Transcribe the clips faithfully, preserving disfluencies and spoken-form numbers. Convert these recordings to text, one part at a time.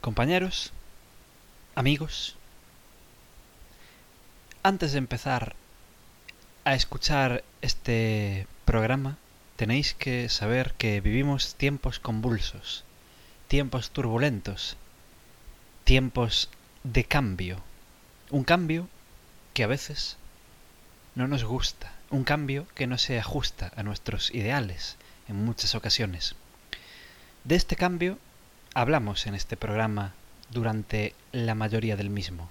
Compañeros, amigos, antes de empezar a escuchar este programa, tenéis que saber que vivimos tiempos convulsos, tiempos turbulentos, tiempos de cambio. Un cambio que a veces no nos gusta, un cambio que no se ajusta a nuestros ideales en muchas ocasiones. De este cambio hablamos en este programa durante la mayoría del mismo.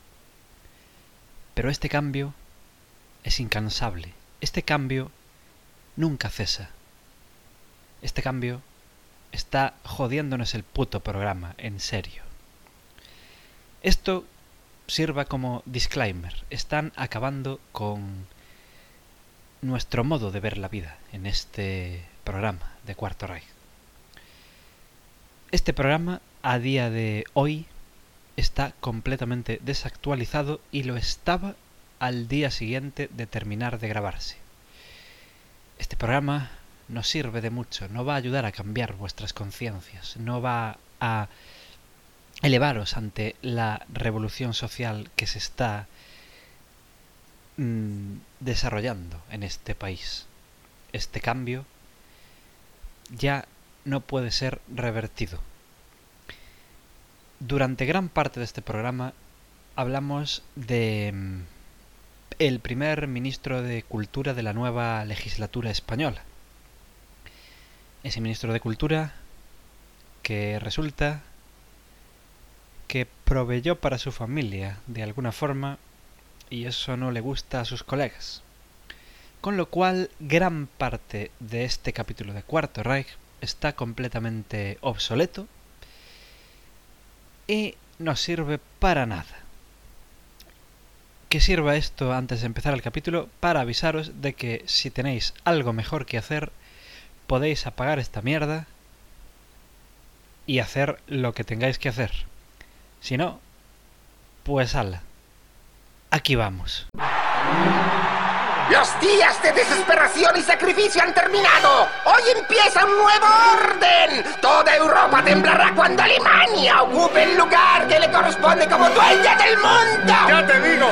Pero este cambio es incansable. Este cambio nunca cesa. Este cambio está jodiéndonos el puto programa, en serio. Esto sirva como disclaimer. Están acabando con nuestro modo de ver la vida en este programa de Cuarto Reich. Este programa, a día de hoy, está completamente desactualizado y lo estaba al día siguiente de terminar de grabarse. Este programa no sirve de mucho, no va a ayudar a cambiar vuestras conciencias, no va a elevaros ante la revolución social que se está mmm, desarrollando en este país. Este cambio ya no puede ser revertido. Durante gran parte de este programa hablamos de el primer ministro de Cultura de la nueva legislatura española. Ese ministro de Cultura que resulta que proveyó para su familia de alguna forma y eso no le gusta a sus colegas. Con lo cual, gran parte de este capítulo de Cuarto Reich está completamente obsoleto y no sirve para nada. Que sirva esto antes de empezar el capítulo para avisaros de que si tenéis algo mejor que hacer, podéis apagar esta mierda y hacer lo que tengáis que hacer. Si no, pues ala. Aquí vamos. Los días de desesperación y sacrificio han terminado. Hoy empieza un nuevo orden. Toda Europa temblará cuando Alemania ocupe el lugar que le corresponde como dueña del mundo. ¡Ya te digo!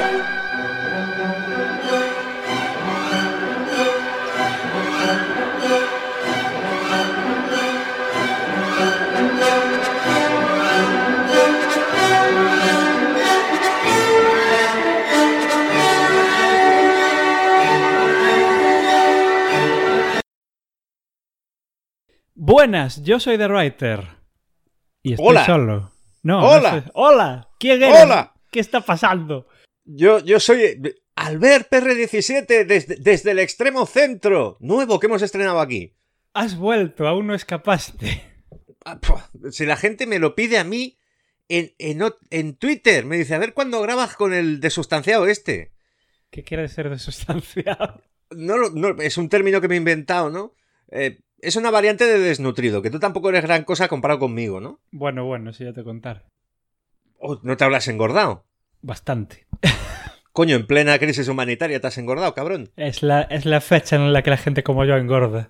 Buenas, yo soy The Writer. Y estoy Hola. solo. No, Hola. no soy... Hola. ¿Quién eres? Hola. ¿Qué está pasando? Yo, yo soy Albert P R diecisiete desde, desde el extremo centro. Nuevo que hemos estrenado aquí. Has vuelto, aún no escapaste. Ah, pua, Si la gente me lo pide a mí en, en, ot- en Twitter. Me dice, a ver cuándo grabas con el desustanciado este. ¿Qué quiere ser de sustanciado? No, lo- no, es un término que me he inventado, ¿no? Eh, es una variante de desnutrido, que tú tampoco eres gran cosa comparado conmigo, ¿no? Bueno, bueno, si ya te contar. Oh, ¿no te habrás engordado? Bastante. Coño, en plena crisis humanitaria te has engordado, cabrón. Es la, es la fecha en la que la gente como yo engorda.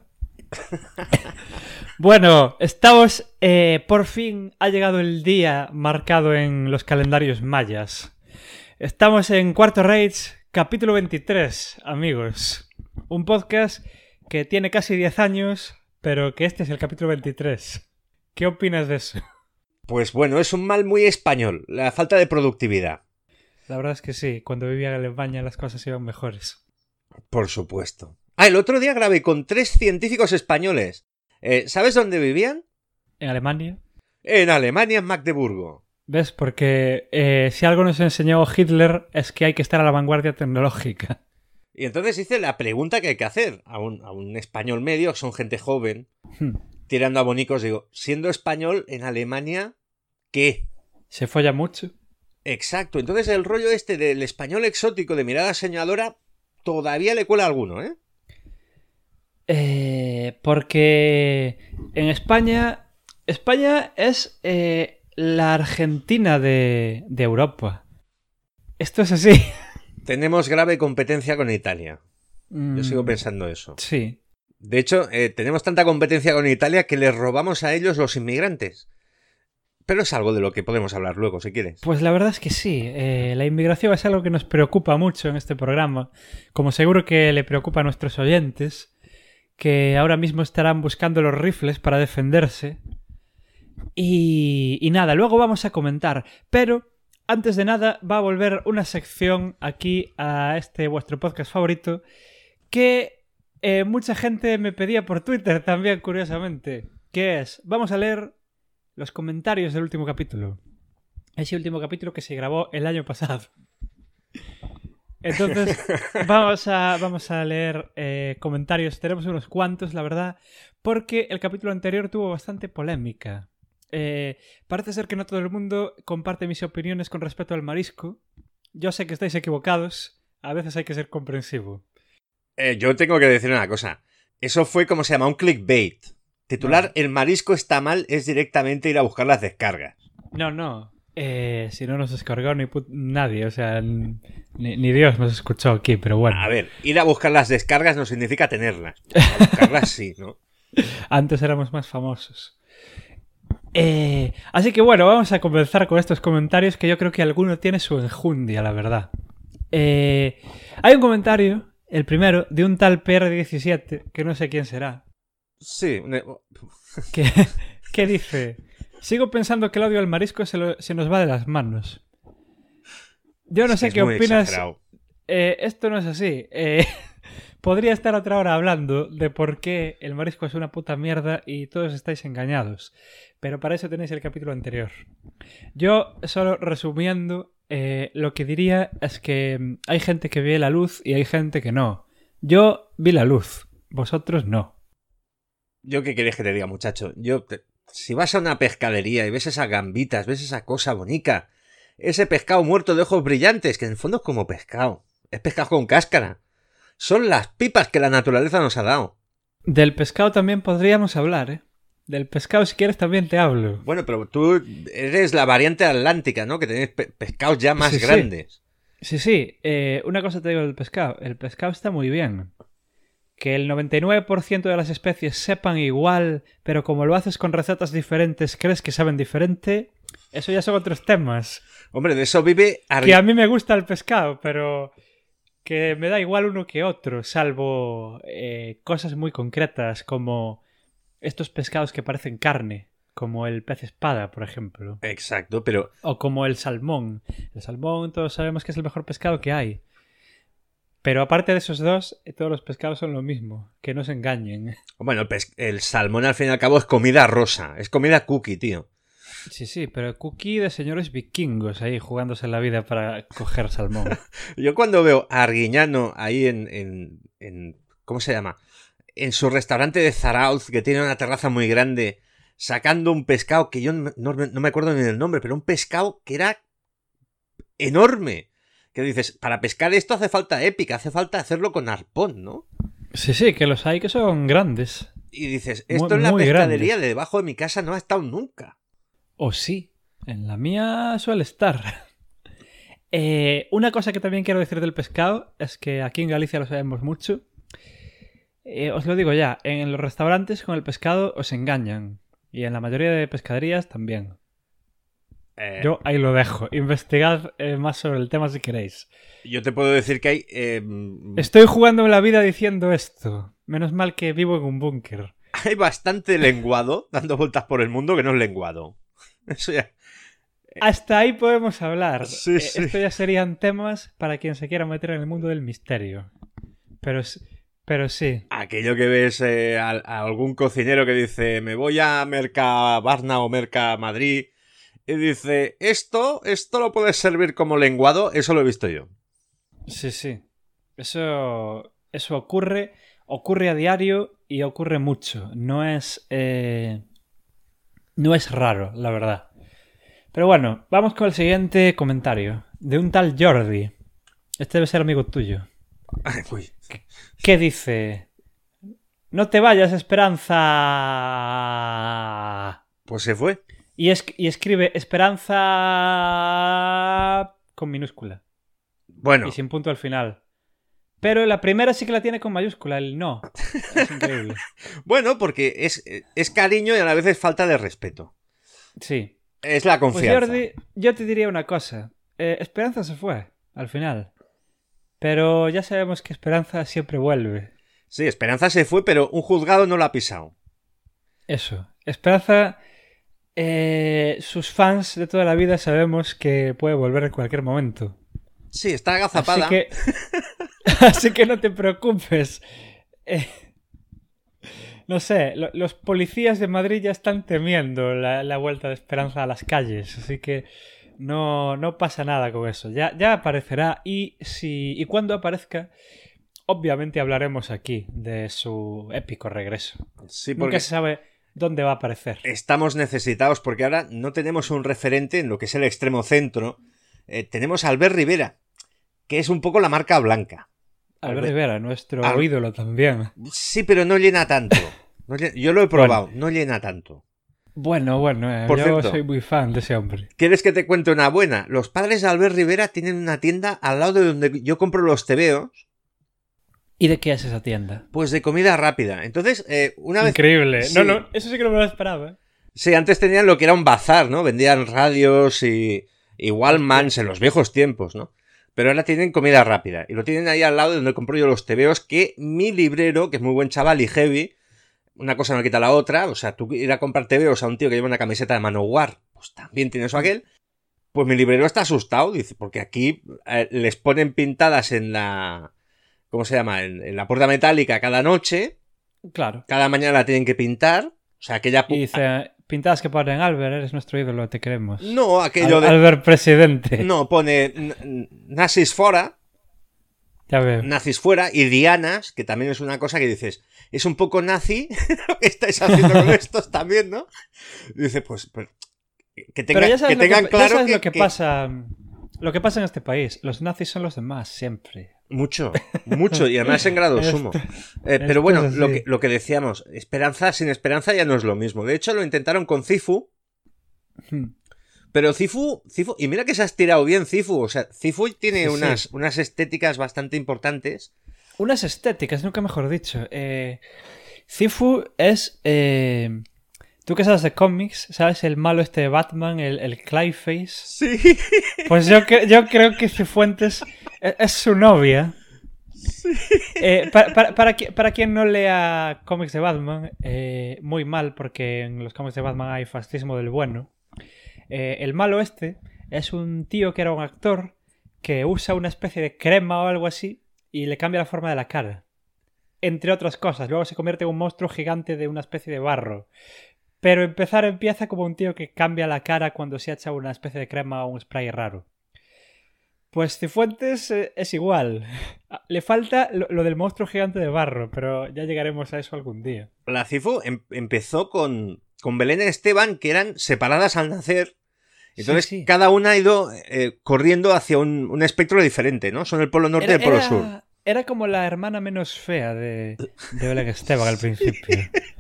Bueno, estamos... Eh, por fin ha llegado el día marcado en los calendarios mayas. Estamos en Cuarto Reich, capítulo veintitrés, amigos. Un podcast que tiene casi diez años, pero que este es el capítulo veintitrés. ¿Qué opinas de eso? Pues bueno, es un mal muy español, la falta de productividad. La verdad es que sí, cuando vivía en Alemania las cosas iban mejores. Por supuesto. Ah, el otro día grabé con tres científicos españoles. Eh, ¿Sabes dónde vivían? ¿En Alemania? En Alemania, en Magdeburgo. ¿Ves? Porque eh, si algo nos enseñó Hitler es que hay que estar a la vanguardia tecnológica. Y entonces hice la pregunta que hay que hacer a un, a un español medio, que son gente joven, Hmm. tirando a bonicos, digo, siendo español en Alemania, ¿qué? ¿Se folla mucho? Exacto, entonces el rollo este del español exótico de mirada señaladora todavía le cuela a alguno, ¿eh? Eh, porque en España... España es eh, la Argentina de, de Europa. Esto es así. Tenemos grave competencia con Italia. Mm, Yo sigo pensando eso. Sí. De hecho, eh, tenemos tanta competencia con Italia que les robamos a ellos los inmigrantes. pero es algo de lo que podemos hablar luego, si quieres. Pues la verdad es que sí. Eh, la inmigración es algo que nos preocupa mucho en este programa, como seguro que le preocupa a nuestros oyentes, que ahora mismo estarán buscando los rifles para defenderse. Y, y nada, luego vamos a comentar, pero antes de nada va a volver una sección aquí a este vuestro podcast favorito que eh, mucha gente me pedía por Twitter también, curiosamente, que es, vamos a leer los comentarios del último capítulo. Ese último capítulo que se grabó el año pasado. Entonces, vamos a, vamos a leer eh, comentarios. Tenemos unos cuantos, la verdad, porque el capítulo anterior tuvo bastante polémica. Eh, parece ser que no todo el mundo comparte mis opiniones con respecto al marisco. Yo sé que estáis equivocados. A veces hay que ser comprensivo. Eh, yo tengo que decir una cosa. Eso fue como se llama un clickbait. Titular no. El marisco está mal es directamente ir a buscar las descargas. No, no. Eh, si no nos descargó ni put- nadie. O sea, ni, ni Dios nos escuchó aquí, pero bueno. A ver, ir a buscar las descargas no significa tenerlas. A buscarlas sí, ¿no? Antes éramos más famosos. Eh, así que bueno, vamos a comenzar con estos comentarios que yo creo que alguno tiene su enjundia, la verdad. Eh, hay un comentario, el primero, de un tal P R diecisiete, que no sé quién será. Sí. Que, que dice: sigo pensando que el odio al marisco se, lo, se nos va de las manos. Yo no es sé qué opinas. Eh, esto no es así. Eh, podría estar otra hora hablando de por qué el marisco es una puta mierda y todos estáis engañados. Pero para eso tenéis el capítulo anterior. Yo, solo resumiendo, eh, lo que diría es que hay gente que ve la luz y hay gente que no. Yo vi la luz, vosotros no. ¿Yo qué quieres que te diga, muchacho? Yo, te... si vas a una pescadería y ves esas gambitas, ves esa cosa bonita, ese pescado muerto de ojos brillantes, que en el fondo es como pescado, es pescado con cáscara, son las pipas que la naturaleza nos ha dado. Del pescado también podríamos hablar, ¿eh? Del pescado, si quieres, también te hablo. Bueno, pero tú eres la variante atlántica, ¿no? Que tenéis pe- pescados ya más sí, grandes. Sí, sí. sí. Eh, una cosa te digo del pescado. El pescado está muy bien. Que el noventa y nueve por ciento de las especies sepan igual, pero como lo haces con recetas diferentes, crees que saben diferente, eso ya son otros temas. Hombre, de eso vive... Ar... Que a mí me gusta el pescado, pero que me da igual uno que otro, salvo eh, cosas muy concretas, como estos pescados que parecen carne, como el pez espada, por ejemplo. Exacto, pero... O como el salmón. El salmón todos sabemos que es el mejor pescado que hay. Pero aparte de esos dos, todos los pescados son lo mismo. Que no se engañen. Bueno, el, pes- el salmón al fin y al cabo es comida rosa. Es comida cookie, tío. Sí, sí, pero cookie de señores vikingos ahí jugándose la vida para coger salmón. Yo cuando veo a Arguiñano ahí en, en, en... ¿Cómo se llama? En su restaurante de Zarauz, que tiene una terraza muy grande, sacando un pescado que yo no, no, no me acuerdo ni del nombre, pero un pescado que era enorme. Que dices, para pescar esto hace falta épica, hace falta hacerlo con arpón, ¿no? Sí, sí, que los hay que son grandes. Y dices, esto muy, en la pescadería grandes. de debajo de mi casa no ha estado nunca. O sí, en la mía suele estar. eh, una cosa que también quiero decir del pescado es que aquí en Galicia lo sabemos mucho. Eh, os lo digo ya, en los restaurantes con el pescado os engañan. Y en la mayoría de pescaderías también. Eh, Yo ahí lo dejo. Investigad eh, más sobre el tema si queréis. Yo te puedo decir que hay... Eh, Estoy jugando la vida diciendo esto. Menos mal que vivo en un búnker. Hay bastante lenguado dando vueltas por el mundo que no es lenguado. Eso ya... Hasta ahí podemos hablar. Sí, eh, sí. Esto ya serían temas para quien se quiera meter en el mundo del misterio. Pero, pero sí. Aquello que ves eh, a, a algún cocinero que dice, me voy a Mercabarna o Mercamadrid... Y dice, esto, esto lo puedes servir como lenguado, eso lo he visto yo. Sí, sí. Eso, eso ocurre, ocurre a diario y ocurre mucho. No es, eh, no es raro, la verdad. Pero bueno, vamos con el siguiente comentario. De un tal Jordi. Este debe ser amigo tuyo. Ay, uy. ¿Qué dice? No te vayas, Esperanza. Pues se fue. Y, es, y escribe Esperanza con minúscula. Bueno. Y sin punto al final. Pero la primera sí que la tiene con mayúscula, el no. Es increíble. Bueno, porque es, es cariño y a la vez es falta de respeto. Sí. Es la Pues confianza. Jordi, yo te diría una cosa. Eh, Esperanza se fue, al final. Pero ya sabemos que Esperanza siempre vuelve. Sí, Esperanza se fue, pero un juzgado no la ha pisado. Eso. Esperanza, eh, sus fans de toda la vida sabemos que puede volver en cualquier momento. Sí, está agazapada. Así que, así que no te preocupes. Eh, no sé, lo, los policías de Madrid ya están temiendo la, la vuelta de Esperanza a las calles. Así que no, no pasa nada con eso. Ya, ya aparecerá y, si, y cuando aparezca, obviamente hablaremos aquí de su épico regreso. Sí, porque Nunca se sabe dónde va a aparecer. estamos necesitados porque ahora no tenemos un referente en lo que es el extremo centro. Eh, tenemos a Albert Rivera, que es un poco la marca blanca. Albert Rivera, nuestro Al- ídolo también. Sí, pero no llena tanto. No lle- Yo lo he probado, Bueno. no llena tanto. Bueno, bueno, eh, Por yo cierto. soy muy fan de ese hombre. ¿Quieres que te cuente una buena? Los padres de Albert Rivera tienen una tienda al lado de donde yo compro los tebeos, ¿Y de qué es esa tienda? pues de comida rápida. Entonces, eh, una vez... Increíble. Sí. No, no, eso sí que no me lo esperaba. Sí, antes tenían lo que era un bazar, ¿no? Vendían radios y, y Walmans en los viejos tiempos, ¿no? Pero ahora tienen comida rápida. Y lo tienen ahí al lado de donde compro yo los tebeos, que mi librero, que es muy buen chaval y heavy, una cosa no quita la otra. O sea, tú ir a comprar tebeos a un tío que lleva una camiseta de Manowar, pues también tiene eso aquel. Pues mi librero está asustado, dice, porque aquí eh, les ponen pintadas en la... ¿Cómo se llama? En, en la puerta metálica cada noche. Claro. Cada mañana la tienen que pintar. O sea, aquella... pu- Y dice, pintadas que ponen Albert, eres nuestro ídolo, te queremos. No, aquello Al- de... Albert presidente. No, pone n- n- nazis fora, Ya veo. nazis fuera, y dianas, que también es una cosa que dices, es un poco nazi lo que estáis haciendo con estos también, ¿no? Y dice, pues, pues, que, tenga- Pero ya sabes, que tengan lo, que, ya claro sabes que, lo que que- pasa. Lo que pasa en este país. Los nazis son los demás, siempre. Mucho, mucho, y además en grado Esto- sumo. Eh, esto pero bueno, es lo así. que, lo que decíamos, esperanza sin esperanza ya no es lo mismo. De hecho, lo intentaron con Cifu, Hmm. pero Cifu, Cifu, y mira que se ha estirado bien Cifu, o sea, Cifu tiene Sí, sí. unas, unas estéticas bastante importantes. Unas estéticas, nunca mejor dicho. Eh, Cifu es... eh, Tú que sabes de cómics, ¿sabes? El malo este de Batman, el, el Clayface. Sí. Pues yo, cre- yo creo que Cifuentes es, es su novia. Eh, para, para, para, qui- para quien no lea cómics de Batman, eh, muy mal, porque en los cómics de Batman hay fascismo del bueno. Eh, el malo este es un tío que era un actor que usa una especie de crema o algo así y le cambia la forma de la cara. Entre otras cosas. Luego se convierte en un monstruo gigante de una especie de barro. Pero empezar empieza como un tío que cambia la cara cuando se ha echado una especie de crema o un spray raro. Pues Cifuentes eh, es igual. Le falta lo, lo del monstruo gigante de barro, pero ya llegaremos a eso algún día. La Cifu em- empezó con, con Belén y Esteban, que eran separadas al nacer. Entonces, Sí, sí. cada una ha ido eh, corriendo hacia un, un espectro diferente, ¿no? Son el polo norte y el polo era, sur. era como la hermana menos fea de, de Belén Esteban al principio.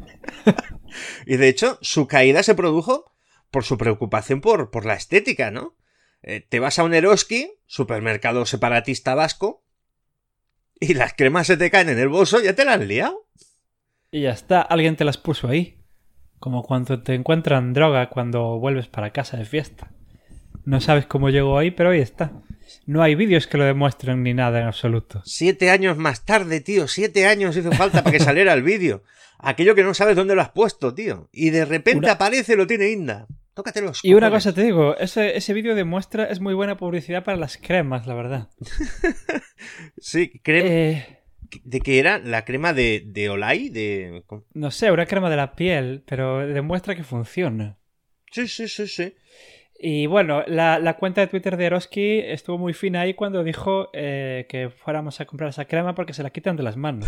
Y de hecho, su caída se produjo por su preocupación por, por la estética, ¿no? Eh, te vas a un Eroski, supermercado separatista vasco, y las cremas se te caen en el bolso, ya te la han liado. Y ya está, alguien te las puso ahí. Como cuando te encuentran droga cuando vuelves para casa de fiesta. No sabes cómo llegó ahí, pero ahí está. No hay vídeos que lo demuestren ni nada en absoluto. Siete años más tarde, tío, siete años hizo falta para que saliera el vídeo. Aquello que no sabes dónde lo has puesto, tío. Y de repente Una- aparece y lo tiene Inda. Tócate los Y una cojones. cosa te digo, ese, ese vídeo demuestra, es muy buena publicidad para las cremas, la verdad. Sí, crema... Eh, ¿De qué era? ¿La crema de, de Olay? De... no sé, una crema de la piel, pero demuestra que funciona. Sí, sí, sí, sí. Y bueno, la, la cuenta de Twitter de Eroski estuvo muy fina ahí cuando dijo eh, que fuéramos a comprar esa crema porque se la quitan de las manos.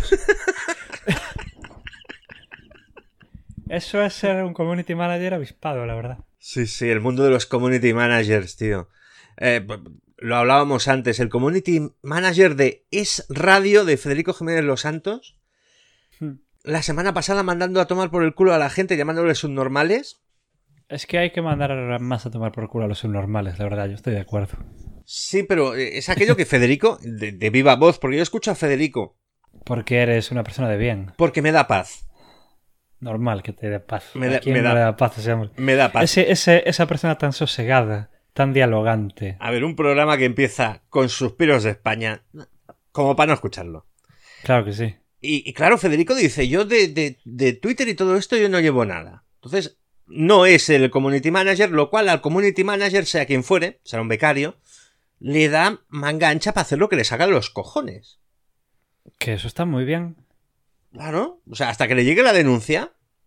Eso es ser un community manager avispado, la verdad. Sí, sí, el mundo de los community managers, tío. Eh, lo hablábamos antes, el community manager de Es Radio de Federico Jiménez Los Santos, Hmm. la semana pasada mandando a tomar por el culo a la gente, llamándoles subnormales. Es que hay que mandar más a tomar por culo a los subnormales, la verdad, yo estoy de acuerdo. Sí, pero es aquello que Federico, de, de viva voz, porque yo escucho a Federico, Porque eres una persona de bien. porque me da paz. Normal que te dé paz. Me da, ¿A quién me no da, le da paz ese hombre? Me da paz. Ese, ese, esa persona tan sosegada, tan dialogante. A ver, un programa que empieza con suspiros de España, como para no escucharlo. Claro que sí. Y, y claro, Federico dice, yo de, de, de Twitter y todo esto yo no llevo nada. Entonces, no es el community manager, lo cual al community manager, sea quien fuere, será un becario, le da manga ancha para hacer lo que le sacan los cojones. Que eso está muy bien. Claro, o sea, hasta que le llegue la denuncia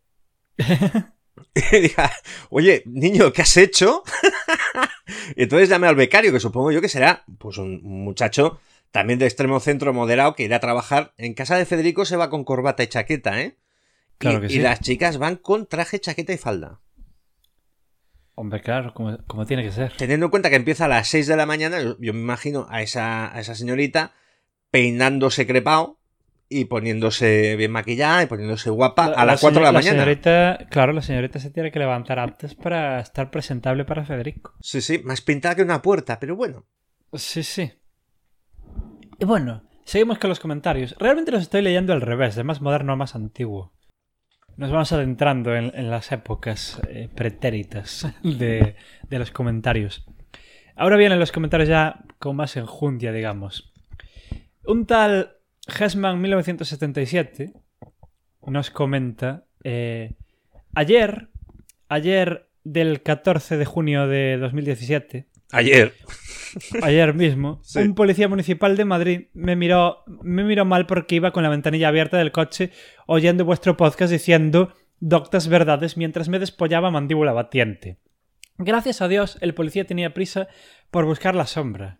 y diga, oye, niño, ¿qué has hecho? Y entonces llame al becario, que supongo yo que será pues un muchacho también de extremo centro moderado que irá a trabajar. En casa de Federico se va con corbata y chaqueta, ¿eh? Claro y, que y sí. las chicas van con traje, chaqueta y falda. Hombre, claro, como, como tiene que ser. Teniendo en cuenta que empieza a las seis de la mañana, yo, yo me imagino a esa, a esa señorita peinándose crepao y poniéndose bien maquillada y poniéndose guapa a las cuatro de la, la mañana. Señorita, claro, la señorita se tiene que levantar antes para estar presentable para Federico. Sí, sí, más pintada que una puerta, pero bueno. Sí, sí. Y bueno, seguimos con los comentarios. Realmente los estoy leyendo al revés, de más moderno a más antiguo. Nos vamos adentrando en, en las épocas eh, pretéritas de, de los comentarios. Ahora vienen los comentarios ya con más enjundia, digamos. Un tal Hesman mil novecientos setenta y siete nos comenta eh, ayer, ayer del catorce de junio de dos mil diecisiete, Ayer. Ayer mismo, sí. Un policía municipal de Madrid me miró, me miró mal porque iba con la ventanilla abierta del coche oyendo vuestro podcast diciendo doctas verdades mientras me despollaba mandíbula batiente. Gracias a Dios, el policía tenía prisa por buscar la sombra.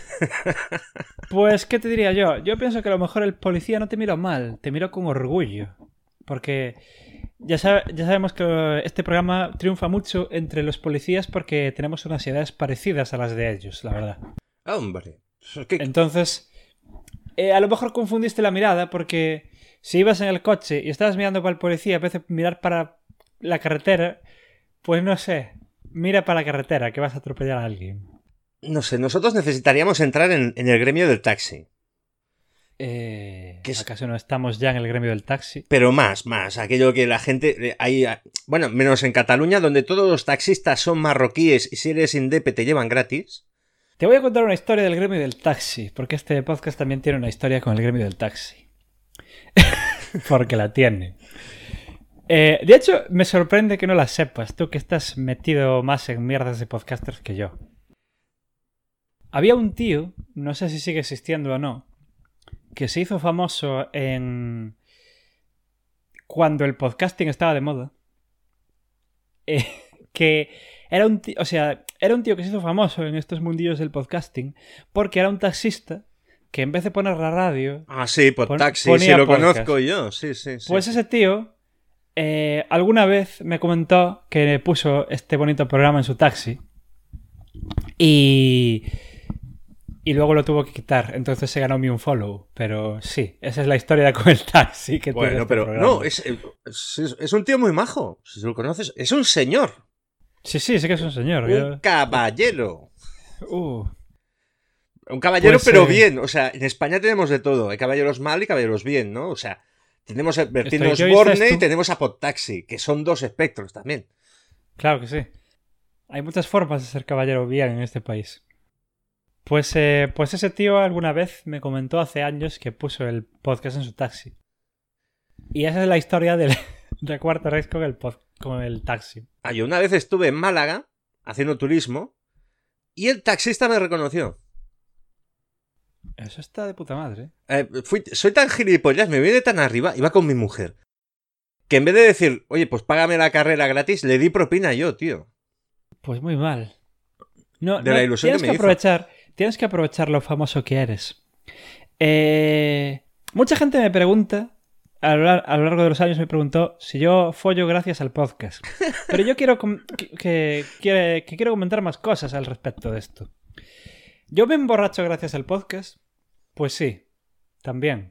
Pues, ¿qué te diría yo? Yo pienso que a lo mejor el policía no te miró mal, te miró con orgullo. Porque ya, sabe, ya sabemos que este programa triunfa mucho entre los policías porque tenemos unas ideas parecidas a las de ellos, la verdad. Hombre. ¿Qué? Entonces, eh, a lo mejor confundiste la mirada porque si ibas en el coche y estabas mirando para el policía en vez de mirar para la carretera, pues no sé, mira para la carretera que vas a atropellar a alguien. No sé, nosotros necesitaríamos entrar en, en el gremio del taxi. Eh, es... ¿Acaso no estamos ya en el gremio del taxi? Pero más, más. Aquello que la gente... Hay, bueno, menos en Cataluña, donde todos los taxistas son marroquíes y si eres indepe te llevan gratis. Te voy a contar una historia del gremio del taxi, porque este podcast también tiene una historia con el gremio del taxi. Porque la tiene. Eh, de hecho, me sorprende que no la sepas, tú que estás metido más en mierdas de podcasters que yo. Había un tío, no sé si sigue existiendo o no, que se hizo famoso en... cuando el podcasting estaba de moda. Eh, que era un tío, o sea, era un tío que se hizo famoso en estos mundillos del podcasting porque era un taxista que en vez de poner la radio... Ah, sí, Podtaxi, pon, sí, lo podcast. conozco yo, sí, sí, sí. Pues ese tío eh, alguna vez me comentó que puso este bonito programa en su taxi y... Y luego lo tuvo que quitar, entonces se ganó mi un follow. Pero sí, esa es la historia con el taxi que bueno, tiene este pero programa. no, es, es, es un tío muy majo. Si lo conoces, es un señor. Sí, sí, sí que es un señor. Un yo... caballero. Uh. Un caballero, pues, pero eh... bien. O sea, en España tenemos de todo. Hay caballeros mal y caballeros bien, ¿no? O sea, tenemos a Bertín Osborne y tenemos a Podtaxi, que son dos espectros también. Claro que sí. Hay muchas formas de ser caballero bien en este país. Pues, eh, pues ese tío alguna vez me comentó hace años que puso el podcast en su taxi. Y esa es la historia del, de Cuarto Reis con el, pod, con el taxi. Ah, yo una vez estuve en Málaga haciendo turismo y el taxista me reconoció. Eso está de puta madre. Eh, fui, soy tan gilipollas, me viene tan arriba, iba con mi mujer, que en vez de decir, oye, pues págame la carrera gratis, le di propina yo, tío. Pues muy mal. No, de no, la ilusión tienes que me que aprovechar, tienes que aprovechar lo famoso que eres. Eh, mucha gente me pregunta, a lo, a lo largo de los años me preguntó si yo follo gracias al podcast. Pero yo quiero que, que, que, que quiero comentar más cosas al respecto de esto. ¿Yo me emborracho gracias al podcast? Pues sí, también.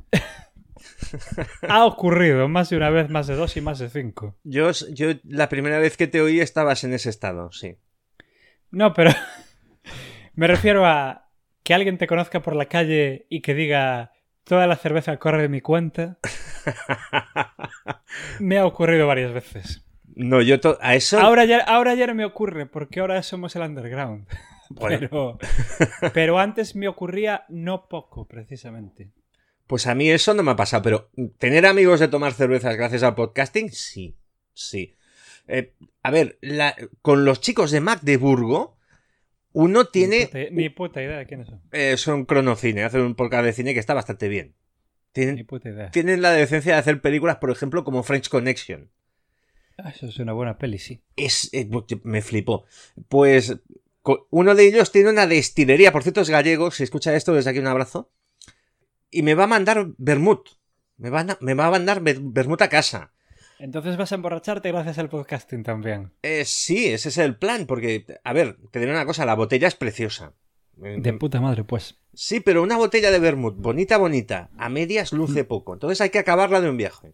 Ha ocurrido más de una vez, más de dos y más de cinco. Yo, yo la primera vez que te oí estabas en ese estado, sí. No, pero me refiero a que alguien te conozca por la calle y que diga toda la cerveza corre de mi cuenta. Me ha ocurrido varias veces. No, yo to- a eso... Ahora ya, ahora ya no me ocurre, porque ahora somos el underground. Bueno. Pero, pero antes me ocurría no poco, precisamente. Pues a mí eso no me ha pasado, pero tener amigos de tomar cervezas gracias al podcasting, sí, sí. Eh, a ver, la- con los chicos de Magdeburgo, uno tiene... Ni puta, ni puta idea de quiénes son. eh, son Cronocine, hacen un podcast de cine que está bastante bien. Ni Tienen, puta idea. tienen la decencia de hacer películas, por ejemplo, como French Connection. Ah, eso es una buena peli, sí. Es, eh, me flipó. Pues co- uno de ellos tiene una destilería, por cierto es gallego, si escucha esto desde aquí un abrazo, y me va a mandar vermut. Me va a, me va a mandar ver- vermut a casa. Entonces vas a emborracharte gracias al podcasting también. Eh, sí, ese es el plan, porque, a ver, te diré una cosa, la botella es preciosa. Eh, De puta madre, pues. Sí, pero una botella de vermut, bonita, bonita, a medias luce poco. Entonces hay que acabarla de un viaje.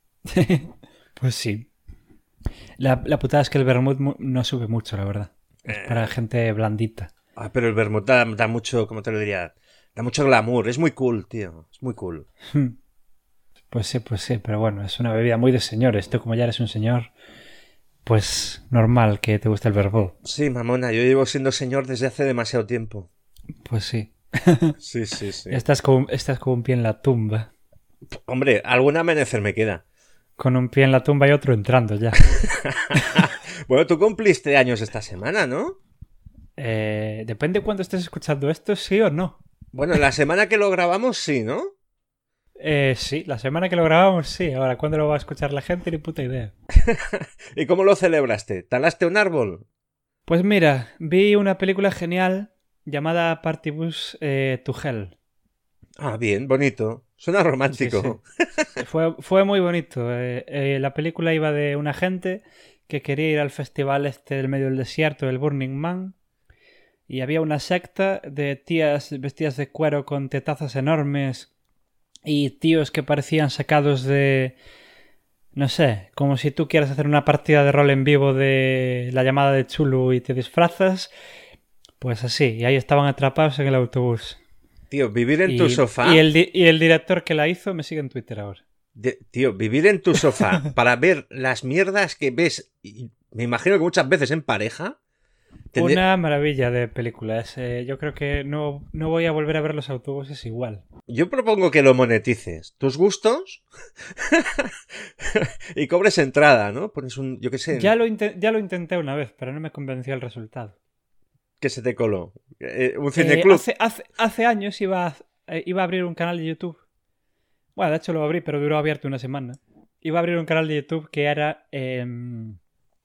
Pues sí. La, la putada es que el vermut mu- no sube mucho, la verdad. Es para gente blandita. Ah, pero el vermut da, da mucho, ¿cómo te lo diría? Da mucho glamour, es muy cool, tío, es muy cool. Pues sí, pues sí, pero bueno, es una bebida muy de señores. Tú como ya eres un señor, pues normal que te guste el vermut. Sí, mamona, yo llevo siendo señor desde hace demasiado tiempo. Pues sí. Sí, sí, sí. Estás con, estás con un pie en la tumba. Hombre, algún amanecer me queda. Con un pie en la tumba y otro entrando ya. Bueno, tú cumpliste años esta semana, ¿no? Eh, depende cuándo estés escuchando esto, sí o no. Bueno, la semana que lo grabamos, sí, ¿no? Eh, sí, la semana que lo grabamos, sí. Ahora, ¿cuándo lo va a escuchar la gente? Ni puta idea. ¿Y cómo lo celebraste? ¿Talaste un árbol? Pues mira, vi una película genial llamada Partibus eh, to Hell. Ah, bien, bonito. Suena romántico. Sí, sí. Fue, fue muy bonito. Eh, eh, la película iba de una gente que quería ir al festival este del medio del desierto, el Burning Man, y había una secta de tías vestidas de cuero con tetazas enormes y tíos que parecían sacados de... No sé, como si tú quieras hacer una partida de rol en vivo de la llamada de Chulu y te disfrazas, pues así, y ahí estaban atrapados en el autobús. Tío, vivir en y, tu sofá... Y el, di- y el director que la hizo me sigue en Twitter ahora. de- tío, vivir en tu sofá para ver las mierdas que ves, y me imagino que muchas veces en pareja... tendría- Una maravilla de películas. Eh, yo creo que no, no voy a volver a ver los autobuses igual. Yo propongo que lo monetices. Tus gustos y cobres entrada, ¿no? Pones un, yo qué sé, Ya lo, inte- ya lo intenté una vez, pero no me convenció el resultado. que se te coló. Eh, un Eh, cineclub. hace, hace, hace años iba a, eh, iba a abrir un canal de YouTube. Bueno, de hecho lo abrí, pero duró abierto una semana. Iba a abrir un canal de YouTube que era em,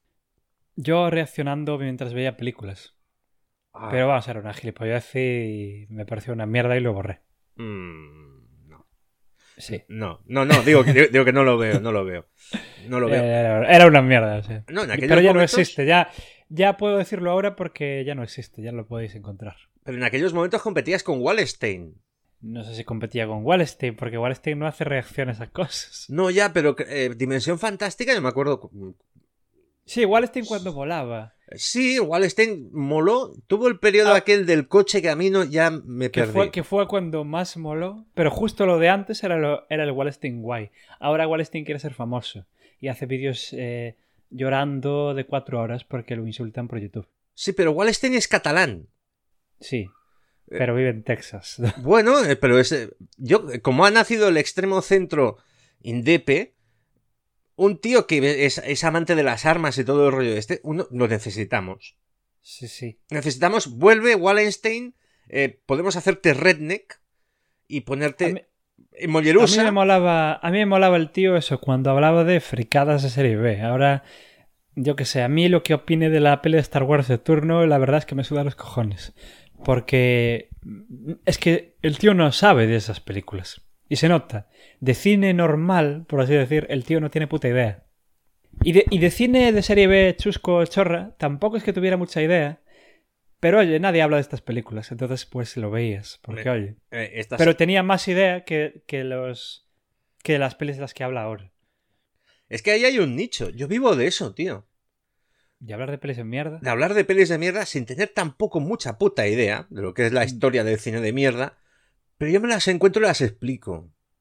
yo reaccionando mientras veía películas. Ah, Pero vamos a ser una gilipollez y me pareció una mierda y lo borré. mm, no. Sí. No, no, no, digo, que- digo que no lo veo, no lo veo. No lo veo. Era, era una mierda, sí. No, en aquellos Pero ya momentos- no existe, ya, ya puedo decirlo ahora porque ya no existe, ya lo podéis encontrar. Pero en aquellos momentos competías con Wallenstein. No sé si competía con Wallenstein, porque Wallenstein no hace reacciones a cosas. No, ya, pero eh, Dimensión Fantástica, yo me acuerdo. Sí, Wallenstein cuando volaba. Sí, Wallenstein moló. Tuvo el periodo Ah. aquel del coche que a mí no, ya me Que perdí. fue, que fue cuando más moló. Pero justo lo de antes era, lo, era el Wallenstein guay. Ahora Wallenstein quiere ser famoso. Y hace vídeos eh, llorando de cuatro horas porque lo insultan por YouTube. Sí, pero Wallenstein es catalán. Sí, pero vive en Texas. Bueno, eh, pero es. eh, Yo, como ha nacido el extremo centro Indepe, un tío que es, es amante de las armas y todo el rollo este, uno lo necesitamos. Sí, sí. Necesitamos, vuelve Wallenstein, eh, podemos hacerte redneck y A ponerte mí- en A Mollerusa. mí me molaba, a mí me molaba el tío eso cuando hablaba de fricadas de serie B. Ahora, yo que sé, a mí lo que opine de la peli de Star Wars de turno, la verdad es que me suda los cojones. Porque es que el tío no sabe de esas películas. Y se nota. De cine normal, por así decir, el tío no tiene puta idea. Y de, y de cine de serie B chusco chorra, tampoco es que tuviera mucha idea. Pero oye, nadie habla de estas películas, entonces pues lo veías. Porque oye. Eh, estas- Pero tenía más idea que, que los que las pelis de las que habla ahora. Es que ahí hay un nicho. Yo vivo de eso, tío. Y hablar de pelis en mierda. De hablar de pelis de mierda sin tener tampoco mucha puta idea de lo que es la historia del cine de mierda. Pero yo me las encuentro y las explico.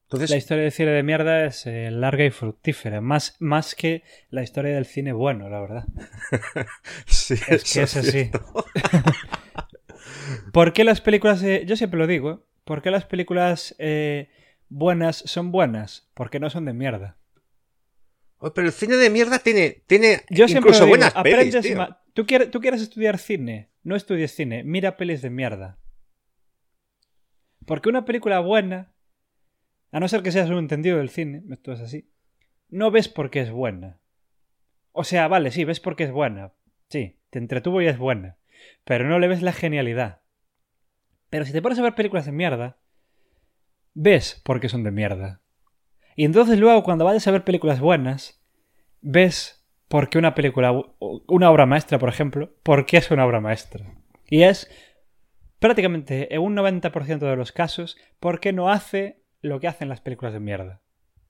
Entonces, La historia del cine de mierda es eh, larga y fructífera, más, más que la historia del cine bueno, la verdad. sí, Es que es así. ¿Por qué las películas... eh, yo siempre lo digo, ¿eh? ¿Por qué las películas eh, buenas son buenas? Porque no son de mierda. Oh, pero el cine de mierda tiene, tiene Yo siempre incluso lo digo, buenas pelis, aprendes tío. ma- ¿Tú, quieres, tú quieres estudiar cine, no estudies cine, mira pelis de mierda. Porque una película buena, a no ser que seas un entendido del cine, esto es así, no ves por qué es buena. O sea, vale, sí, ves por qué es buena. Sí, te entretuvo y es buena. Pero no le ves la genialidad. Pero si te pones a ver películas de mierda, ves por qué son de mierda. Y entonces luego cuando vayas a ver películas buenas, ves por qué una película, una obra maestra, por ejemplo, por qué es una obra maestra. Y es prácticamente en un noventa por ciento de los casos por qué no hace lo que hacen las películas de mierda.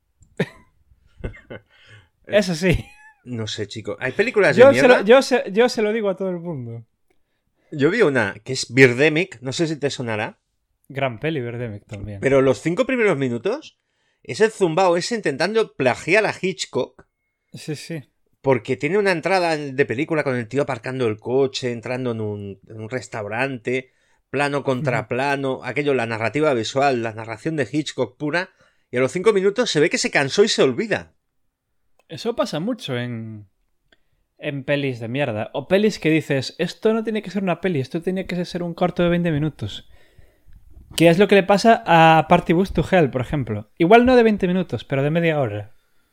Eso sí. No sé, chico. Hay películas Yo de se, mierda. lo, yo, se, yo se lo digo a todo el mundo. Yo vi una que es Birdemic, no sé si te sonará, Gran peli, Birdemic también. pero los cinco primeros minutos es el zumbao ese intentando plagiar a Hitchcock Sí, sí. porque tiene una entrada de película con el tío aparcando el coche, entrando en un, en un restaurante, plano contra Ujú. plano, aquello, la narrativa visual, la narración de Hitchcock pura, y a los cinco minutos se ve que se cansó y se olvida. Eso pasa mucho en, en pelis de mierda. O pelis que dices, esto no tiene que ser una peli, esto tiene que ser un corto de veinte minutos. Que es lo que le pasa a Party Bus to Hell, por ejemplo. Igual no de veinte minutos, pero de media hora.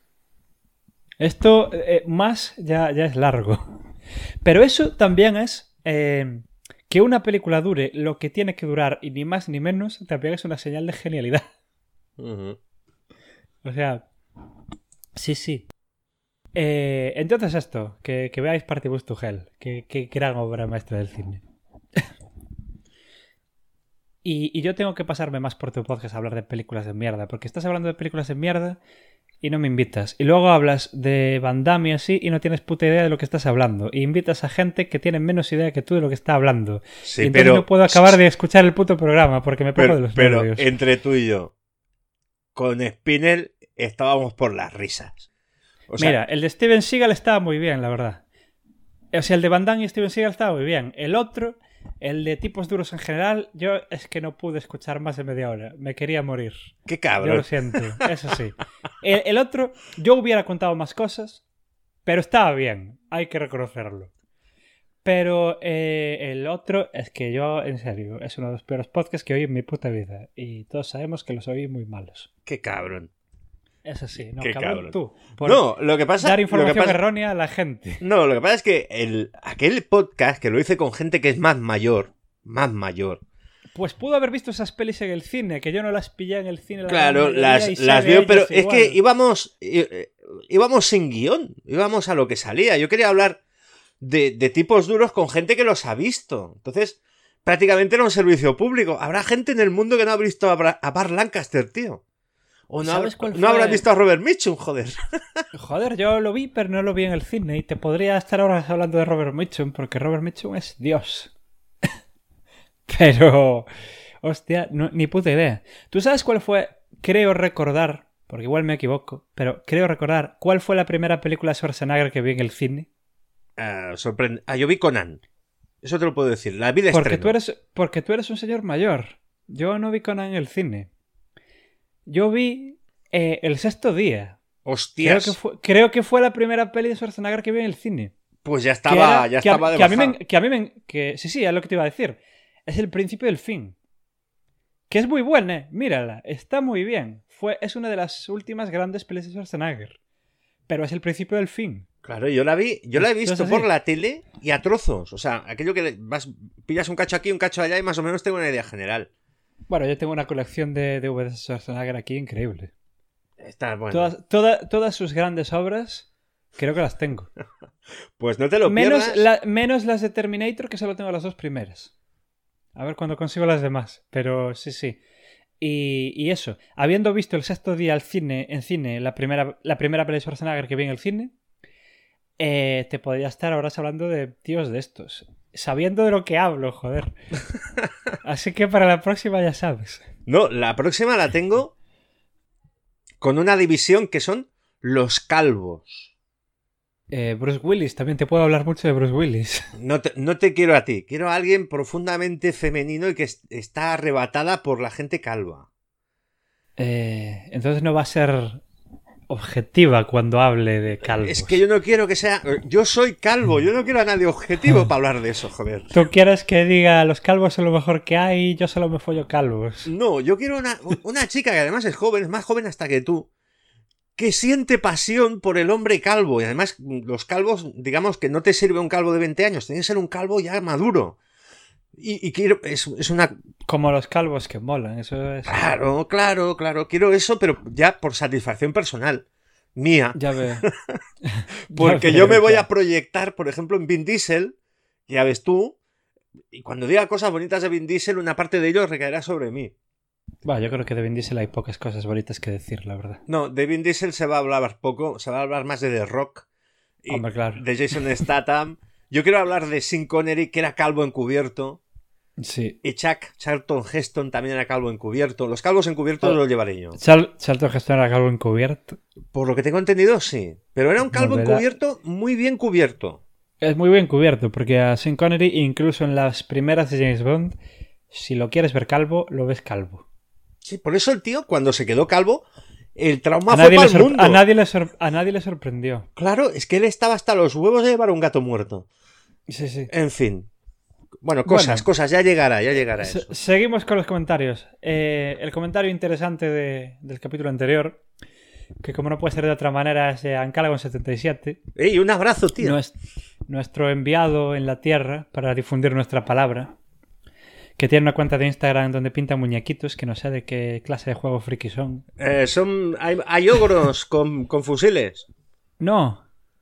Esto eh, más ya, ya es largo. Pero eso también es... Eh, que una película dure lo que tiene que durar y ni más ni menos, también es una señal de genialidad. Uh-huh. O sea... Sí, sí. Eh, entonces esto, que, que veáis Party Bus to Hell, que, que gran obra maestra del cine. y, y yo tengo que pasarme más por tu podcast a hablar de películas de mierda, porque estás hablando de películas de mierda y no me invitas. Y luego hablas de Van Damme y así y no tienes puta idea de lo que estás hablando. Y invitas a gente que tiene menos idea que tú de lo que está hablando. Sí, y entonces pero, no puedo acabar de escuchar el puto programa porque me pongo de pero, los pero nervios. entre tú y yo, con Spinell estábamos por las risas. O sea, Mira, el de Steven Seagal estaba muy bien, la verdad. O sea, el de Van Damme y Steven Seagal estaba muy bien. El otro, el de tipos duros en general, yo es que no pude escuchar más de media hora. Me quería morir. qué Yo cabrón. lo siento, eso sí. El, el otro, yo hubiera contado más cosas, pero estaba bien. Hay que reconocerlo. Pero eh, el otro es que yo, en serio, es uno de los peores podcasts que oí en mi puta vida. Y todos sabemos que los oí muy malos. Qué cabrón. Eso sí, no, Qué cabrón, cabrón. tú. Por No, lo que pasa... dar lo información que pasa- errónea a la gente. No, lo que pasa es que el, aquel podcast que lo hice con gente que es más mayor, más mayor. Pues pudo haber visto esas pelis en el cine, que yo no las pillé en el cine. La Claro, gran mayoría, y las, sé las de veo, ellas pero es igual. que íbamos, í- íbamos sin guión, íbamos a lo que salía. Yo quería hablar de, de tipos duros con gente que los ha visto. Entonces, prácticamente era un servicio público. Habrá gente en el mundo que no ha visto a, Bra- a Bart Lancaster, tío. O no, ¿Sabes habrá- cuál no fue? habrán visto a Robert Mitchum, joder. Joder, yo lo vi, pero no lo vi en el cine. Y te podría estar ahora hablando de Robert Mitchum, porque Robert Mitchum es Dios. Pero... Hostia, no- ni puta idea. ¿Tú sabes cuál fue? Creo recordar, porque igual me equivoco, pero creo recordar cuál fue la primera película de Schwarzenegger que vi en el cine. Ah, sorprende. Ah, yo vi Conan. Eso te lo puedo decir. La vi de Porque estreno. tú, eres, porque tú eres un señor mayor. Yo no vi Conan en el cine. Yo vi eh, El Sexto Día. Creo Hostias. que, fue, creo que fue la primera peli de Schwarzenegger que vi en el cine. Pues ya Que estaba, era- ya que a- estaba de que a mí me, bajada. que a mí me- que sí, sí, es lo que te iba a decir. Es el principio del fin. Que es muy buena, mírala, está muy bien. Fue, es una de las últimas grandes pelis de Schwarzenegger. Pero es el principio del fin. Claro, yo la vi, yo la he Esto es visto así. por la tele y a trozos. O sea, aquello que le- vas, pillas un cacho aquí, un cacho allá y más o menos tengo una idea general. Bueno, yo tengo una colección de D V Ds de Schwarzenegger aquí increíble. Está bueno. Todas, toda- todas sus grandes obras, creo que las tengo. Pues no te lo Menos, pierdas. la- menos las de Terminator, que solo tengo las dos primeras. A ver cuando consigo las demás. Pero sí, sí. Y, y eso, habiendo visto El Sexto Día al cine, en cine, la primera, la primera peli de Schwarzenegger que vi en el cine, eh, te podría estar ahora hablando de tíos de estos. Sabiendo de lo que hablo, joder. Así que para la próxima ya sabes. No, la próxima la tengo con una división que son los calvos. Eh, Bruce Willis, también te puedo hablar mucho de Bruce Willis. No te, no te quiero a ti, quiero a alguien profundamente femenino y que est- está arrebatada por la gente calva. Eh, entonces no va a ser objetiva cuando hable de calvos. Es que yo no quiero que sea... Yo soy calvo, yo no quiero a nadie objetivo para hablar de eso, joder. ¿Tú quieres que diga los calvos son lo mejor que hay y yo solo me follo calvos? No, yo quiero una, una chica que además es joven, es más joven hasta que tú, que siente pasión por el hombre calvo. Y además los calvos, digamos que no te sirve un calvo de veinte años, tiene que ser un calvo ya maduro. Y, y quiero... Es, es una... Como los calvos que molan, eso es... Claro, claro, claro, quiero eso, pero ya por satisfacción personal. Mía. Ya veo. Porque Ya yo veo, me voy ya. a proyectar, por ejemplo, en Vin Diesel, ya ves tú, y cuando diga cosas bonitas de Vin Diesel, una parte de ello recaerá sobre mí. Bueno, yo creo que de Vin Diesel hay pocas cosas bonitas que decir, la verdad. No, de Vin Diesel se va a hablar poco, se va a hablar más de The Rock, y Hombre, claro. de Jason Statham. Yo quiero hablar de Sean Connery, que era calvo encubierto, Sí. y Chuck Charlton Heston también era calvo encubierto. Los calvos encubiertos Oh. los llevaré yo. Chal Charlton Heston era calvo encubierto. Por lo que tengo entendido, sí. Pero era un calvo No, ¿verdad? encubierto muy bien cubierto. Es muy bien cubierto, porque a Sean Connery, incluso en las primeras de James Bond, si lo quieres ver calvo, lo ves calvo. Sí, por eso el tío, cuando se quedó calvo, el trauma A fue nadie, para le el sor- mundo. a, nadie le sor- a nadie le sorprendió. Claro, es que él estaba hasta los huevos de llevar un gato muerto. Sí, sí. En fin. Bueno, cosas, Bueno. cosas, ya llegará, ya llegará Se- eso. seguimos con los comentarios. Eh, el comentario interesante de- del capítulo anterior, que como no puede ser de otra manera, es de Ancalagon setenta y siete. ¡Ey, un abrazo, tío! Nues- nuestro enviado en la Tierra para difundir nuestra palabra, que tiene una cuenta de Instagram donde pinta muñequitos, que no sé de qué clase de juego friki son. Eh, son, hay, hay ogros con, con fusiles. No.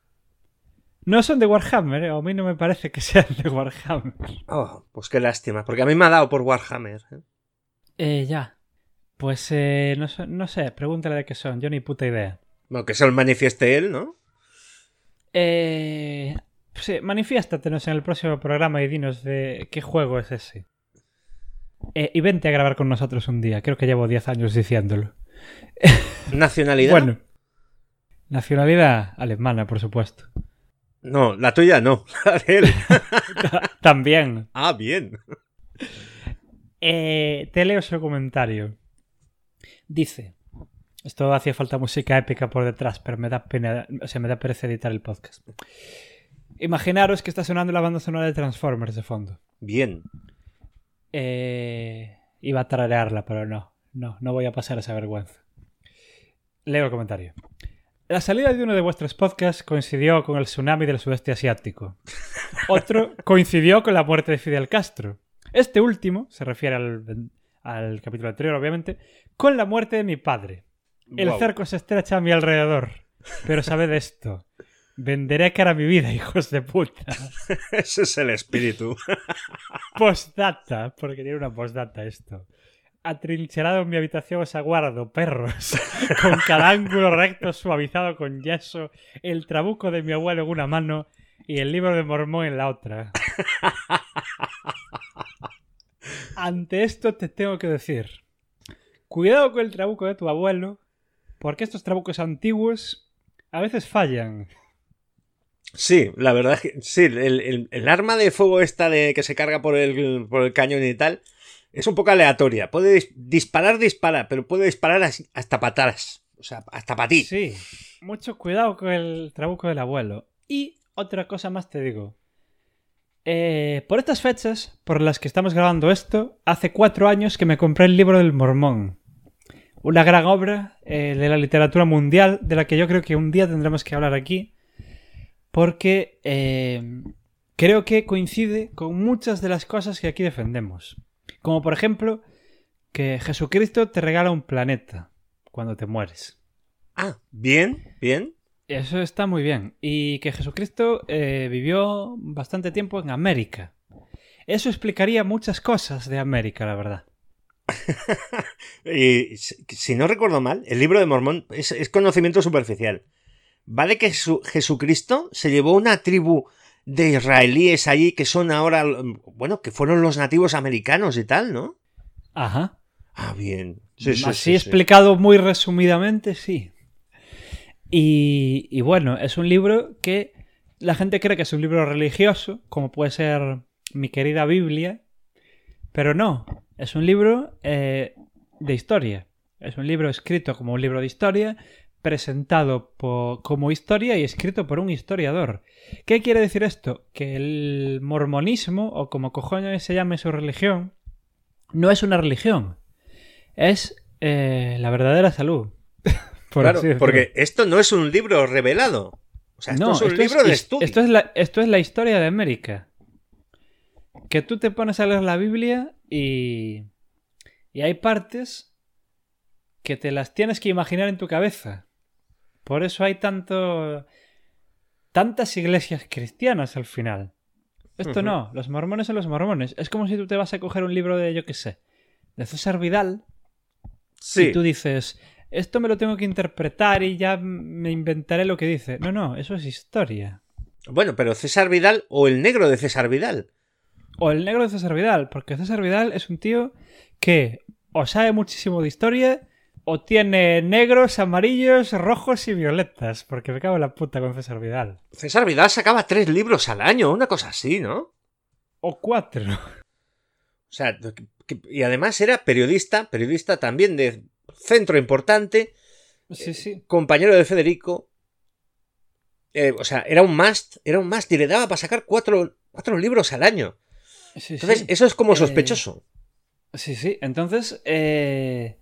No son de Warhammer, ¿eh? A mí no me parece que sean de Warhammer. Oh, pues qué lástima, porque a mí me ha dado por Warhammer. ¿eh? Eh, ya. Pues eh, no, sé- no sé, pregúntale de qué son, yo ni puta idea. Bueno, que se lo manifieste él, ¿no? Eh, sí, manifiéstatelos en el próximo programa y dinos de qué juego es ese. Eh, y vente a grabar con nosotros un día, creo que llevo diez años diciéndolo. ¿Nacionalidad? Bueno, nacionalidad alemana, por supuesto. No, la tuya no, la de él. También. Ah, bien. Eh, te leo su comentario. Dice: esto hacía falta música épica por detrás, pero me da pena, o sea, me da pereza editar el podcast. Imaginaros que está sonando la banda sonora de Transformers de fondo. Bien. Eh, iba a tararearla, pero no, no, no voy a pasar esa vergüenza. Leo el comentario. La salida de uno de vuestros podcasts coincidió con el tsunami del sudeste asiático. Otro coincidió con la muerte de Fidel Castro. Este último, se refiere al, al capítulo anterior, obviamente, con la muerte de mi padre. El Guau. cerco se estrecha a mi alrededor. Pero sabed esto. Venderé cara a mi vida, hijos de puta. Ese es el espíritu. Postdata, porque tiene una postdata esto. Atrincherado en mi habitación os aguardo, perros. Con cada ángulo recto suavizado con yeso, el trabuco de mi abuelo en una mano y el libro de Mormón en la otra. Ante esto te tengo que decir: cuidado con el trabuco de tu abuelo, porque estos trabucos antiguos a veces fallan. Sí, la verdad es que sí, el, el- el arma de fuego esta de que se carga por el, por el cañón y tal es un poco aleatoria. Puede dis- disparar, dispara, pero puede disparar así- hasta patadas. O sea, hasta para ti. Sí, mucho cuidado con el trabuco del abuelo. Y otra cosa más te digo. Eh, por estas fechas, por las que estamos grabando esto, hace cuatro años que me compré el libro del Mormón. Una gran obra eh, de la literatura mundial, de la que yo creo que un día tendremos que hablar aquí, porque eh, creo que coincide con muchas de las cosas que aquí defendemos. Como por ejemplo, que Jesucristo te regala un planeta cuando te mueres. Ah, bien, bien. Eso está muy bien. Y que Jesucristo eh, vivió bastante tiempo en América. Eso explicaría muchas cosas de América, la verdad. Y si si no recuerdo mal, el libro de Mormón es, es conocimiento superficial. Vale que su- Jesucristo se llevó una tribu de israelíes allí que son ahora, bueno, que fueron los nativos americanos y tal, ¿no? Ajá. Ah, bien. Sí, sí, Así sí, sí. explicado muy resumidamente, sí. Y, y bueno, es un libro que la gente cree que es un libro religioso, como puede ser mi querida Biblia, pero no, es un libro eh, de historia. Es un libro escrito como un libro de historia, presentado por, como historia y escrito por un historiador. ¿Qué quiere decir esto? Que el mormonismo, o como cojones se llame su religión, no es una religión. Es eh, la verdadera salud. Por Claro, así decirlo. porque esto no es un libro revelado. O sea, esto No, es un esto libro es, de his- estudio. Esto es, la, esto es la historia de América. Que tú te pones a leer la Biblia y, y hay partes que te las tienes que imaginar en tu cabeza. Por eso hay tanto tantas iglesias cristianas al final. Esto Ujú. no, los mormones son los mormones. Es como si tú te vas a coger un libro de, yo qué sé, de César Vidal Sí. y tú dices, esto me lo tengo que interpretar y ya me inventaré lo que dice. No, no, eso es historia. Bueno, pero César Vidal o el negro de César Vidal. O el negro de César Vidal, porque César Vidal es un tío que o sabe muchísimo de historia o tiene negros, amarillos, rojos y violetas, porque me cago en la puta con César Vidal. César Vidal sacaba tres libros al año, una cosa así, ¿no? O cuatro. O sea, que- y además era periodista, periodista también de centro importante, Sí, sí. compañero de Federico. Eh, o sea, era un must, era un must y le daba para sacar cuatro, cuatro libros al año. Sí, Entonces, sí. eso es como Eh, sospechoso. Sí, sí. Entonces, eh,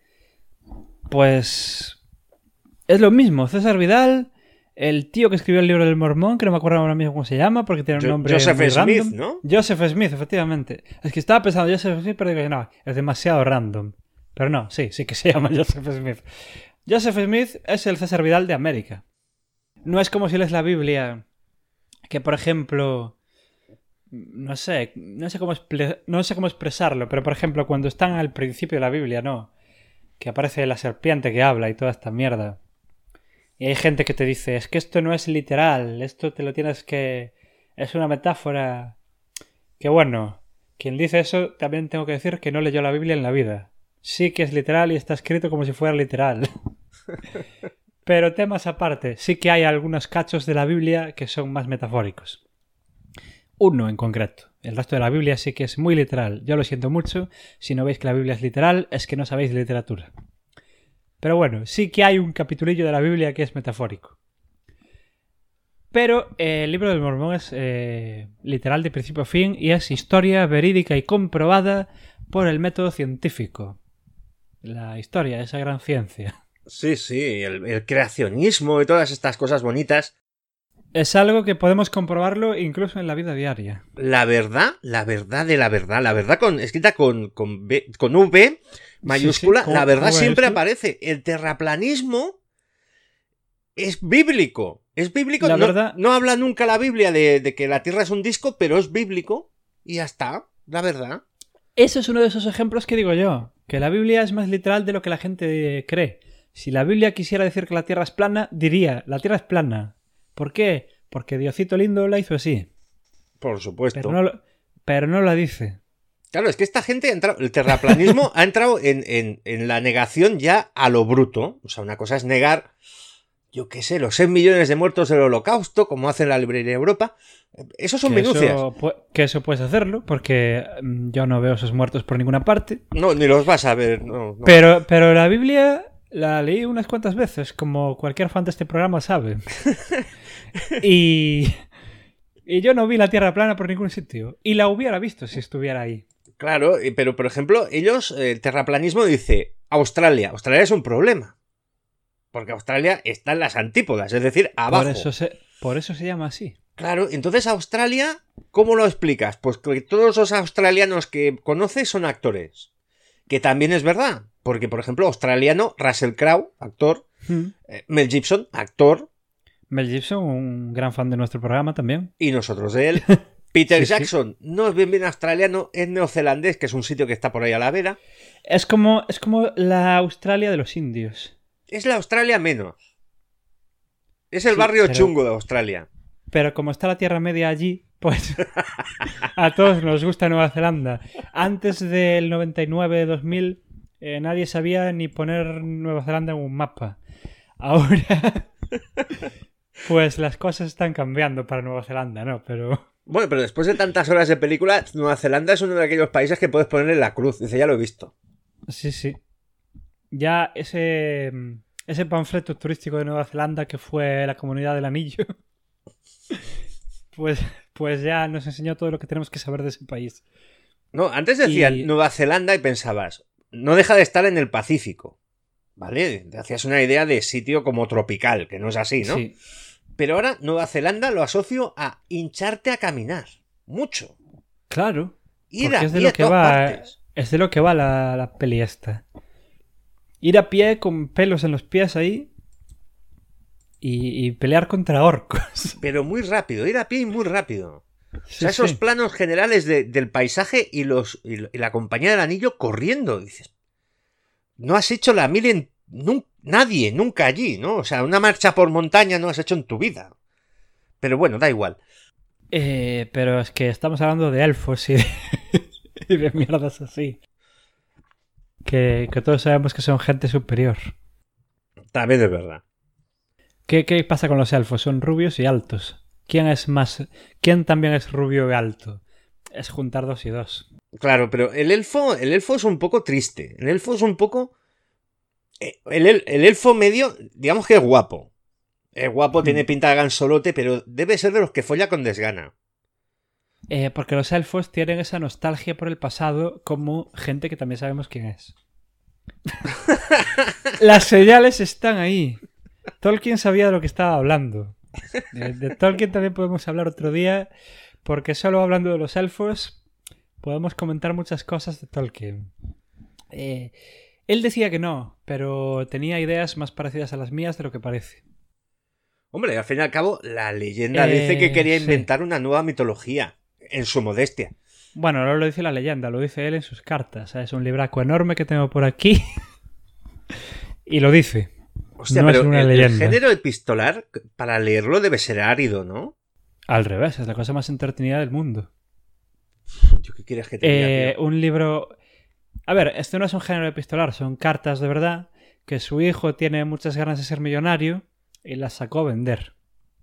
pues es lo mismo. César Vidal, el tío que escribió el libro del Mormón, que no me acuerdo ahora mismo cómo se llama, porque tiene un Jo- nombre Joseph muy Smith, random. ¿no? Joseph Smith, efectivamente. Es que estaba pensando Joseph Smith, pero digo, no, es demasiado random. Pero no, sí, sí que se llama Joseph Smith. Joseph Smith es el César Vidal de América. No es como si lees la Biblia, que por ejemplo, no sé, no sé cómo expre- no sé cómo expresarlo, pero por ejemplo, cuando están al principio de la Biblia, ¿no? Que aparece la serpiente que habla y toda esta mierda. Y hay gente que te dice, es que esto no es literal, esto te lo tienes que... es una metáfora. Que bueno, quien dice eso también tengo que decir que no leyó la Biblia en la vida. Sí que es literal y está escrito como si fuera literal. Pero temas aparte, sí que hay algunos cachos de la Biblia que son más metafóricos. Uno en concreto. El resto de la Biblia sí que es muy literal. Yo lo siento mucho. Si no veis que la Biblia es literal, es que no sabéis literatura. Pero bueno, sí que hay un capitulillo de la Biblia que es metafórico. Pero eh, el libro del Mormón es eh, literal de principio a fin y es historia verídica y comprobada por el método científico. La historia, esa gran ciencia. Sí, sí, el, el creacionismo y todas estas cosas bonitas. Es algo que podemos comprobarlo incluso en la vida diaria. La verdad, la verdad de la verdad, la verdad con escrita con, con, B, con V mayúscula, Sí, sí, ¿cómo- la verdad cómo siempre esto? aparece. El terraplanismo es bíblico. Es bíblico. La no, verdad- no habla nunca la Biblia de, de que la Tierra es un disco, pero es bíblico. Y ya está, la verdad. Eso es uno de esos ejemplos que digo yo, que la Biblia es más literal de lo que la gente cree. Si la Biblia quisiera decir que la Tierra es plana, diría, la Tierra es plana. ¿Por qué? Porque Diosito lindo la hizo así. Por supuesto. Pero no lo, pero no la dice. Claro, es que esta gente ha entrado, el terraplanismo ha entrado en, en, en la negación ya a lo bruto. O sea, una cosa es negar, yo qué sé, los seis millones de muertos del Holocausto, como hace la Librería Europa. Esos son que minucias. Eso, pu- que eso puedes hacerlo, porque mm, yo no veo esos muertos por ninguna parte. No, ni los vas a ver. No, no. Pero, pero la Biblia la leí unas cuantas veces, como cualquier fan de este programa sabe. y, y yo no vi la Tierra plana por ningún sitio. Y la hubiera visto si estuviera ahí. Claro, y- pero por ejemplo, ellos, el terraplanismo dice Australia. Australia es un problema. Porque Australia está en las antípodas, es decir, abajo. Por eso se, por eso se llama así. Claro, entonces Australia, ¿cómo lo explicas? Pues que todos los australianos que conoces son actores. Que también es verdad. Porque, por ejemplo, australiano, Russell Crowe, actor. Hmm. eh, Mel Gibson, actor. Mel Gibson, un gran fan de nuestro programa también. Y nosotros de él. Peter Sí, sí. Jackson no es bien bien australiano, es neozelandés, que es un sitio que está por ahí a la vera. Es como, es como la Australia de los indios. Es la Australia menos. Es el Sí, barrio pero- chungo de Australia. Pero como está la Tierra Media allí, pues a todos nos gusta Nueva Zelanda. Antes del noventa y nueve dos mil eh, nadie sabía ni poner Nueva Zelanda en un mapa. Ahora, pues las cosas están cambiando para Nueva Zelanda, ¿no? Pero... Bueno, pero después de tantas horas de película, Nueva Zelanda es uno de aquellos países que puedes ponerle la cruz. Dice, ya lo he visto. Sí, sí. Ya ese, ese panfleto turístico de Nueva Zelanda que fue la Comunidad del Anillo, pues, pues ya nos enseñó todo lo que tenemos que saber de ese país. No, antes decían Y- Nueva Zelanda y pensabas, no deja de estar en el Pacífico, ¿vale? Te hacías una idea de sitio como tropical, que no es así, ¿no? Sí, Pero ahora Nueva Zelanda lo asocio a hincharte a caminar. Mucho. claro. Ir Porque a es de pie lo a que todas va, partes. es de lo que va la, la peli esta. Ir a pie con pelos en los pies ahí y, y pelear contra orcos. Pero muy rápido, ir a pie y muy rápido. O Sí, sea, esos sí. planos generales de- del paisaje y, los, y, lo- y la compañía del anillo corriendo. Dices, no has hecho la mil en... nun- nadie, nunca allí, ¿no? O sea, una marcha por montaña no has hecho en tu vida. Pero bueno, da igual. Eh, pero es que estamos hablando de elfos y de, y de mierdas así. Que, que todos sabemos que son gente superior. También es verdad. ¿Qué, qué pasa con los elfos? Son rubios y altos. ¿Quién es más? ¿Quién también es rubio y alto? Es juntar dos y dos. Claro, pero el elfo, el elfo es un poco triste. El elfo es un poco... eh, El, el- el elfo medio, digamos que es guapo. Es guapo, tiene pinta de gansolote, pero debe ser de los que folla con desgana. Eh, porque los elfos tienen esa nostalgia por el pasado como gente que también sabemos quién es. Las señales están ahí. Tolkien sabía de lo que estaba hablando. De, de Tolkien también podemos hablar otro día, porque solo hablando de los elfos podemos comentar muchas cosas de Tolkien. Eh, él decía que no, pero tenía ideas más parecidas a las mías de lo que parece. Hombre, al fin y al cabo, la leyenda Eh, dice que quería sí. inventar una nueva mitología, en su modestia. Bueno, no lo dice la leyenda, lo dice él en sus cartas. Es un libraco enorme que tengo por aquí y lo dice. Hostia, No es pero una el, el leyenda. género epistolar, para leerlo debe ser árido, ¿no? Al revés, es la cosa más entretenida del mundo. ¿Yo qué quieres que te diga, Eh, tío? un libro... A ver, esto no es un género epistolar, son cartas de verdad que su hijo tiene muchas ganas de ser millonario y las sacó a vender.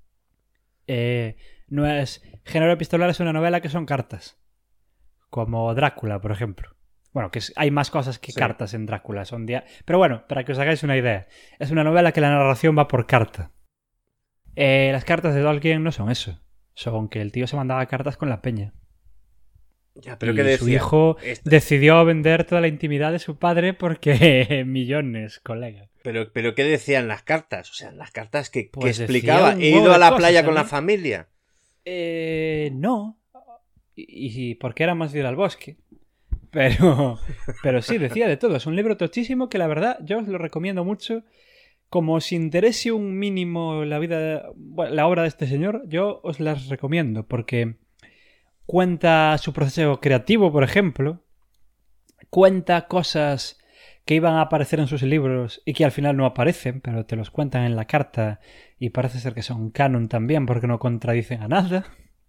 Eh, no es... Género epistolar es una novela que son cartas. Como Drácula, por ejemplo. Bueno, que es- hay más cosas que Sí. cartas en Drácula. Son dia- Pero bueno, para que os hagáis una idea. Es una novela que la narración va por carta. Eh, las cartas de Tolkien no son eso. Son que el tío se mandaba cartas con la peña. Ya, pero y ¿qué decía? su hijo Esta- decidió vender toda la intimidad de su padre porque millones, colega. Pero, pero ¿qué decían las cartas? O sea, las cartas que, que Pues explicaba. decía un He huevo ido a de la cosas, playa a con la mí. familia. Eh, no. Y, y porque era más de ir al bosque. Pero, pero sí, decía de todo. Es un libro tochísimo que la verdad yo os lo recomiendo mucho. Como os interese un mínimo la vida, bueno, la obra de este señor, yo os las recomiendo porque cuenta su proceso creativo, por ejemplo. Cuenta cosas que iban a aparecer en sus libros y que al final no aparecen, pero te los cuentan en la carta y parece ser que son canon también porque no contradicen a nada.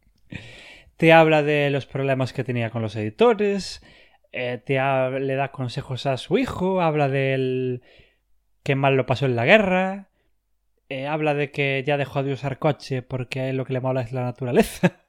Te habla de los problemas que tenía con los editores, eh, te ha- le da consejos a su hijo, habla del que mal lo pasó en la guerra, eh, habla de que ya dejó de usar coche porque a él lo que le mola es la naturaleza.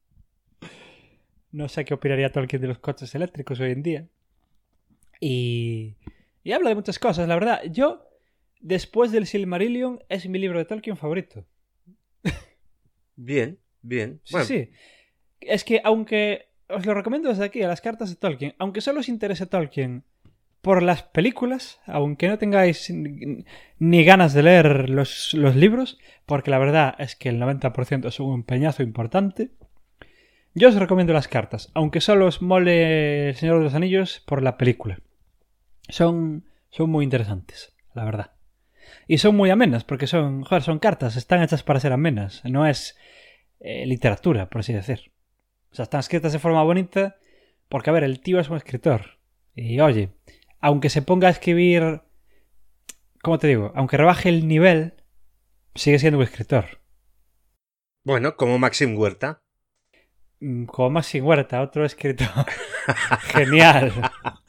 No sé qué opinaría Tolkien de los coches eléctricos hoy en día. Y, y habla de muchas cosas, la verdad. Yo, después del Silmarillion, es mi libro de Tolkien favorito. Bien, bien. Sí, Bueno, sí. Es que aunque... Os lo recomiendo desde aquí, a las cartas de Tolkien. Aunque solo os interese Tolkien por las películas, aunque no tengáis ni, ni ganas de leer los, los libros, porque la verdad es que el noventa por ciento es un peñazo importante, yo os recomiendo las cartas, aunque solo os mole El Señor de los Anillos por la película. Son, son muy interesantes, la verdad. Y son muy amenas, porque son, joder, son cartas, están hechas para ser amenas. No es eh, literatura, por así decir. O sea, están escritas de forma bonita, porque, a ver, el tío es un escritor. Y, oye, aunque se ponga a escribir... ¿Cómo te digo? Aunque rebaje el nivel, sigue siendo un escritor. bueno, como Maxim Huerta. Mm, Como Maxi Huerta, otro escritor. Genial.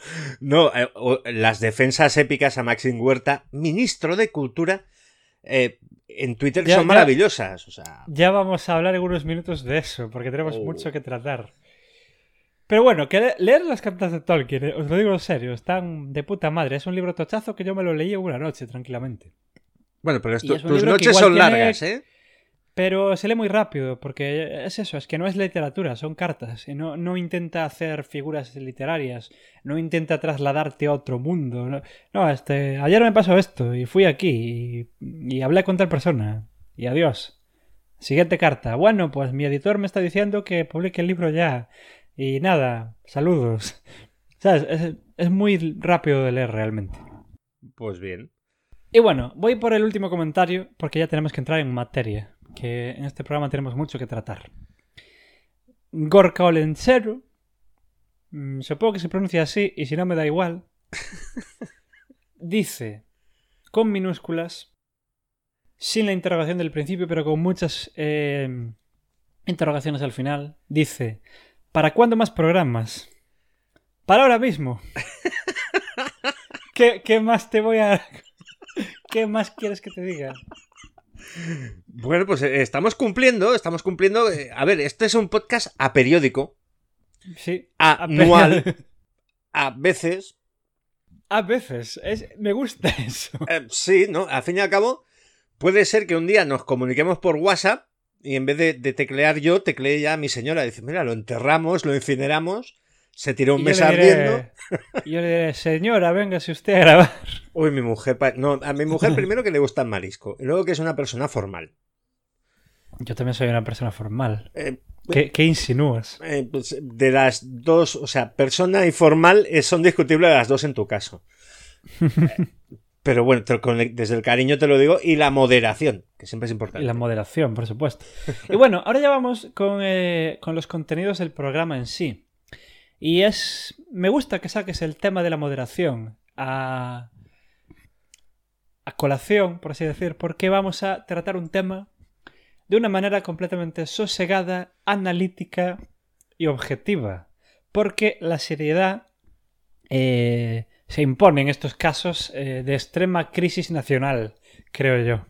No, eh, las defensas épicas a Maxim Huerta, ministro de Cultura, eh, en Twitter ya, son ya, maravillosas. O sea... Ya vamos a hablar en unos minutos de eso, porque tenemos oh. mucho que tratar. Pero bueno, que leer las cartas de Tolkien, os lo digo en serio, están de puta madre. Es un libro tochazo que yo me lo leí en una noche, tranquilamente. Bueno, pero esto, es tus noches son tiene... largas, ¿eh? Pero se lee muy rápido, porque es eso, es que no es literatura, son cartas. Y no, no intenta hacer figuras literarias, no intenta trasladarte a otro mundo. No, no este, ayer me pasó esto y fui aquí y, y hablé con tal persona. Y adiós. Siguiente carta. Bueno, pues mi editor me está diciendo que publique el libro ya. Y nada, saludos. ¿Sabes? Es, es muy rápido de leer realmente. Pues bien. Y bueno, voy por el último comentario porque ya tenemos que entrar en materia. Que en este programa tenemos mucho que tratar. Gorka Olenchero, mmm, supongo que se pronuncia así y si no me da igual, dice, con minúsculas, sin la interrogación del principio, pero con muchas eh, interrogaciones al final, dice, ¿para cuándo más programas? Para ahora mismo. ¿Qué, qué más te voy a... ¿Qué más quieres que te diga? Bueno, pues eh, estamos cumpliendo, estamos cumpliendo. Eh, a ver, este es un podcast a periódico. Sí. Anual. A, a veces. A veces. Es, me gusta eso. Eh, sí, ¿no? Al fin y al cabo, puede ser que un día nos comuniquemos por WhatsApp y en vez de, de teclear yo, teclee ya a mi señora. Dice, mira, lo enterramos, lo incineramos. Se tiró un mes ardiendo. Y yo le diré, señora, véngase usted a grabar. Uy, mi mujer... No, a mi mujer primero que le gusta el marisco. Y luego que es una persona formal. Yo también soy una persona formal. Eh, ¿Qué, ¿Qué insinúas? Eh, pues de las dos... O sea, persona y formal son discutibles las dos en tu caso. eh, pero bueno, te, con, desde el cariño te lo digo. Y la moderación, que siempre es importante. Y la moderación, por supuesto. Y bueno, ahora ya vamos con, eh, con los contenidos del programa en sí. Y es... Me gusta que saques el tema de la moderación a, a colación, por así decir, porque vamos a tratar un tema de una manera completamente sosegada, analítica y objetiva. Porque la seriedad eh, se impone en estos casos eh, de extrema crisis nacional, creo yo.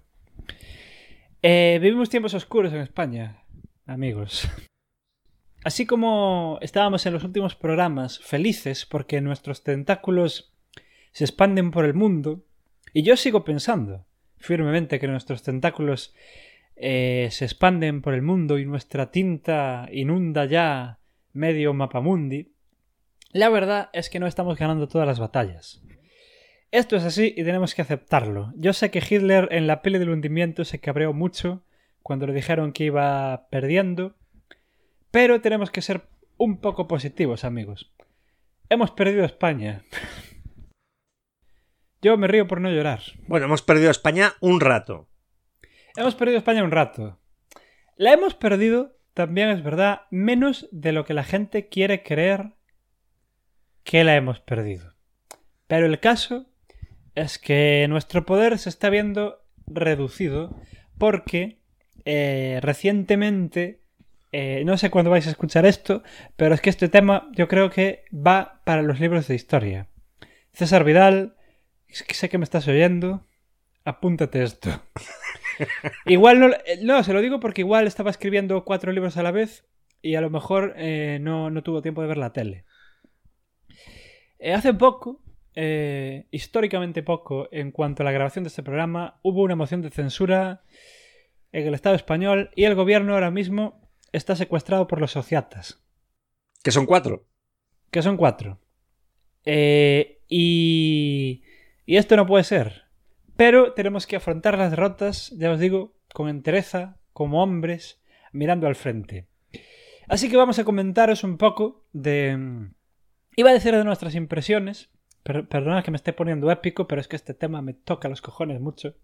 Eh, vivimos tiempos oscuros en España, amigos. Así como estábamos en los últimos programas felices porque nuestros tentáculos se expanden por el mundo, y yo sigo pensando firmemente que nuestros tentáculos eh, se expanden por el mundo y nuestra tinta inunda ya medio mapamundi, la verdad es que no estamos ganando todas las batallas. Esto es así y tenemos que aceptarlo. Yo sé que Hitler en la peli del hundimiento se cabreó mucho cuando le dijeron que iba perdiendo, pero tenemos que ser un poco positivos, amigos. Hemos perdido España. Yo me río por no llorar. Bueno, hemos perdido España un rato. Hemos perdido España un rato. La hemos perdido, también es verdad, menos de lo que la gente quiere creer que la hemos perdido. Pero el caso es que nuestro poder se está viendo reducido porque eh, recientemente... Eh, no sé cuándo vais a escuchar esto, pero es que este tema yo creo que va para los libros de historia. César Vidal, sé que me estás oyendo, apúntate esto. Igual no, no, se lo digo porque igual estaba escribiendo cuatro libros a la vez y a lo mejor eh, no, no tuvo tiempo de ver la tele. Eh, hace poco, eh, históricamente poco, en cuanto a la grabación de este programa, hubo una moción de censura en el Estado español y el gobierno ahora mismo está secuestrado por los sociatas. Que son cuatro. Que son cuatro. Eh, y... y esto no puede ser. Pero tenemos que afrontar las derrotas, ya os digo, con entereza, como hombres, mirando al frente. Así que vamos a comentaros un poco de... Iba a decir de nuestras impresiones. Per- perdona que me esté poniendo épico, pero es que este tema me toca los cojones mucho.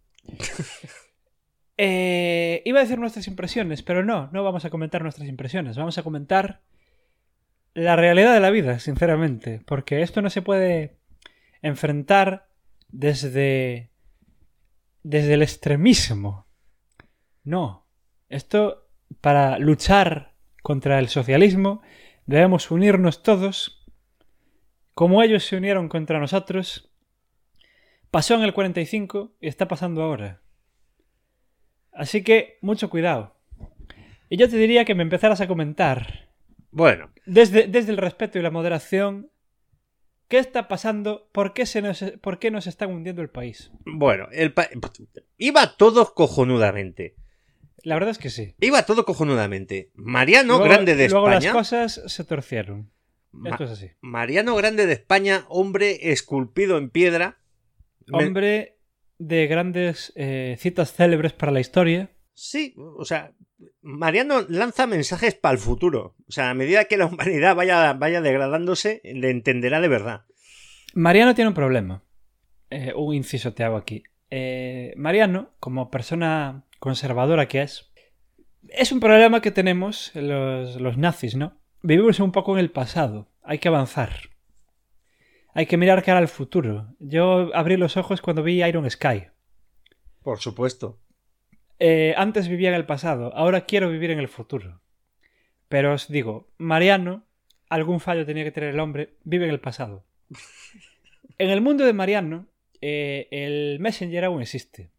Eh, iba a decir nuestras impresiones, pero no, no vamos a comentar nuestras impresiones. Vamos a comentar la realidad de la vida, sinceramente. Porque esto no se puede enfrentar desde, desde el extremismo. No. Esto, para luchar contra el socialismo, debemos unirnos todos como ellos se unieron contra nosotros, pasó en el cuarenta y cinco y está pasando ahora. Así que, mucho cuidado. Y yo te diría que me empezaras a comentar, Bueno, desde, desde el respeto y la moderación, ¿qué está pasando? ¿Por qué, se nos, ¿Por qué nos están hundiendo el país? bueno, el pa- iba todo cojonudamente. La verdad es que sí. Iba todo cojonudamente. Mariano luego, Grande de luego España. las cosas se torcieron. Ma- Esto es así. Mariano Grande de España, hombre esculpido en piedra. Me- Hombre de grandes eh, citas célebres para la historia. Sí, o sea, Mariano lanza mensajes para el futuro. O sea, a medida que la humanidad vaya, vaya degradándose, le entenderá de verdad. Mariano tiene un problema. Eh, un inciso te hago aquí. Eh, Mariano, como persona conservadora que es, es un problema que tenemos los, los nazis, ¿no? Vivimos un poco en el pasado. Hay que avanzar. Hay que mirar cara al futuro. Yo abrí los ojos cuando vi Iron Sky. Por supuesto. Eh, antes vivía en el pasado, ahora quiero vivir en el futuro. Pero os digo, Mariano, algún fallo tenía que tener el hombre, vive en el pasado. En el mundo de Mariano, eh, el Messenger aún existe.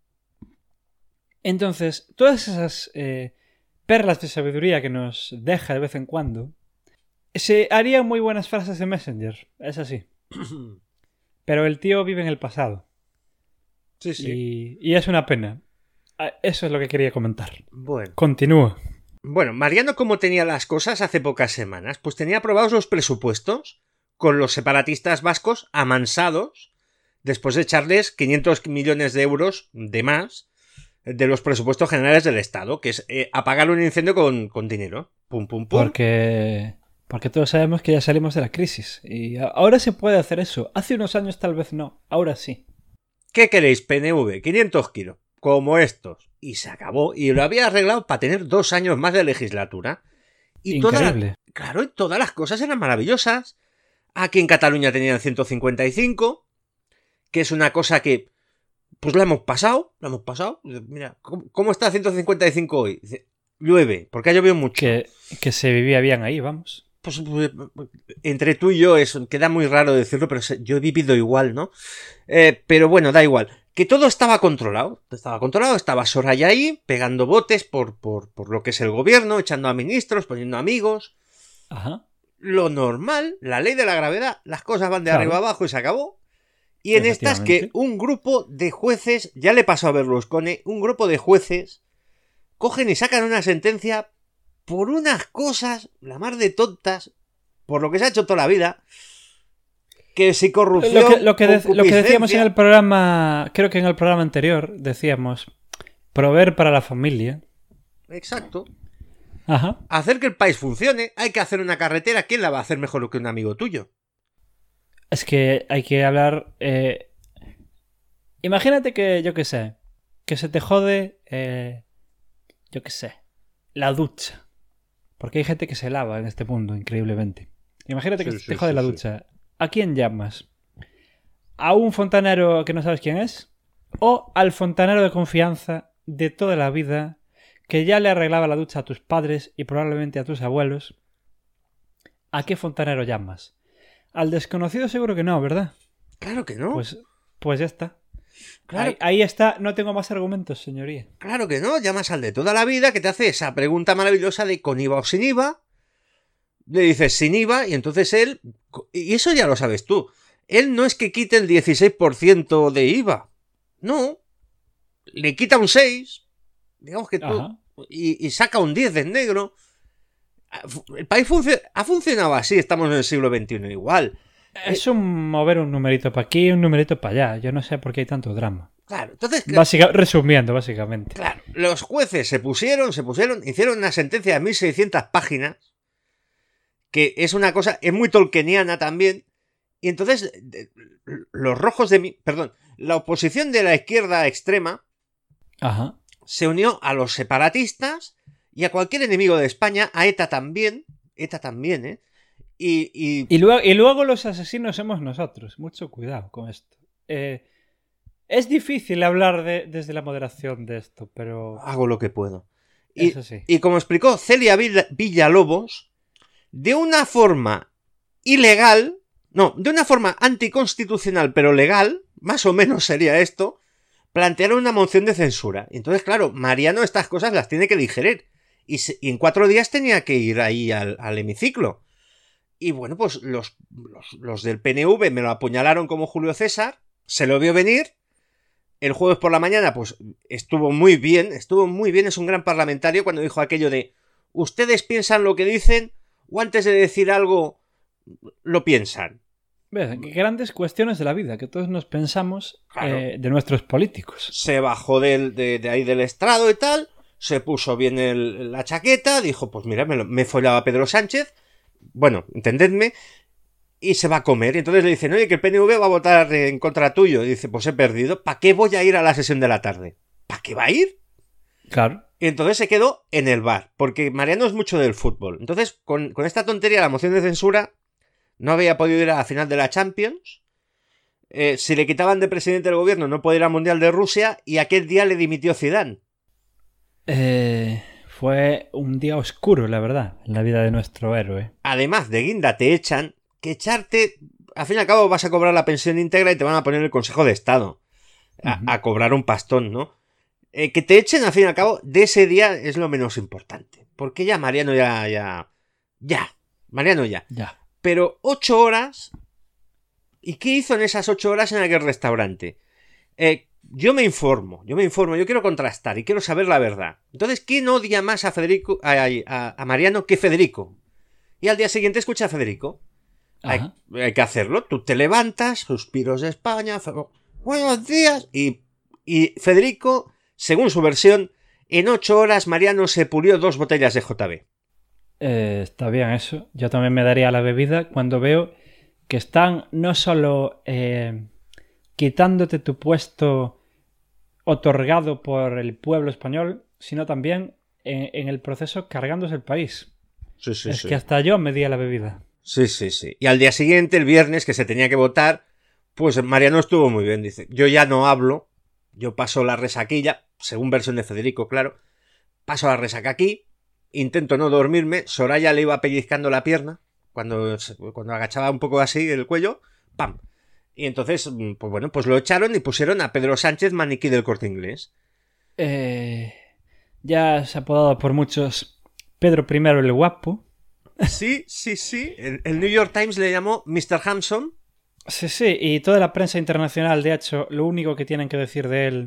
Entonces, todas esas eh, perlas de sabiduría que nos deja de vez en cuando, se harían muy buenas frases de Messenger, es así. Pero el tío vive en el pasado. Sí, sí. Y, y es una pena. Eso es lo que quería comentar. Bueno. Continúa. Bueno, Mariano, ¿cómo tenía las cosas hace pocas semanas? Pues tenía aprobados los presupuestos con los separatistas vascos amansados después de echarles quinientos millones de euros de más de los presupuestos generales del Estado, que es eh, apagar un incendio con, con dinero. Pum, pum, pum. Porque, porque todos sabemos que ya salimos de la crisis. Y ahora se puede hacer eso. Hace unos años tal vez no. Ahora sí. ¿Qué queréis, P N V? quinientos kilos. Como estos. Y se acabó. Y lo había arreglado para tener dos años más de legislatura. Y Increíble. Toda, claro, y todas las cosas eran maravillosas. Aquí en Cataluña tenían ciento cincuenta y cinco. Que es una cosa que... Pues la hemos pasado. La hemos pasado. Mira, ¿cómo, cómo está ciento cincuenta y cinco hoy? Dice, llueve, porque ha llovido mucho. Que, que se vivía bien ahí, vamos. Pues, pues entre tú y yo eso queda muy raro decirlo, pero yo he vivido igual, ¿no? Eh, pero bueno, da igual. Que todo estaba controlado. Estaba controlado, estaba Soraya ahí, pegando botes por, por, por lo que es el gobierno, echando a ministros, poniendo amigos. Ajá. Lo normal, la ley de la gravedad, las cosas van de Claro. arriba abajo y se acabó. Y en estas que un grupo de jueces, ya le pasó a Berlusconi, un grupo de jueces cogen y sacan una sentencia por unas cosas, la mar de tontas, por lo que se ha hecho toda la vida, que si corrupción, Lo que, lo, que de- lo que concupiscencia- decíamos en el programa, creo que en el programa anterior, decíamos proveer para la familia. Exacto. Ajá. Hacer que el país funcione, hay que hacer una carretera, ¿quién la va a hacer mejor que un amigo tuyo? Es que hay que hablar... eh, Imagínate que, yo qué sé, que se te jode, eh, yo qué sé, la ducha. Porque hay gente que se lava en este mundo, increíblemente. Imagínate que Sí, se sí, te jode sí, la sí. ducha. ¿A quién llamas? ¿A un fontanero que no sabes quién es? ¿O al fontanero de confianza de toda la vida que ya le arreglaba la ducha a tus padres y probablemente a tus abuelos? ¿A qué fontanero llamas? Al desconocido seguro que no, ¿verdad? Claro que no. Pues, pues ya está. Claro, Ahí, ahí está, no tengo más argumentos, señoría. claro que no. Llamas al de toda la vida que te hace esa pregunta maravillosa de con I V A o sin I V A. Le dices sin I V A y entonces él... Y eso ya lo sabes tú. Él no es que quite el dieciséis por ciento de I V A. No. Le quita un seis. Digamos que tú... Ajá. Y, y saca un diez en negro. El país func- ha funcionado así. Estamos en el siglo veintiuno igual. Es un mover un numerito para aquí y un numerito para allá. Yo no sé por qué hay tanto drama. Claro, entonces... Básica, resumiendo, básicamente. Claro, los jueces se pusieron, se pusieron, hicieron una sentencia de mil seiscientas páginas, que es una cosa, es muy tolkieniana también, y entonces los rojos de mi, perdón, la oposición de la izquierda extrema Ajá. se unió a los separatistas y a cualquier enemigo de España, a ETA también, ETA también, ¿eh? Y, y... Y luego, y luego los asesinos somos nosotros. Mucho cuidado con esto. Eh, es difícil hablar de, desde la moderación de esto, pero... hago lo que puedo. Y, Eso sí. y como explicó Celia Villa- Villalobos, de una forma ilegal, No, de una forma anticonstitucional pero legal, más o menos sería esto, plantearon una moción de censura. Entonces, claro, Mariano estas cosas las tiene que digerir. Y, se, y en cuatro días tenía que ir ahí al, al hemiciclo. Y bueno, pues los, los, los del P N V me lo apuñalaron como Julio César, se lo vio venir. El jueves por la mañana, pues estuvo muy bien, estuvo muy bien, es un gran parlamentario cuando dijo aquello de ustedes piensan lo que dicen o antes de decir algo lo piensan. ¿Ves? Grandes cuestiones de la vida que todos nos pensamos, Claro. eh, de nuestros políticos. Se bajó del, de, de ahí del estrado y tal, se puso bien el, la chaqueta, dijo, pues mira, me, lo, me follaba a Pedro Sánchez, bueno, entendedme, y se va a comer. Y entonces le dicen, oye, que el P N V va a votar en contra tuyo. Y dice, pues he perdido, ¿para qué voy a ir a la sesión de la tarde? ¿Para qué va a ir? Claro. Y entonces se quedó en el bar, porque Mariano es mucho del fútbol. Entonces, con, con esta tontería, la moción de censura, no había podido ir a la final de la Champions. Eh, si le quitaban de presidente del gobierno, no podía ir al Mundial de Rusia. Y aquel día le dimitió Zidane. Eh, fue un día oscuro, la verdad, en la vida de nuestro héroe. Además de guinda, te echan, que echarte... Al fin y al cabo vas a cobrar la pensión íntegra y te van a poner el Consejo de Estado. A, Ujú. a cobrar un pastón, ¿no? Eh, que te echen, al fin y al cabo, de ese día es lo menos importante. Porque ya Mariano ya... Ya... Ya. Mariano ya. Ya. Pero ocho horas... ¿Y qué hizo en esas ocho horas en aquel restaurante? Eh, yo me informo, yo me informo, yo quiero contrastar y quiero saber la verdad. Entonces, ¿quién odia más a Federico, a, a, a Mariano que Federico? Y al día siguiente escucha a Federico. Hay, hay que hacerlo. Tú te levantas, suspiros de España, buenos días. Y, y Federico, según su versión, en ocho horas Mariano se pulió dos botellas de J B. Eh, está bien eso. Yo también me daría la bebida cuando veo que están no solo eh, quitándote tu puesto otorgado por el pueblo español, sino también en, en el proceso cargándose el país. Sí, sí, es sí. que hasta yo me di a la bebida. Sí, sí, sí. Y al día siguiente, el viernes, que se tenía que votar, pues Mariano estuvo muy bien. Dice, yo ya no hablo, yo paso la resaquilla, según versión de Federico, claro. Paso la resaca aquí, intento no dormirme, Soraya le iba pellizcando la pierna, cuando, cuando agachaba un poco así el cuello, ¡pam! Y entonces, pues bueno, pues lo echaron y pusieron a Pedro Sánchez maniquí del Corte Inglés. Eh, ya se ha apodado por muchos Pedro primero el Guapo. Sí, sí, sí. El, el New York Times le llamó mister Hanson. Sí, sí, y toda la prensa internacional, de hecho, lo único que tienen que decir de él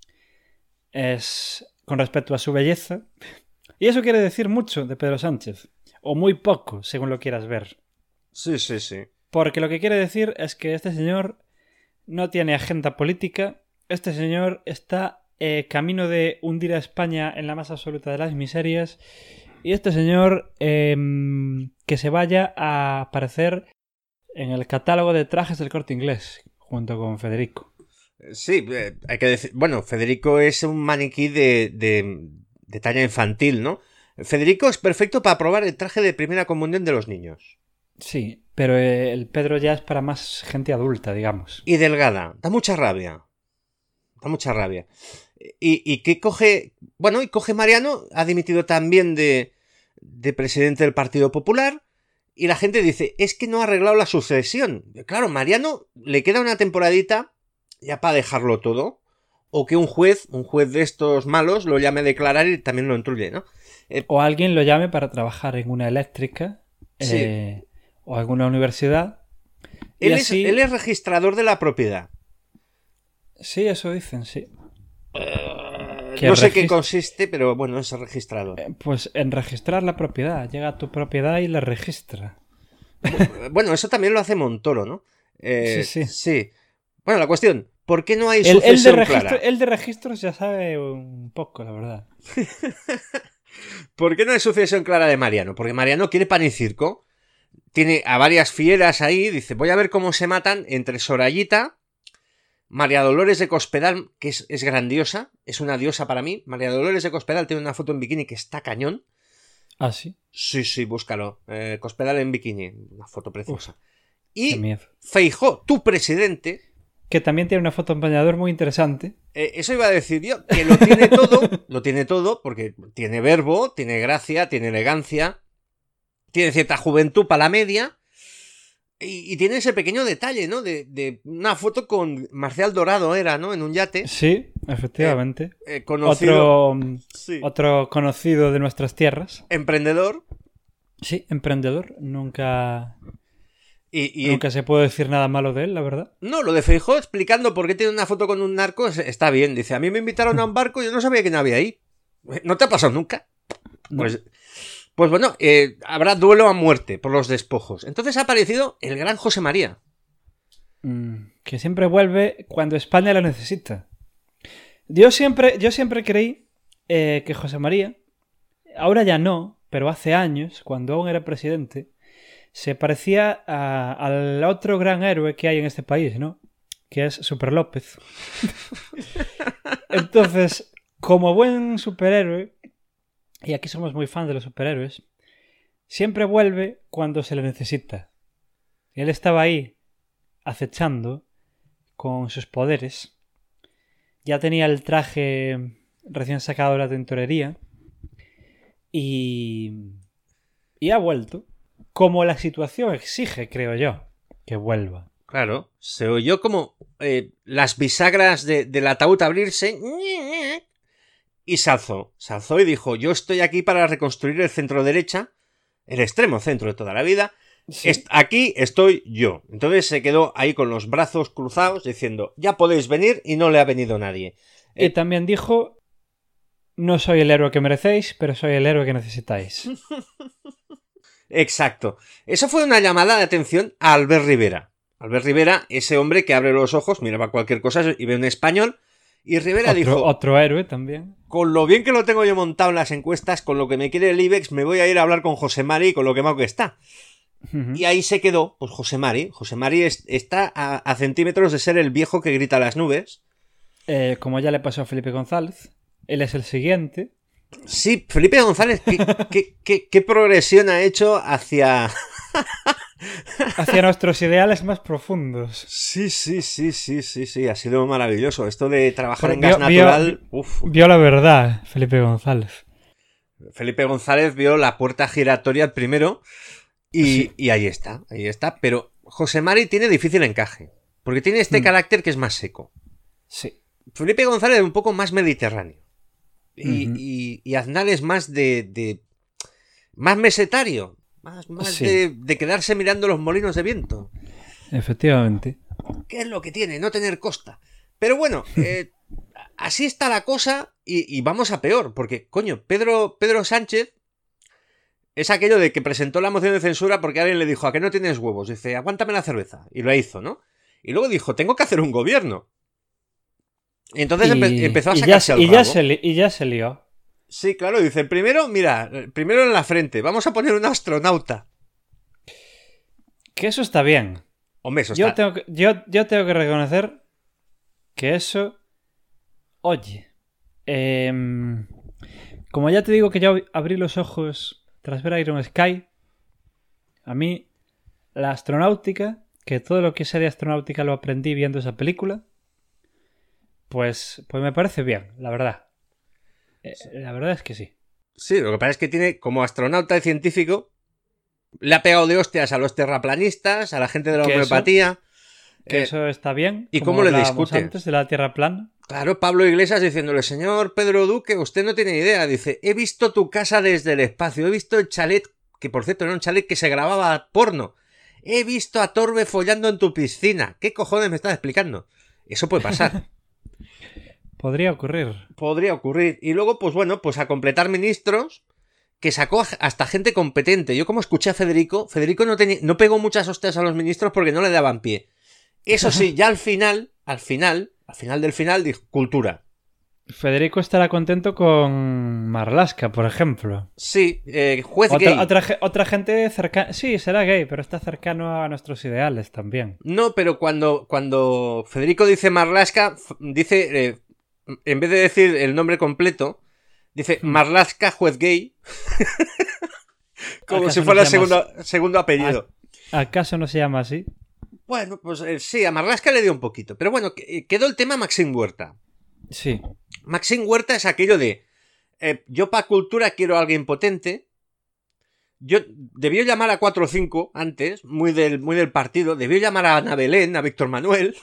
es con respecto a su belleza. Y eso quiere decir mucho de Pedro Sánchez. O muy poco, según lo quieras ver. Sí, sí, sí. Porque lo que quiere decir es que este señor no tiene agenda política. Este señor está eh, camino de hundir a España en la más absoluta de las miserias. Y este señor eh, que se vaya a aparecer en el catálogo de trajes del Corte Inglés, junto con Federico. Sí, eh, hay que decir... Bueno, Federico es un maniquí de, de, de talla infantil, ¿no? Federico es perfecto para probar el traje de primera comunión de los niños. Sí, pero el Pedro ya es para más gente adulta, digamos. Y delgada. Da mucha rabia. Da mucha rabia. Y, y que coge... Bueno, y coge Mariano, ha dimitido también de, de presidente del Partido Popular, y la gente dice, es que no ha arreglado la sucesión. Claro, Mariano le queda una temporadita ya para dejarlo todo, o que un juez, un juez de estos malos, lo llame a declarar y también lo entruye, ¿no? Eh, O alguien lo llame para trabajar en una eléctrica, Sí. eh, o alguna universidad. Y él, así... es, él es registrador de la propiedad. Sí, eso dicen, sí. Eh, no sé qué regist- consiste, pero bueno, es registrador. Eh, Pues en registrar la propiedad. Llega a tu propiedad y la registra. Bueno, eso también lo hace Montoro, ¿no? Eh, Sí, sí. Sí. Bueno, la cuestión, ¿por qué no hay El, el, de sucesión registro, clara? el de registros ya sabe un poco, la verdad. ¿Por qué no hay sucesión clara de Mariano? Porque Mariano quiere pan y circo. Tiene a varias fieras ahí. Dice, voy a ver cómo se matan entre Sorayita, María Dolores de Cospedal, que es, es grandiosa. Es una diosa para mí. María Dolores de Cospedal tiene una foto en bikini que está cañón. Ah, sí. Sí, sí, búscalo. Eh, Cospedal en bikini. Una foto preciosa. Qué Y miedo. Feijóo, tu presidente... Que también tiene una foto en bañador muy interesante. Eh, eso iba a decir yo, que lo tiene todo, lo tiene todo, porque tiene verbo, tiene gracia, tiene elegancia, tiene cierta juventud para la media, Y, y tiene ese pequeño detalle, ¿no? De, de una foto con Marcial Dorado era, ¿no? En un yate. Sí, efectivamente. Eh, eh, conocido... Otro, sí. otro conocido de nuestras tierras. Emprendedor. Sí, emprendedor. Nunca... Y, y... Nunca se puede decir nada malo de él, la verdad. No, lo de Feijóo explicando por qué tiene una foto con un narco está bien. Dice, a mí me invitaron a un barco y yo no sabía quién había ahí. ¿No te ha pasado nunca? No. Pues... Pues bueno, eh, habrá duelo a muerte por los despojos. Entonces ha aparecido el gran José María. Mm, que siempre vuelve cuando España lo necesita. Yo siempre, yo siempre creí eh, que José María, ahora ya no, pero hace años, cuando aún era presidente, se parecía a, al otro gran héroe que hay en este país, ¿no? Que es Super López. Entonces, como buen superhéroe, y aquí somos muy fans de los superhéroes, siempre vuelve cuando se le necesita. Él estaba ahí, acechando, con sus poderes. Ya tenía el traje recién sacado de la tintorería. Y... Y ha vuelto. Como la situación exige, creo yo, que vuelva. Claro, se oyó como eh, las bisagras de, del ataúd abrirse... Y se alzó, se alzó y dijo, yo estoy aquí para reconstruir el centro derecha, el extremo centro de toda la vida, sí. Est- aquí estoy yo. Entonces se quedó ahí con los brazos cruzados diciendo, ya podéis venir y no le ha venido nadie. Y eh... también dijo, no soy el héroe que merecéis, pero soy el héroe que necesitáis. Exacto. Eso fue una llamada de atención a Albert Rivera. Albert Rivera, ese hombre que abre los ojos, miraba cualquier cosa y ve un español. Y Rivera otro, dijo... Otro héroe también. Con lo bien que lo tengo yo montado en las encuestas, con lo que me quiere el IBEX, me voy a ir a hablar con José Mari y con lo quemado que está. Uh-huh. Y ahí se quedó, pues José Mari. José Mari es, está a, a centímetros de ser el viejo que grita a las nubes. Eh, como ya le pasó a Felipe González. Él es el siguiente. Sí, Felipe González, ¿qué, qué, qué, qué progresión ha hecho hacia... hacia nuestros ideales más profundos. Sí, sí, sí, sí, sí, sí, ha sido maravilloso. Esto de trabajar Pero en vio, gas natural... Vio, uf. vio la verdad, Felipe González. Felipe González vio la puerta giratoria primero y, sí. y ahí está, ahí está. Pero José Mari tiene difícil encaje, porque tiene este mm. carácter que es más seco. Sí. Felipe González es un poco más mediterráneo. Y, uh-huh. y, y Aznar es más de... de más mesetario. Más, más sí. de, de quedarse mirando los molinos de viento. Efectivamente. ¿Qué es lo que tiene? No tener costa. Pero bueno, eh, así está la cosa y, y vamos a peor. Porque, coño, Pedro, Pedro Sánchez es aquello de que presentó la moción de censura porque alguien le dijo, ¿a qué no tienes huevos? Dice, aguántame la cerveza. Y lo hizo, ¿no? Y luego dijo, tengo que hacer un gobierno. Y entonces y, empe- empezó a sacarse y ya, al y rabo. ya, se li- y ya se lió. Sí, claro, dice, primero, mira, primero en la frente, vamos a poner un astronauta. Que eso está bien. Hombre, eso yo está... Tengo que, yo, yo tengo que reconocer que eso... Oye, eh, como ya te digo que yo abrí los ojos tras ver Iron Sky, a mí la astronáutica, que todo lo que sé de astronáutica lo aprendí viendo esa película, pues, pues me parece bien, la verdad. Eh, la verdad es que sí. Sí, lo que pasa es que tiene, como astronauta y científico, le ha pegado de hostias a los terraplanistas, a la gente de la homeopatía. Eso, que eh, eso está bien. ¿Y cómo le discute? Antes de la Tierra plana. Claro, Pablo Iglesias diciéndole, señor Pedro Duque, usted no tiene idea. Dice, he visto tu casa desde el espacio, he visto el chalet, que por cierto era un chalet que se grababa porno. He visto a Torbe follando en tu piscina. ¿Qué cojones me estás explicando? Eso puede pasar. Podría ocurrir. Podría ocurrir. Y luego, pues bueno, pues a completar ministros, que sacó hasta gente competente. Yo como escuché a Federico, Federico no, tenía, no pegó muchas hostias a los ministros porque no le daban pie. Eso sí, ya al final, al final, al final del final, dijo, cultura. Federico estará contento con Marlaska, por ejemplo. Sí, eh, juez otra, gay. Otra, otra gente cercana... Sí, será gay, pero está cercano a nuestros ideales también. No, pero cuando, cuando Federico dice Marlaska, dice... Eh, en vez de decir el nombre completo, dice Marlaska juez gay. Como si fuera no segundo, segundo apellido. ¿Acaso no se llama así? Bueno, pues eh, sí, a Marlaska le dio un poquito. Pero bueno, quedó el tema Maxim Huerta. Sí. Maxim Huerta es aquello de eh, yo para cultura quiero a alguien potente. Yo debió llamar a cuatro o cinco antes, muy del, muy del partido. Debió llamar a Ana Belén, a Víctor Manuel.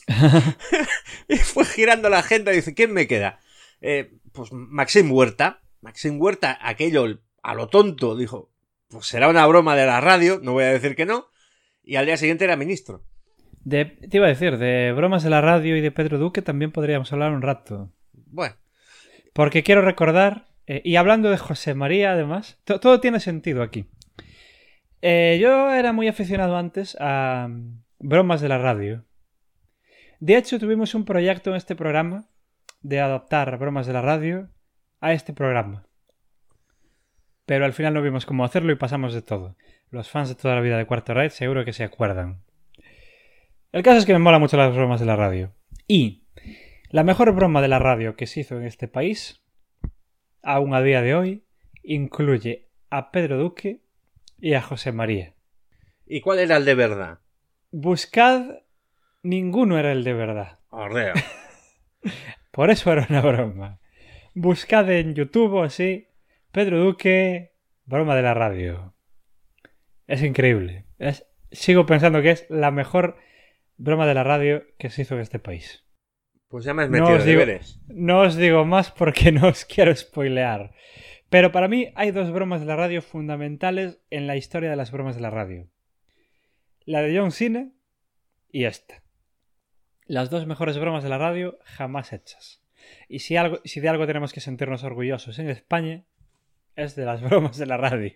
Y fue girando la agenda y dice, ¿quién me queda? Eh, pues Maxim Huerta. Maxim Huerta, aquello a lo tonto, dijo, pues será una broma de la radio, no voy a decir que no. Y al día siguiente era ministro. De, te iba a decir, de bromas de la radio y de Pedro Duque también podríamos hablar un rato. Bueno. Porque quiero recordar, eh, y hablando de José María además, to- todo tiene sentido aquí. Eh, yo era muy aficionado antes a um, bromas de la radio. De hecho, tuvimos un proyecto en este programa de adaptar bromas de la radio a este programa. Pero al final no vimos cómo hacerlo y pasamos de todo. Los fans de toda la vida de Cuarto Raid seguro que se acuerdan. El caso es que me mola mucho las bromas de la radio. Y la mejor broma de la radio que se hizo en este país, aún a día de hoy, incluye a Pedro Duque y a José María. ¿Y cuál era el de verdad? Buscad, ninguno era el de verdad. Orreo. Por eso era una broma. Buscad en YouTube o así, Pedro Duque, broma de la radio. Es increíble. Es, sigo pensando que es la mejor broma de la radio que se hizo en este país. Pues ya me has No metido os de digo- deberes. No os digo más porque no os quiero spoilear. Pero para mí hay dos bromas de la radio fundamentales en la historia de las bromas de la radio. La de John Cena y esta. Las dos mejores bromas de la radio jamás hechas. Y si, algo, si de algo tenemos que sentirnos orgullosos en España, es de las bromas de la radio.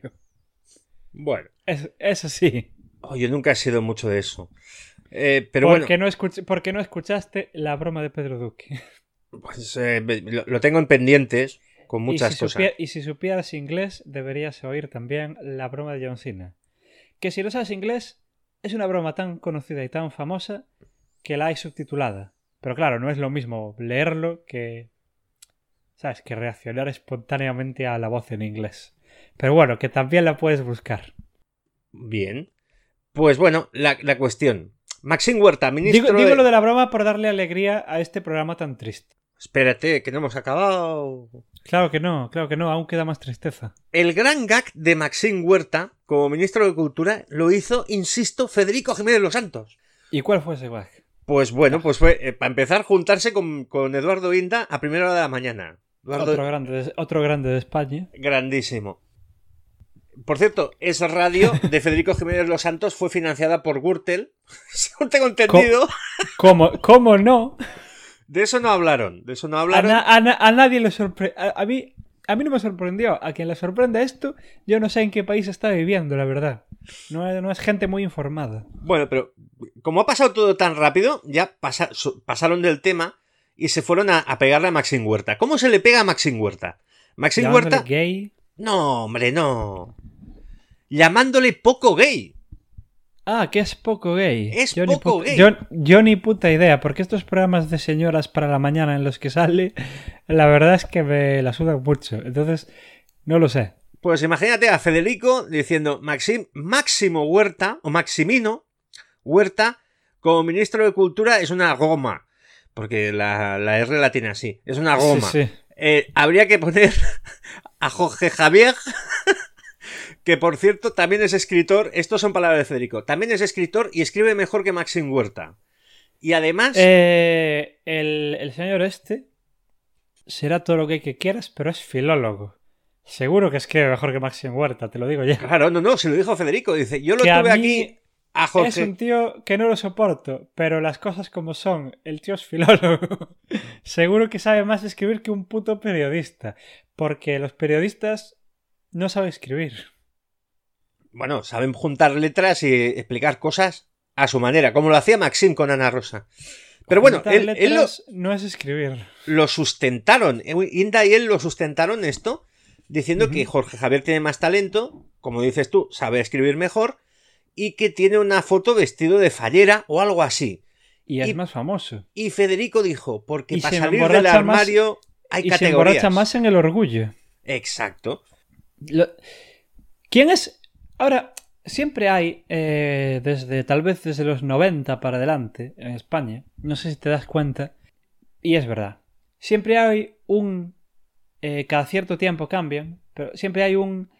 Bueno. Es, eso sí. Oh, yo nunca he sido mucho de eso. Eh, pero porque, bueno, no escuch- porque no escuchaste la broma de Pedro Duque. pues, eh, lo, lo tengo en pendientes con muchas y si cosas. supie- y si supieras inglés, deberías oír también la broma de John Cena. Que si lo sabes inglés, es una broma tan conocida y tan famosa que la hay subtitulada. Pero claro, no es lo mismo leerlo que... ¿Sabes? Que reaccionar espontáneamente a la voz en inglés. Pero bueno, que también la puedes buscar. Bien. Pues bueno, la, la cuestión. Maxim Huerta, ministro Digo, digo de... lo de la broma por darle alegría a este programa tan triste. Espérate, que no hemos acabado. Claro que no, claro que no, aún queda más tristeza. El gran gag de Maxim Huerta como ministro de Cultura lo hizo, insisto, Federico Jiménez Los Santos. ¿Y cuál fue ese gag? Pues bueno, pues fue, eh, para empezar, juntarse con, con Eduardo Inda a primera hora de la mañana. Eduardo... Otro grande, de, otro grande de España. Grandísimo. Por cierto, esa radio de Federico Jiménez Los Santos fue financiada por Gürtel. Según tengo entendido. ¿Cómo, cómo no? De eso no hablaron. De eso no A, hablaron. na- a na- a nadie le sorprendió. A, a mí, a mí no me sorprendió. A quien le sorprende esto, yo no sé en qué país está viviendo, la verdad. No, es- no es gente muy informada. Bueno, pero como ha pasado todo tan rápido, ya pasa- su- pasaron del tema y se fueron a, a pegarle a Maxim Huerta. ¿Cómo se le pega a Maxim Huerta? Maxim Llamándole Huerta... gay. No, hombre, no. Llamándole poco gay. Ah, que es poco gay. Es Yo ni poco puta- gay. Yo, yo ni puta idea, porque estos programas de señoras para la mañana en los que sale, la verdad es que me la sudan mucho. Entonces, no lo sé. Pues imagínate a Federico diciendo Maxim, Máximo Huerta, o Maximino Huerta, como ministro de Cultura es una goma. Porque la, la R la tiene así. Es una goma. Sí, sí. Eh, habría que poner a Jorge Javier, que por cierto también es escritor. Estos son palabras de Federico. También es escritor y escribe mejor que Maxim Huerta. Y además... Eh, el, el señor este será todo lo que, que quieras, pero es filólogo. Seguro que escribe mejor que Maxim Huerta, te lo digo ya. Claro, no, no, se lo dijo Federico. Dice, yo lo Que a tuve mí aquí a Jorge. Es un tío que no lo soporto, pero las cosas como son, el tío es filólogo. Seguro que sabe más escribir que un puto periodista, porque los periodistas no saben escribir. Bueno, saben juntar letras y explicar cosas a su manera, como lo hacía Maxim con Ana Rosa. Pero bueno, Juntar él, él lo, letras no es escribir. lo sustentaron. Inda y él lo sustentaron esto, diciendo Ujú. que Jorge Javier tiene más talento, como dices tú, sabe escribir mejor, y que tiene una foto vestido de fallera o algo así. Y es Y- más famoso. Y Federico dijo, porque Y para se salir del emborracha más- armario hay y se categorías. emborracha más en el orgullo. Exacto. Lo- ¿Quién es? Ahora, siempre hay, eh, desde tal vez desde los noventa para adelante, en España, no sé si te das cuenta, y es verdad, siempre hay un, eh, cada cierto tiempo cambian, pero siempre hay un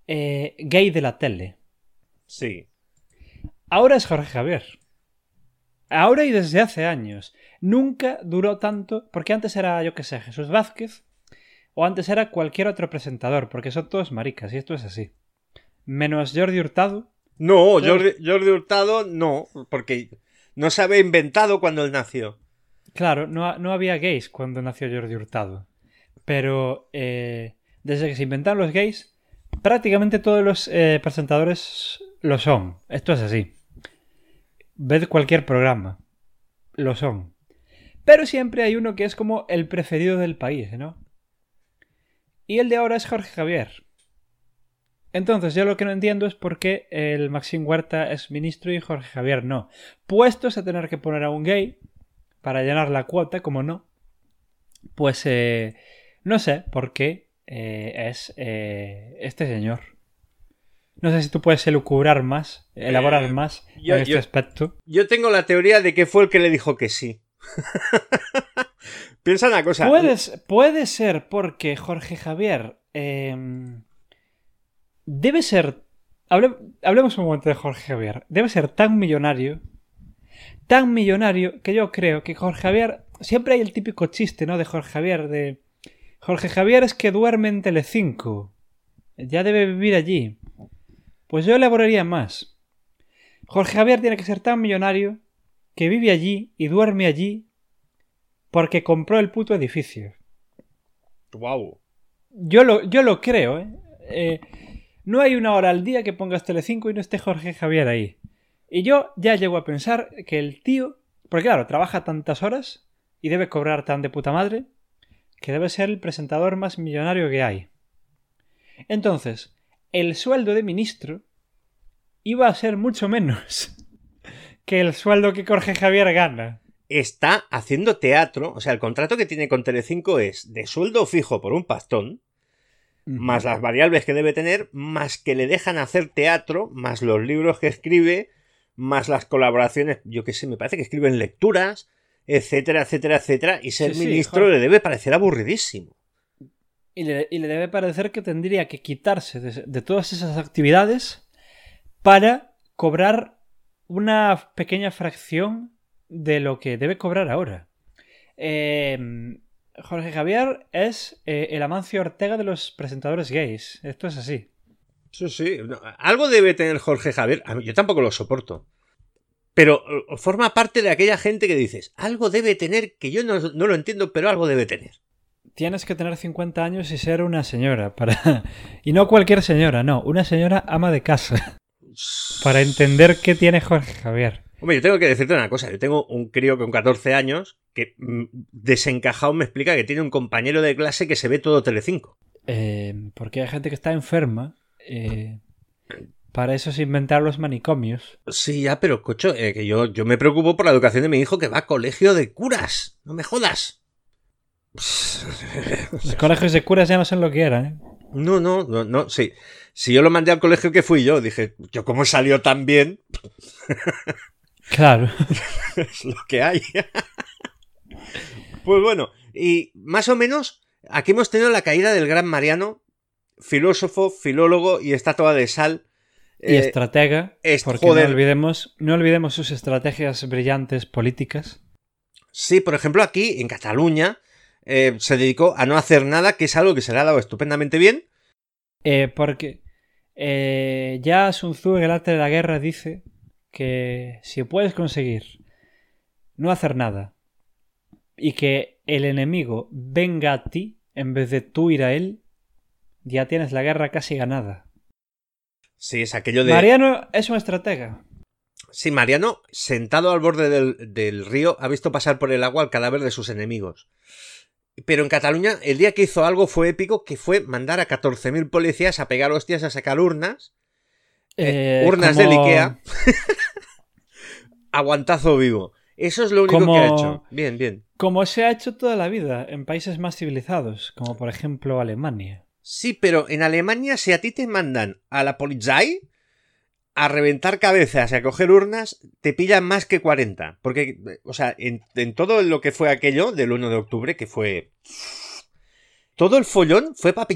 eh, gay de la tele. Sí. Ahora es Jorge Javier. Ahora y desde hace años. Nunca duró tanto, porque antes era, yo qué sé, Jesús Vázquez, o antes era cualquier otro presentador, porque son todos maricas, y esto es así. Menos Jordi Hurtado. No, Jordi, Jordi Hurtado no, porque no se había inventado cuando él nació. Claro, no, no había gays cuando nació Jordi Hurtado. Pero eh, desde que se inventaron los gays, prácticamente todos los eh, presentadores lo son. Esto es así. Ved cualquier programa. Lo son. Pero siempre hay uno que es como el preferido del país, ¿no? Y el de ahora es Jorge Javier. Entonces, yo lo que no entiendo es por qué el Maxim Huerta es ministro y Jorge Javier no. Puestos a tener que poner a un gay para llenar la cuota, como no, pues eh, no sé por qué eh, es eh, este señor. No sé si tú puedes elucubrar más, elaborar Eh, más yo- en este yo- aspecto. Yo tengo la teoría de que fue el que le dijo que sí. Piensa una cosa. Puedes, puede ser porque Jorge Javier eh, debe ser... hable- hablemos un momento de Jorge Javier. Debe ser tan millonario, tan millonario, que yo creo que Jorge Javier... Siempre hay el típico chiste, ¿no? De Jorge Javier, de... Jorge Javier es que duerme en Telecinco. Ya debe vivir allí. Pues yo elaboraría más. Jorge Javier tiene que ser tan millonario que vive allí y duerme allí porque compró el puto edificio. Wow. Yo lo, yo lo creo, ¿eh? ¿eh? No hay una hora al día que pongas Telecinco y no esté Jorge Javier ahí. Y yo ya llego a pensar que el tío... Porque claro, trabaja tantas horas y debe cobrar tan de puta madre que debe ser el presentador más millonario que hay. Entonces, el sueldo de ministro iba a ser mucho menos que el sueldo que Jorge Javier gana. Está haciendo teatro, o sea, el contrato que tiene con Telecinco es de sueldo fijo por un pastón, más las variables que debe tener, más que le dejan hacer teatro, más los libros que escribe, más las colaboraciones, yo qué sé, me parece que escriben lecturas, etcétera, etcétera, etcétera, y ser Sí, sí, ministro joder. le debe parecer aburridísimo. Y le, y le debe parecer que tendría que quitarse de, de todas esas actividades para cobrar una pequeña fracción de lo que debe cobrar ahora. Eh, Jorge Javier es eh, el Amancio Ortega de los presentadores gays. Esto es así. Sí, sí, no, algo debe tener Jorge Javier, a mí, yo tampoco lo soporto. Pero eh, forma parte de aquella gente que dices, algo debe tener, que yo no, no lo entiendo, pero algo debe tener. Tienes que tener cincuenta años y ser una señora para... Y no cualquier señora, no. Una señora ama de casa. Para entender qué tiene Jorge Javier. Hombre, yo tengo que decirte una cosa. Yo tengo un crío con catorce años que mm, desencajado me explica que tiene un compañero de clase que se ve todo Telecinco. Eh, porque hay gente que está enferma. Eh, para eso se inventaron los manicomios. Sí, ya, pero cocho, eh, que yo, yo me preocupo por la educación de mi hijo que va a colegio de curas. No me jodas. Los colegios de curas ya no son lo que eran, ¿eh? No, no, no, no, sí. Si yo lo mandé al colegio que fui yo, dije, yo cómo salió tan bien, Claro. es lo que hay. Pues bueno, y más o menos aquí hemos tenido la caída del gran Mariano, filósofo, filólogo y estatua de sal. Y Eh, estratega. es- Porque joder. no olvidemos, no olvidemos sus estrategias brillantes políticas. Sí, por ejemplo, aquí en Cataluña eh, se dedicó a no hacer nada, que es algo que se le ha dado estupendamente bien. Eh, porque eh, ya Sun Tzu en el arte de la guerra dice que si puedes conseguir no hacer nada y que el enemigo venga a ti en vez de tú ir a él, ya tienes la guerra casi ganada. Sí, es aquello de... Mariano es un estratega. Sí, Mariano, sentado al borde del, del río, ha visto pasar por el agua el cadáver de sus enemigos. Pero en Cataluña, el día que hizo algo fue épico, que fue mandar a catorce mil policías a pegar hostias a sacar urnas. Eh, Eh, urnas como- del Ikea. Aguantazo vivo. Eso es lo único Como- que ha hecho. Bien, bien. Como se ha hecho toda la vida en países más civilizados, como por ejemplo Alemania. Sí, pero en Alemania, si a ti te mandan a la Polizei a reventar cabezas y a coger urnas, te pillan más que cuarenta. Porque, o sea, en, en todo lo que fue aquello del uno de octubre, que fue... Todo el follón fue para pillar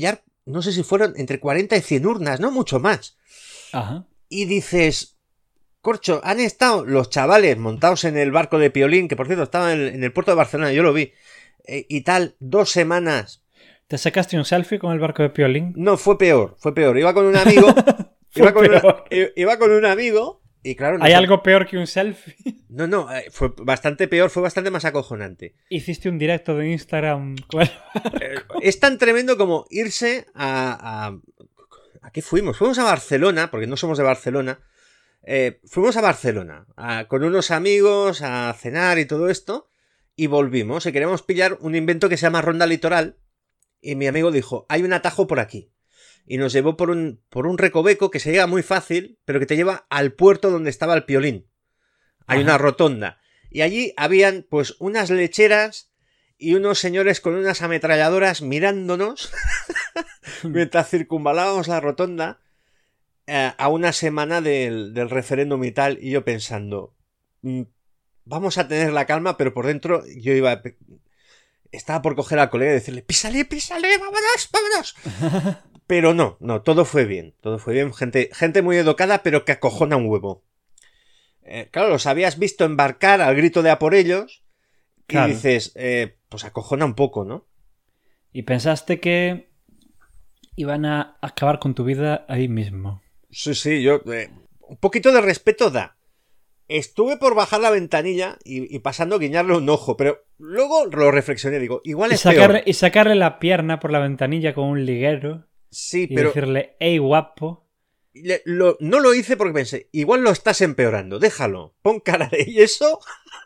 no sé si fueron entre cuarenta y cien urnas, no mucho más. Ajá. Y dices, corcho, han estado los chavales montados en el barco de Piolín, que por cierto estaba en el, en el puerto de Barcelona, yo lo vi, eh, y tal, dos semanas. ¿Te sacaste un selfie con el barco de Piolín? No, fue peor, fue peor. Iba con un amigo, iba, con una, iba con un amigo, y claro... No ¿Hay fue... algo peor que un selfie? No, no, fue bastante peor, fue bastante más acojonante. Hiciste un directo de Instagram con el barco. Es tan tremendo como irse a... a... ¿A qué fuimos? Fuimos a Barcelona, porque no somos de Barcelona. Eh, fuimos a Barcelona a, con unos amigos a cenar y todo esto, y volvimos y queríamos pillar un invento que se llama Ronda Litoral, y mi amigo dijo, hay un atajo por aquí, y nos llevó por un, por un recoveco que se llega muy fácil, pero que te lleva al puerto donde estaba el Piolín. Hay Ajá. una rotonda, y allí habían pues unas lecheras y unos señores con unas ametralladoras mirándonos mientras circunvalábamos la rotonda, eh, a una semana del, del referéndum y tal, y yo pensando, mmm, vamos a tener la calma, pero por dentro yo iba, estaba por coger al colega y decirle, písale, písale, vámonos, vámonos. Pero no, no, todo fue bien, todo fue bien, gente, gente muy educada, pero que acojona un huevo. Eh, claro, los habías visto embarcar al grito de a por ellos, claro. Y dices, eh, pues acojona un poco, ¿no? Y pensaste que iban a acabar con tu vida ahí mismo. Sí, sí, yo... Eh, un poquito de respeto da. Estuve por bajar la ventanilla y, y pasando a guiñarle un ojo, pero luego lo reflexioné, digo, igual y es sacarle, peor. Y sacarle la pierna por la ventanilla con un liguero. Sí, y pero... decirle, hey, guapo. Le, lo, no lo hice porque pensé, igual lo estás empeorando, déjalo, pon cara de... Y eso...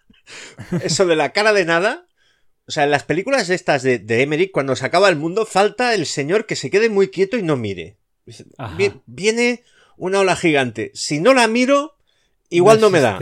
eso de la cara de nada... O sea, en las películas estas de, de Emmerich, cuando se acaba el mundo, falta el señor que se quede muy quieto y no mire. Viene, viene una ola gigante. Si no la miro, igual no, no me da.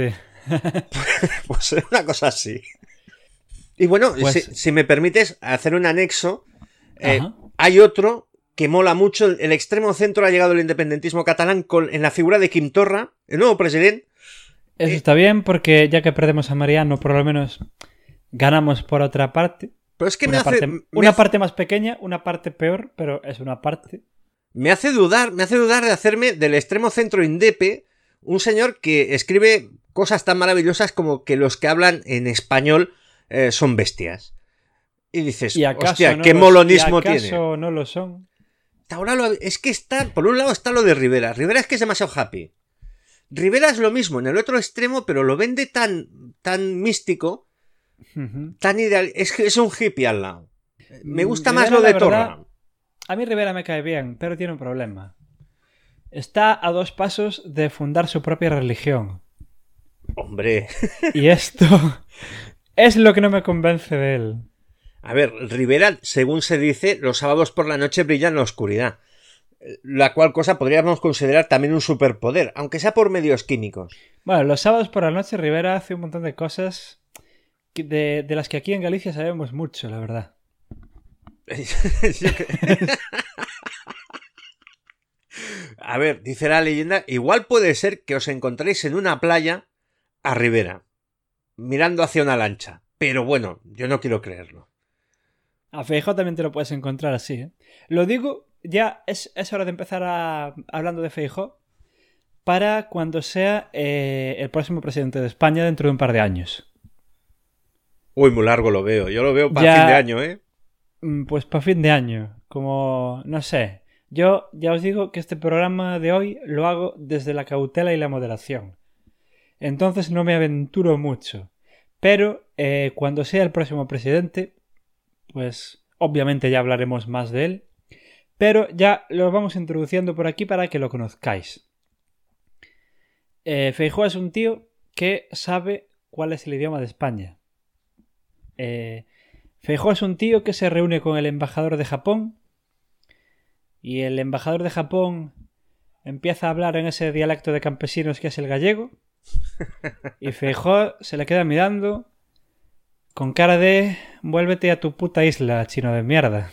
Pues es una cosa así. Y bueno, pues... si, si me permites hacer un anexo, eh, hay otro que mola mucho. El, el extremo centro ha llegado el independentismo catalán con, en la figura de Quim Torra, el nuevo presidente. Eso eh, está bien, porque ya que perdemos a Mariano, por lo menos... ganamos por otra parte. Pero es que una me hace... Parte, me una hace... parte más pequeña, una parte peor, pero es una parte. Me hace dudar, me hace dudar de hacerme del extremo centro indepe un señor que escribe cosas tan maravillosas como que los que hablan en español eh, son bestias. Y dices, ¿Y acaso hostia, no qué los, molonismo ¿y acaso tiene. no lo son? Ahora lo, es que está, por un lado está lo de Rivera. Rivera es que es demasiado happy. Rivera es lo mismo en el otro extremo, pero lo vende tan, tan místico. Uh-huh. Tan ideal, es que es un hippie al lado. Me gusta Rivera, más lo de verdad, Torra. A mí Rivera me cae bien, pero tiene un problema. Está a dos pasos de fundar su propia religión. Hombre. Y esto es lo que no me convence de él. A ver, Rivera, según se dice, los sábados por la noche brilla en la oscuridad. La cual cosa podríamos considerar también un superpoder, aunque sea por medios químicos. Bueno, los sábados por la noche Rivera hace un montón de cosas de, de las que aquí en Galicia sabemos mucho, la verdad. A ver, dice la leyenda, igual puede ser que os encontréis en una playa a Rivera, mirando hacia una lancha. Pero bueno, yo no quiero creerlo. A Feijóo también te lo puedes encontrar así, ¿eh? Lo digo, ya es, es hora de empezar a, hablando de Feijóo para cuando sea eh, el próximo presidente de España dentro de un par de años. Uy, muy largo lo veo. Yo lo veo para ya, fin de año, ¿eh? Pues para fin de año. Como, no sé. Yo ya os digo que este programa de hoy lo hago desde la cautela y la moderación. Entonces no me aventuro mucho. Pero eh, cuando sea el próximo presidente, pues obviamente ya hablaremos más de él. Pero ya lo vamos introduciendo por aquí para que lo conozcáis. Eh, Feijóo es un tío que sabe cuál es el idioma de España. Eh, Feijóo es un tío que se reúne con el embajador de Japón y el embajador de Japón empieza a hablar en ese dialecto de campesinos que es el gallego y Feijóo se le queda mirando con cara de vuélvete a tu puta isla, chino de mierda.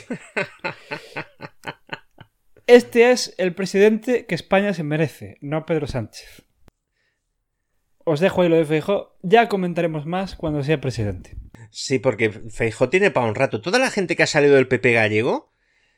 Este es el presidente que España se merece, no Pedro Sánchez. Os dejo ahí lo de Feijóo, ya comentaremos más cuando sea presidente. Sí, porque Feijóo tiene para un rato. Toda la gente que ha salido del P P gallego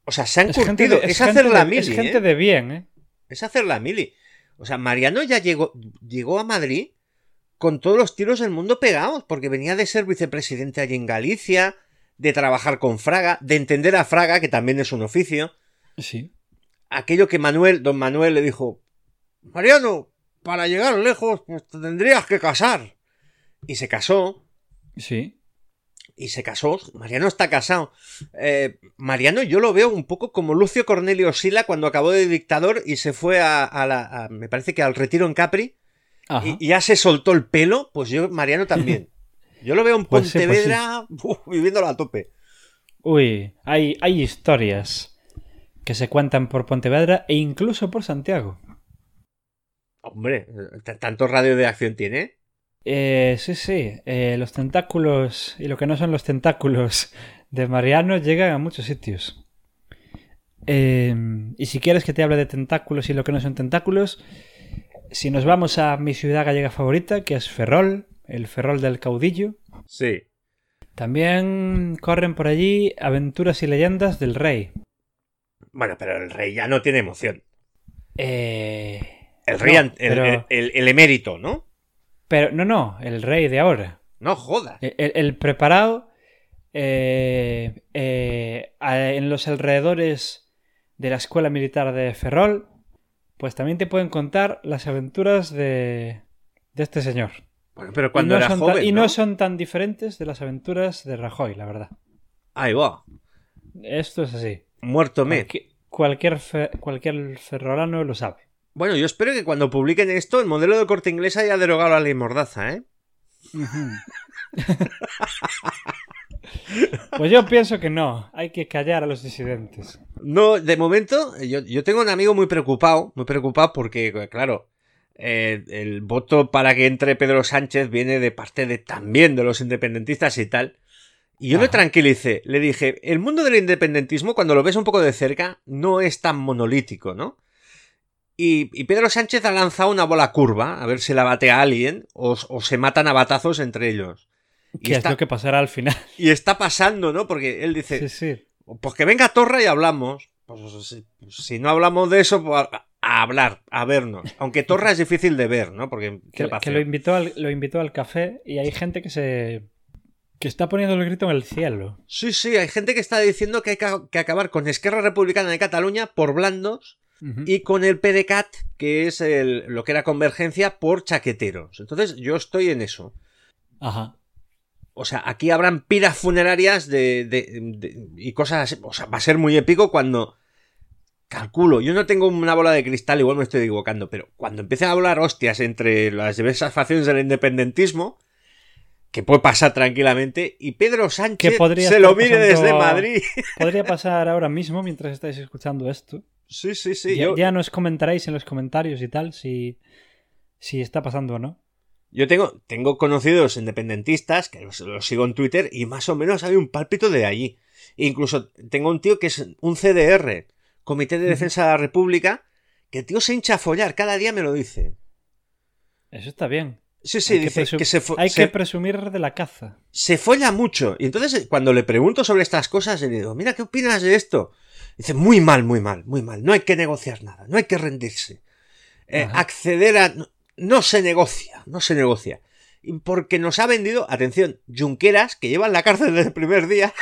O sea, se han Es gente curtido. de- Es, gente hacer la de- mili, Es gente ¿eh? de bien, ¿eh? Es hacer la mili. O sea, Mariano ya llegó, llegó a Madrid con todos los tiros del mundo pegados, porque venía de ser vicepresidente allí en Galicia, de trabajar con Fraga, de entender a Fraga, que también es un oficio. Sí. Aquello que Manuel, don Manuel le dijo, Mariano, para llegar lejos, pues te tendrías que casar. Y se casó, Sí. y se casó. Mariano está casado. Eh, Mariano yo lo veo un poco como Lucio Cornelio Sila cuando acabó de dictador y se fue a, a la, a- me parece que al retiro en Capri, Ajá. y, y ya se soltó el pelo, pues yo, Mariano también. Yo lo veo en Pues sí, pues Pontevedra, uf, viviéndolo a tope. Uy, hay, hay historias que se cuentan por Pontevedra e incluso por Santiago. Hombre, t- tanto radio de acción tiene. Eh, sí, sí. eh, los tentáculos y lo que no son los tentáculos de Mariano llegan a muchos sitios. Eh, y si quieres que te hable de tentáculos y lo que no son tentáculos, si nos vamos a mi ciudad gallega favorita, que es Ferrol, el Ferrol del Caudillo, Sí. también corren por allí aventuras y leyendas del rey. Bueno, pero el rey ya no tiene emoción. Eh, El rey, no, an- el, pero- el- el- el emérito, ¿no? Pero no, no, el rey de ahora. No jodas. El, el- el preparado eh, eh, a- en los alrededores de la escuela militar de Ferrol, pues también te pueden contar las aventuras de, de este señor. Bueno, pero Y cuando no, era son ta- joven, y no ¿no? son tan diferentes de las aventuras de Rajoy, la verdad. Ahí va. Esto es así. Muerto me. Cualqui- Cualquier, fe- cualquier ferrolano lo sabe. Bueno, yo espero que cuando publiquen esto, el modelo de Corte Inglés haya derogado la ley Mordaza, ¿eh? Pues yo pienso que no. Hay que callar a los disidentes. No, de momento, yo, yo tengo un amigo muy preocupado, muy preocupado porque, claro, eh, el voto para que entre Pedro Sánchez viene de parte de también de los independentistas y tal. Y yo le Ajá. tranquilicé, le dije, el mundo del independentismo, cuando lo ves un poco de cerca, no es tan monolítico, ¿no? Y, y Pedro Sánchez ha lanzado una bola curva, a ver si la bate a alguien o, o se matan a batazos entre ellos. Y ¿Qué está, es lo que pasará al final? y está pasando, ¿no? Porque él dice, Sí, sí. pues que venga Torra y hablamos. Pues si, si no hablamos de eso, pues a, a hablar, a vernos. Aunque Torra es difícil de ver, ¿no? Porque ¿qué Que, va a que hacer? lo invitó al, lo invitó al café y hay gente que se que está poniendo el grito en el cielo. Sí, sí, hay gente que está diciendo que hay que, que acabar con Esquerra Republicana de Cataluña por blandos Ujú. y con el P D C A T, que es el, lo que era Convergencia, por chaqueteros. Entonces yo estoy en eso. Ajá. O sea, aquí habrán piras funerarias de, de- de- y cosas así. O sea, va a ser muy épico cuando... Calculo, yo no tengo una bola de cristal, igual me estoy equivocando, pero cuando empiecen a hablar hostias entre las diversas facciones del independentismo, que puede pasar tranquilamente, y Pedro Sánchez Que podría se estar lo mire pasando- desde Madrid. Podría pasar ahora mismo mientras estáis escuchando esto. Sí, sí, sí. ya, yo, ya nos comentaréis en los comentarios y tal si, si está pasando o no. yo tengo, tengo conocidos independentistas, que los, los sigo en Twitter, y más o menos hay un pálpito de allí. Incluso tengo un tío que es un C D R, Comité de Defensa de la República, que el tío se hincha a follar, cada día me lo dice. Eso está bien. Sí, sí, Hay que dice presu- que, se, fo- Hay se- que presumir de la caza. se folla mucho. Y entonces cuando le pregunto sobre estas cosas, le digo, mira, ¿qué opinas de esto? Dice, muy mal, muy mal, muy mal. No hay que negociar nada, no hay que rendirse. Eh, Ajá. acceder a... No, no se negocia, no se negocia. Y porque nos ha vendido, atención, Junqueras, que lleva en la cárcel desde el primer día,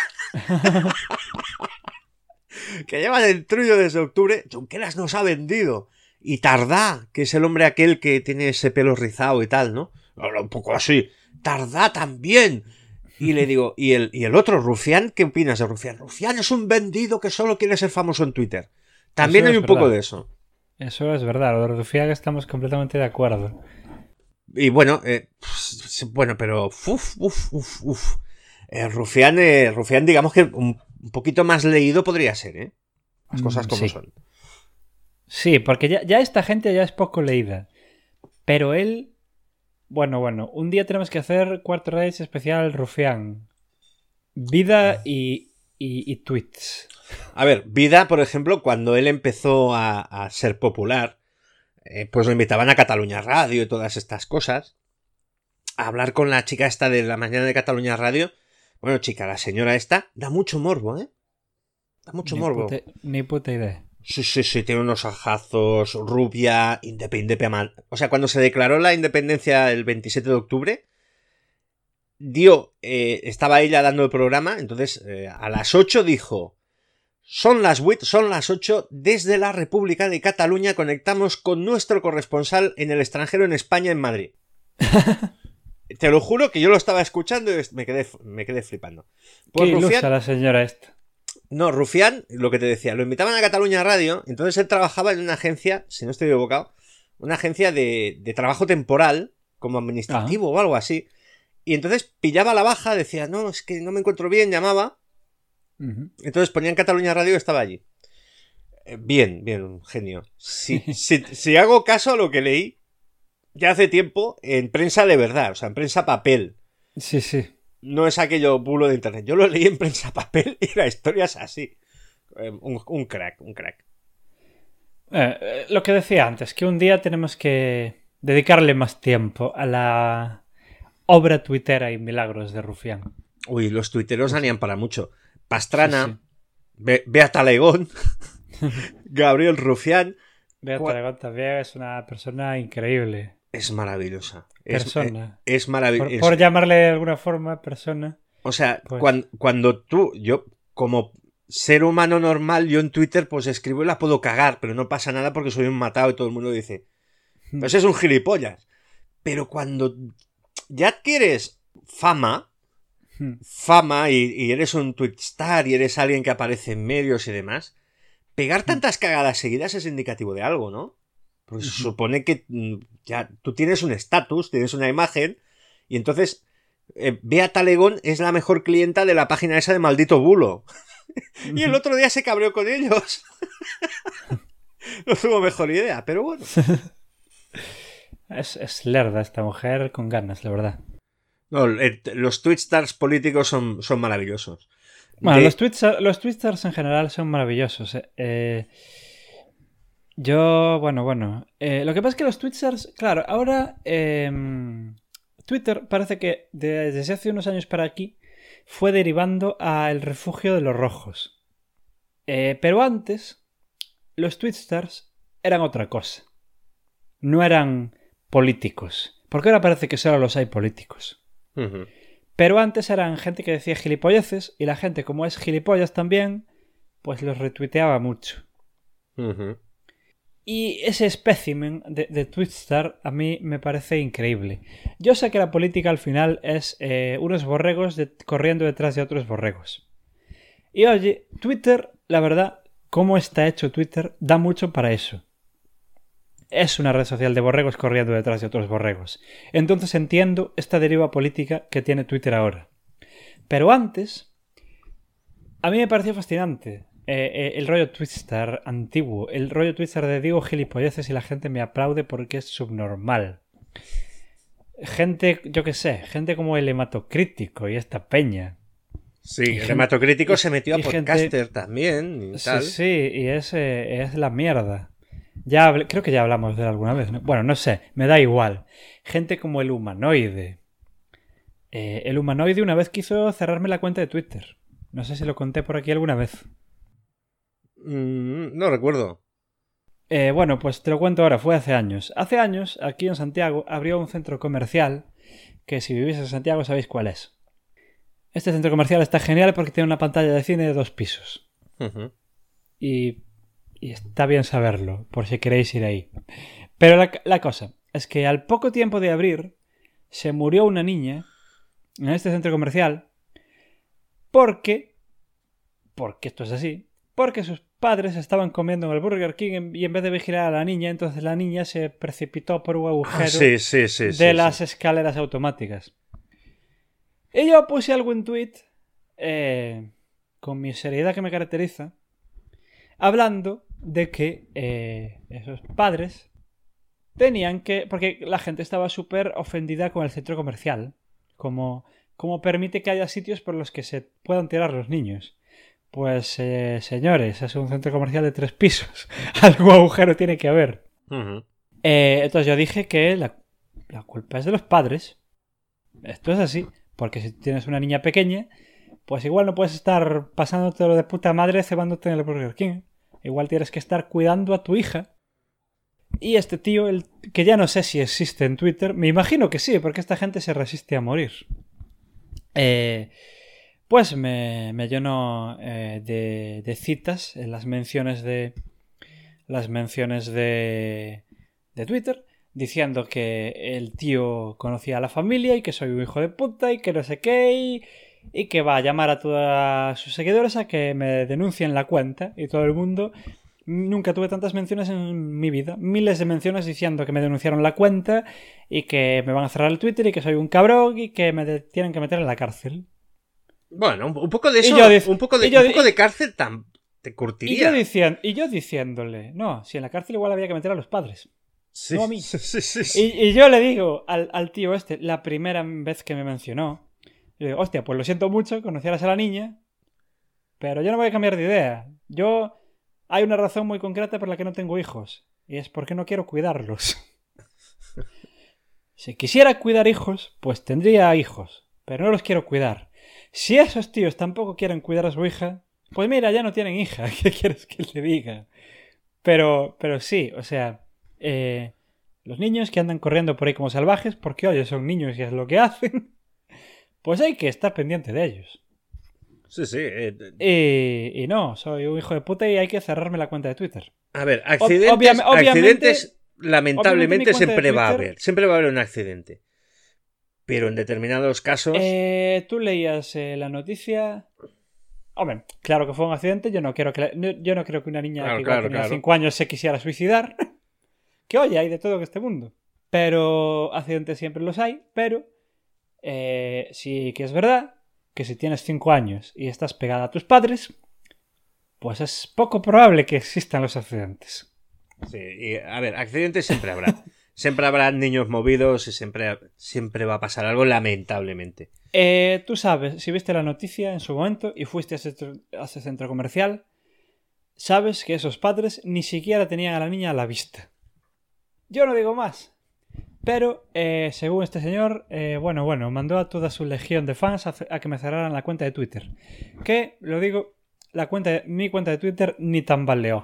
que lleva el trullo desde octubre, Junqueras nos ha vendido. Y Tardá, que es el hombre aquel que tiene ese pelo rizado y tal, ¿no? Habla un poco así. Tardá también. Y le digo, ¿y el, y el otro, Rufián? ¿Qué opinas de Rufián? Rufián es un vendido que solo quiere ser famoso en Twitter. También Eso hay es un poco verdad. de eso. Eso es verdad. Lo de Rufiaga estamos completamente de acuerdo. Y bueno, eh, pues, bueno, pero uf, uf, uf, uf. Eh, Rufián, eh, Rufián, digamos que un, un poquito más leído podría ser, ¿eh? Las cosas Mm, como sí. son. Sí, porque ya, ya esta gente ya es poco leída. Pero él... Bueno, bueno. Un día tenemos que hacer Cuarto Reyes especial Rufián. Vida y, y, y tweets. A ver, Vida, por ejemplo, cuando él empezó a, a ser popular, eh, pues lo invitaban a Cataluña Radio y todas estas cosas. A hablar con la chica esta de la mañana de Cataluña Radio. Bueno, chica, la señora esta da mucho morbo, ¿eh? Da mucho Ni morbo. puta- ni puta idea. Sí, sí, sí, tiene unos ajazos, rubia, independiente. O sea, cuando se declaró la independencia el veintisiete de octubre, dio, eh, estaba ella dando el programa, entonces eh, a las ocho dijo, son las ocho, son las ocho, desde la República de Cataluña conectamos con nuestro corresponsal en el extranjero en España, en Madrid. Te lo juro que yo lo estaba escuchando y me quedé, me quedé flipando. Pues Qué ilusa Rufián, la señora esta. no, Rufián, lo que te decía, lo invitaban a Cataluña Radio, entonces él trabajaba en una agencia, si no estoy equivocado, una agencia de, de trabajo temporal, como administrativo o algo así, y entonces pillaba la baja, decía, no, es que no me encuentro bien, llamaba, Ujú. entonces ponía en Cataluña Radio y estaba allí. Eh, Bien, bien, un genio. Si, si, si hago caso a lo que leí ya hace tiempo en prensa de verdad, o sea, en prensa papel. Sí, sí. No es aquello bulo de internet. Yo lo leí en prensa papel y la historia es así. Eh, Un, un crack, un crack. Eh, eh, lo que decía antes, que un día tenemos que dedicarle más tiempo a la obra tuitera y milagros de Rufián. Uy, los tuiteros darían para mucho. Pastrana, Sí, sí. Be- Beata Legón, Gabriel Rufián. Beata Cua- Aragón también es una persona increíble. Es maravillosa. Es, Persona. es, es Por, maravillosa. por llamarle de alguna forma persona. O sea, Pues- cuan- cuando tú, yo como ser humano normal, yo en Twitter pues escribo y la puedo cagar, pero no pasa nada porque soy un matado y todo el mundo dice, pues es un gilipollas. Pero cuando ya adquieres fama, Hmm. fama y, y eres un twitstar y eres alguien que aparece en medios y demás, pegar tantas cagadas seguidas es indicativo de algo, ¿no? Porque se supone que mm, ya tú tienes un estatus, tienes una imagen y entonces eh, Beata Legón es la mejor clienta de la página esa de Maldito Bulo. Y el otro día se cabreó con ellos. No tuvo mejor idea, pero bueno. Es, es lerda esta mujer con ganas, la verdad. No, eh, los twitstars políticos son, son maravillosos. Bueno, De- los, tweets, los twitsters en general son maravillosos. eh. Eh, yo, bueno, bueno. eh, lo que pasa es que los twitsters, claro, ahora eh, Twitter parece que de- desde hace unos años para aquí fue derivando al refugio de los rojos. Eh, pero antes, los twitsters eran otra cosa. No eran políticos. Porque ahora parece que solo los hay políticos. Ujú. Pero antes eran gente que decía gilipolleces y la gente, como es gilipollas también, pues los retuiteaba mucho. Ujú. Y ese espécimen de, de Twitstar a mí me parece increíble. Yo sé que la política al final es eh, unos borregos de- corriendo detrás de otros borregos. Y oye, Twitter, la verdad, cómo está hecho Twitter, da mucho para eso. Es una red social de borregos corriendo detrás de otros borregos. Entonces entiendo esta deriva política que tiene Twitter ahora. Pero antes, a mí me pareció fascinante eh, eh, el rollo Twitstar antiguo. El rollo Twitstar de digo gilipolleces y la gente me aplaude porque es subnormal. Gente, yo qué sé, gente como el hematocrítico y esta peña. Sí, Y el gen- hematocrítico y- se metió a y gente- podcaster también y Sí, tal. sí, y es, eh, es la mierda. Ya hablé- creo que ya hablamos de él alguna vez, ¿no? Bueno, no sé, me da igual. Gente como el humanoide. Eh, el humanoide una vez quiso cerrarme la cuenta de Twitter. No sé si lo conté por aquí alguna vez. Mm, no recuerdo. Eh, bueno, pues te lo cuento ahora, fue hace años. Hace años, aquí en Santiago, abrió un centro comercial que si vivís en Santiago sabéis cuál es. Este centro comercial está genial porque tiene una pantalla de cine de dos pisos. Ujú. Y, y está bien saberlo, por si queréis ir ahí. Pero la, la cosa es que al poco tiempo de abrir, se murió una niña en este centro comercial porque, porque esto es así, porque sus padres estaban comiendo en el Burger King en- y en vez de vigilar a la niña, entonces la niña se precipitó por un agujero Ah, sí, sí, sí. de sí, las sí. escaleras automáticas. Y yo puse algún tweet eh, con mi seriedad que me caracteriza, hablando de que eh, esos padres tenían que... Porque la gente estaba súper ofendida con el centro comercial. Como, como permite que haya sitios por los que se puedan tirar los niños. Pues, eh, señores, es un centro comercial de tres pisos. Algo agujero tiene que haber. Ujú. Eh, entonces yo dije que la, la culpa es de los padres. Esto es así. Porque si tienes una niña pequeña, pues igual no puedes estar pasándote lo de puta madre cebándote en el Burger King. Igual tienes que estar cuidando a tu hija. Y este tío, el, que ya no sé si existe en Twitter, me imagino que sí, porque esta gente se resiste a morir. Eh, pues me, me llenó eh, de, de citas en las menciones de las menciones de, de Twitter, diciendo que el tío conocía a la familia y que soy un hijo de puta y que no sé qué, y, y que va a llamar a todos sus seguidores a que me denuncien la cuenta. Y todo el mundo... Nunca tuve tantas menciones en mi vida. Miles de menciones diciendo que me denunciaron la cuenta y que me van a cerrar el Twitter y que soy un cabrón y que me de- tienen que meter en la cárcel. Bueno, un, un poco de eso, dic- un poco de, yo un di- poco de cárcel tam, te Y curtiría. yo, dicien- y yo diciéndole, no, si en la cárcel igual había que meter a los padres. Sí, no a mí. sí, sí, sí, sí. Y, y yo le digo al, al tío este, la primera vez que me mencionó, le digo, hostia, pues lo siento mucho, conocieras a la niña, pero yo no voy a cambiar de idea. Yo... Hay una razón muy concreta por la que no tengo hijos, y es porque no quiero cuidarlos. Si quisiera cuidar hijos, pues tendría hijos, pero no los quiero cuidar. Si esos tíos tampoco quieren cuidar a su hija, pues mira, ya no tienen hija, ¿qué quieres que le diga? Pero, pero sí, o sea, eh, los niños que andan corriendo por ahí como salvajes, porque oye, son niños y es lo que hacen, pues hay que estar pendiente de ellos. Sí, sí. Eh, Y, y no, soy un hijo de puta y hay que cerrarme la cuenta de Twitter. a ver, accidentes, obvia- obviamente- accidentes lamentablemente obviamente mi cuenta siempre de va a Twitter- haber. Siempre va a haber un accidente. Pero en determinados casos... Eh, Tú leías eh, la noticia... Hombre, claro que fue un accidente. Yo no quiero que la- no- yo no creo que una niña Claro, que igual claro, tenía claro. cinco años se quisiera suicidar. Que oye, hay de todo en este mundo. Pero accidentes siempre los hay. Pero eh, sí que es verdad que si tienes cinco años y estás pegada a tus padres, pues es poco probable que existan los accidentes. Sí, y, a ver, accidentes siempre habrá. Siempre habrá niños movidos y siempre, siempre va a pasar algo, lamentablemente. Eh, tú sabes, si viste la noticia en su momento y fuiste a ese, a ese centro comercial, sabes que esos padres ni siquiera tenían a la niña a la vista. Yo no digo más. Pero, eh, según este señor, eh, bueno, bueno, mandó a toda su legión de fans a, a que me cerraran la cuenta de Twitter. Que, lo digo, la cuenta de, mi cuenta de Twitter ni tambaleó.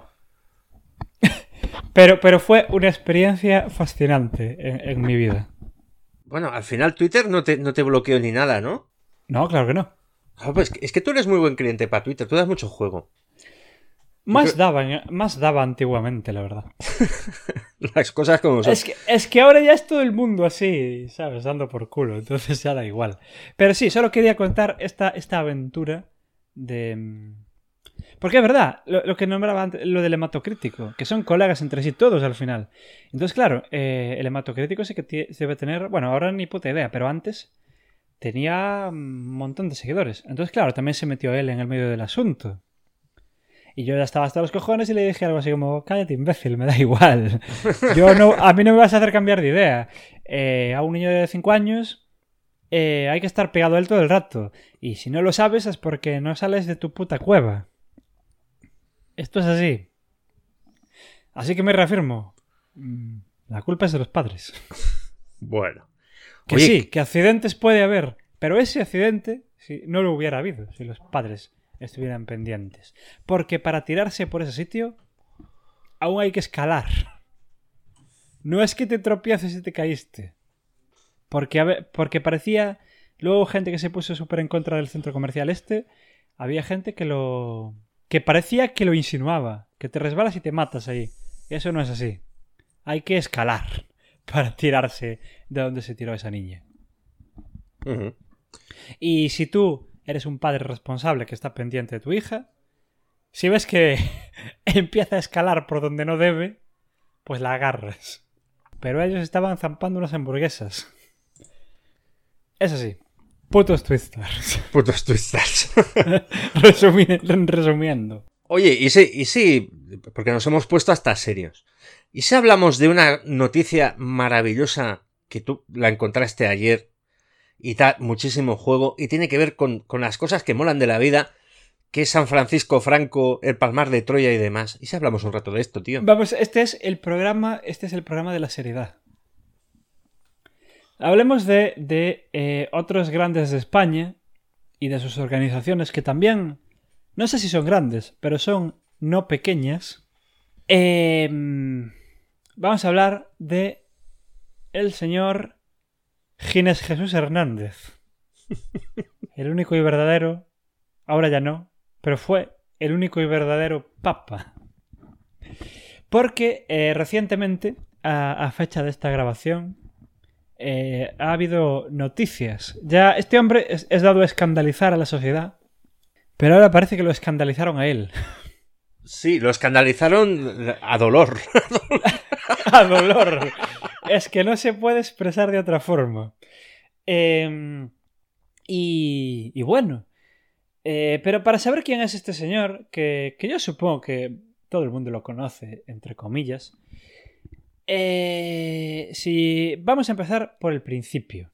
pero, pero fue una experiencia fascinante en, en mi vida. Bueno, al final Twitter no te, no te bloqueó ni nada, ¿no? No, claro que no. Ah, pues es, que, es que tú eres muy buen cliente para Twitter, tú das mucho juego. Más daba, más daba antiguamente, la verdad. Las cosas como son. Es que, es que ahora ya es todo el mundo así, ¿sabes? Dando por culo, entonces ya da igual. Pero sí, solo quería contar esta, esta aventura de... Porque es verdad, lo, lo que nombraba antes, lo del hematocrítico, que son colegas entre sí todos al final. Entonces, claro, eh, el hematocrítico sí que t- debe tener... Bueno, ahora ni puta idea, pero antes tenía un montón de seguidores. Entonces, claro, también se metió él en el medio del asunto. Y yo ya estaba hasta los cojones y le dije algo así como, cállate, imbécil, me da igual. Yo no, a mí no me vas a hacer cambiar de idea. Eh, a un niño de cinco años eh, hay que estar pegado a él todo el rato. Y si no lo sabes es porque no sales de tu puta cueva. Esto es así. Así que me reafirmo. Mm, La culpa es de los padres. Bueno. Que Oye, sí, que accidentes puede haber. Pero ese accidente, si no lo hubiera habido, si los padres estuvieran pendientes. Porque para tirarse por ese sitio, aún hay que escalar. No es que te tropieces y te caíste. Porque, a ver, porque parecía... Luego gente que se puso súper en contra del centro comercial este, había gente que lo... que parecía que lo insinuaba. Que te resbalas y te matas ahí. Eso no es así. Hay que escalar para tirarse de donde se tiró esa niña. uh-huh. Y si tú eres un padre responsable que está pendiente de tu hija, si ves que empieza a escalar por donde no debe, pues la agarras. Pero ellos estaban zampando unas hamburguesas. Es así. Putos twisters. Putos twisters. Resumi- resumiendo. Oye, y sí, y sí, porque nos hemos puesto hasta serios. ¿Y si hablamos de una noticia maravillosa que tú la encontraste ayer y da muchísimo juego y tiene que ver con, con las cosas que molan de la vida, que es San Francisco Franco, el Palmar de Troya y demás? ¿Y si hablamos un rato de esto, tío? Vamos, este es el programa, este es el programa de la seriedad. Hablemos de, de eh, otros grandes de España y de sus organizaciones que también, no sé si son grandes, pero son no pequeñas, eh, vamos a hablar de el señor Ginés Jesús Hernández. El único y verdadero, ahora ya no, pero fue el único y verdadero papa. Porque eh, recientemente, a, a fecha de esta grabación, eh, ha habido noticias. Ya este hombre es, es dado a escandalizar a la sociedad, pero ahora parece que lo escandalizaron a él. Sí, lo escandalizaron a dolor. A dolor. Es que no se puede expresar de otra forma. Eh, y, y bueno, eh, pero para saber quién es este señor, que, que yo supongo que todo el mundo lo conoce, entre comillas, eh, si vamos a empezar por el principio.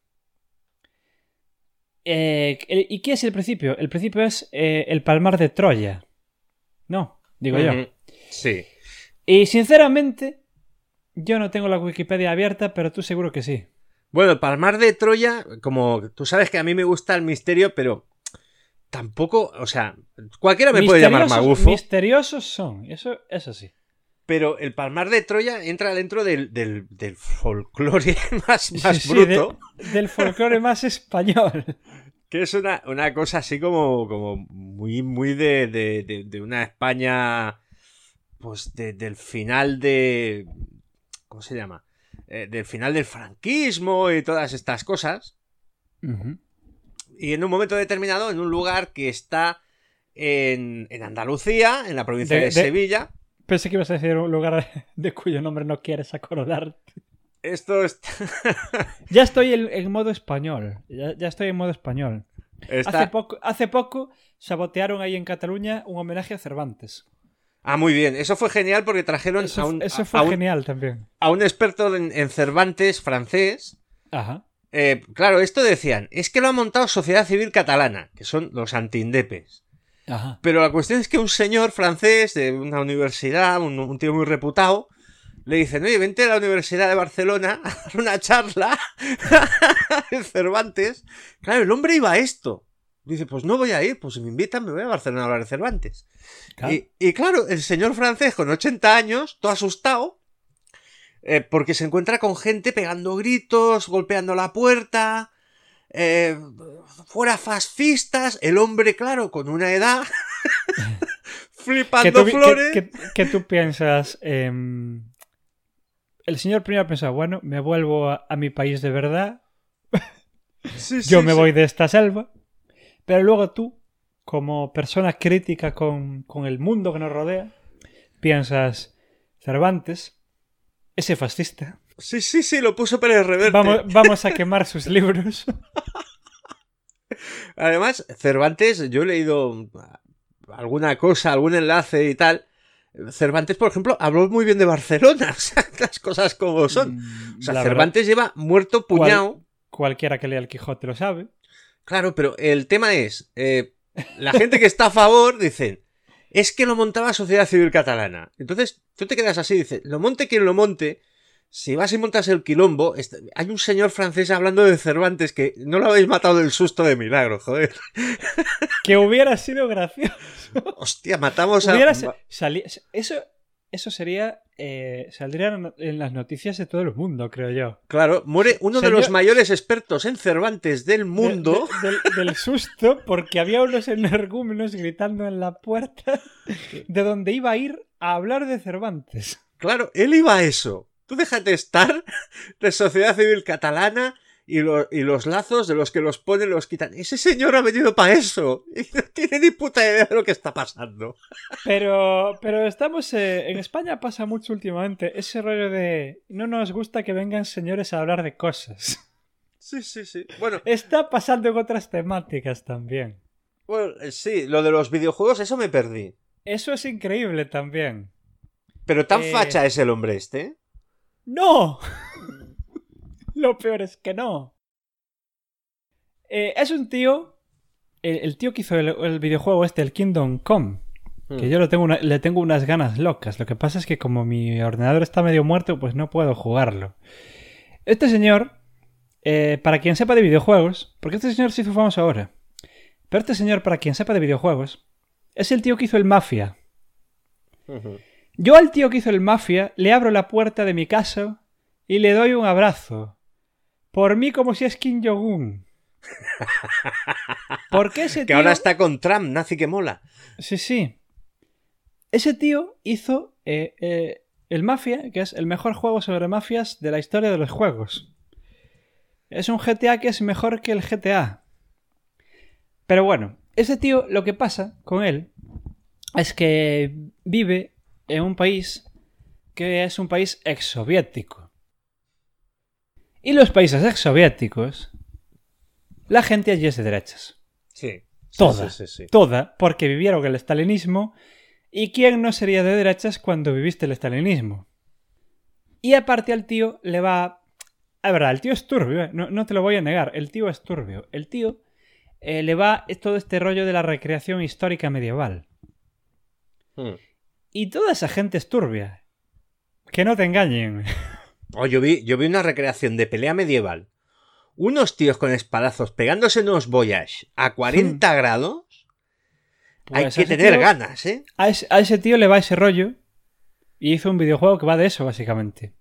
Eh, ¿Y qué es el principio? El principio es eh, el Palmar de Troya. No, digo yo. Uh-huh. Sí. Y sinceramente, yo no tengo la Wikipedia abierta, pero tú seguro que sí. Bueno, el Palmar de Troya, como tú sabes que a mí me gusta el misterio, pero tampoco, o sea, cualquiera me puede llamar magufo. Misteriosos son, eso, eso sí. Pero el Palmar de Troya entra dentro del, del, del folclore más, más sí, sí, bruto. De, del folclore más español. Que es una, una cosa así como, como muy, muy de, de, de, de una España, pues de, del final de... ¿Cómo se llama? Eh, del final del franquismo y todas estas cosas. Uh-huh. Y en un momento determinado, en un lugar que está en, en Andalucía, en la provincia de, de, de Sevilla. Pensé que ibas a decir un lugar de cuyo nombre no quieres acordarte. Esto está... Ya estoy en, en modo español. Ya, ya estoy en modo español. Está... Hace poco, hace poco sabotearon ahí en Cataluña un homenaje a Cervantes. Ah, muy bien. Eso fue genial porque trajeron eso, a un... Eso fue a un, genial también. A un experto en, en Cervantes francés. Ajá. Eh, claro, esto decían, es que lo ha montado Sociedad Civil Catalana, que son los antiindepes. Ajá. Pero la cuestión es que un señor francés de una universidad, un, un tío muy reputado, le dicen, oye, vente a la Universidad de Barcelona a dar una charla en Cervantes. Claro, el hombre iba a esto. Dice, pues no voy a ir, pues si me invitan me voy a Barcelona a hablar de Cervantes. Claro. Y, y claro, el señor francés con ochenta años, todo asustado, eh, porque se encuentra con gente pegando gritos, golpeando la puerta, eh, fuera fascistas, el hombre, claro, con una edad, flipando ¿Qué tú, flores. ¿qué, qué, qué tú piensas? Eh, el señor primero pensaba, bueno, me vuelvo a, a mi país de verdad, sí, yo sí, me sí. voy de esta selva. Pero luego tú, como persona crítica con, con el mundo que nos rodea, piensas, Cervantes, ese fascista. Sí, sí, sí, lo puso Pérez Reverte. Vamos, vamos a quemar sus libros. Además, Cervantes, yo he leído alguna cosa, algún enlace y tal. Cervantes, por ejemplo, habló muy bien de Barcelona. O sea, las cosas como son. O sea, La Cervantes verdad, lleva muerto puñado. Cual, cualquiera que lea el Quijote lo sabe. Claro, pero el tema es, eh, la gente que está a favor dicen, es que lo montaba Sociedad Civil Catalana. Entonces, tú te quedas así, dices, lo monte quien lo monte, si vas y montas el quilombo, hay un señor francés hablando de Cervantes que no lo habéis matado del susto de milagro, joder. Que hubiera sido gracioso. Hostia, matamos a... Hubiera sali... Eso, eso sería... Eh, saldría en las noticias de todo el mundo, creo yo. Claro, muere uno Señor... de los mayores expertos en Cervantes del mundo. De, de, de, del susto, porque había unos energúmenos gritando en la puerta de donde iba a ir a hablar de Cervantes. Claro, él iba a eso. Tú déjate estar de Sociedad Civil Catalana y, lo, y los lazos de los que los ponen los quitan. Ese señor ha venido para eso y no tiene ni puta idea de lo que está pasando. Pero, pero estamos... Eh, en España pasa mucho últimamente ese rollo de... No nos gusta que vengan señores a hablar de cosas. Sí, sí, sí. Bueno, está pasando en otras temáticas también. Bueno, sí, lo de los videojuegos, eso me perdí. Eso es increíble también. Pero tan eh... facha es el hombre este. ¡No! Lo peor es que no. Eh, es un tío... El, el tío que hizo el, el videojuego este, el Kingdom Come. Hmm. Que yo lo tengo una, le tengo unas ganas locas. Lo que pasa es que como mi ordenador está medio muerto, pues no puedo jugarlo. Este señor, eh, para quien sepa de videojuegos, porque este señor se hizo famoso ahora, Pero este señor, para quien sepa de videojuegos, es el tío que hizo el Mafia. Ujú. Yo al tío que hizo el Mafia le abro la puerta de mi casa y le doy un abrazo. Por mí como si es Kim Jong-un. Porque ese tío... Que ahora está con Trump, nazi que mola. Sí, sí. Ese tío hizo eh, eh, el Mafia, que es el mejor juego sobre mafias de la historia de los juegos. Es un G T A que es mejor que el G T A. Pero bueno, ese tío, lo que pasa con él es que vive en un país que es un país exsoviético. Y los países exsoviéticos, la gente allí es de derechas. Sí. Toda, sí, sí, sí. toda, porque vivieron el estalinismo. ¿Y quién no sería de derechas cuando viviste el estalinismo? Y aparte al tío le va... Es verdad, el tío es turbio, ¿eh? no, no te lo voy a negar, el tío es turbio. El tío eh, le va todo este rollo de la recreación histórica medieval. Hmm. Y toda esa gente es turbia. Que no te engañen. Oh, yo vi, yo vi una recreación de pelea medieval. Unos tíos con espadazos pegándose unos Voyage a cuarenta grados. Pues Hay que ese tener tío- ganas, ¿eh? A ese, a ese tío le va ese rollo. Y hizo un videojuego que va de eso, básicamente.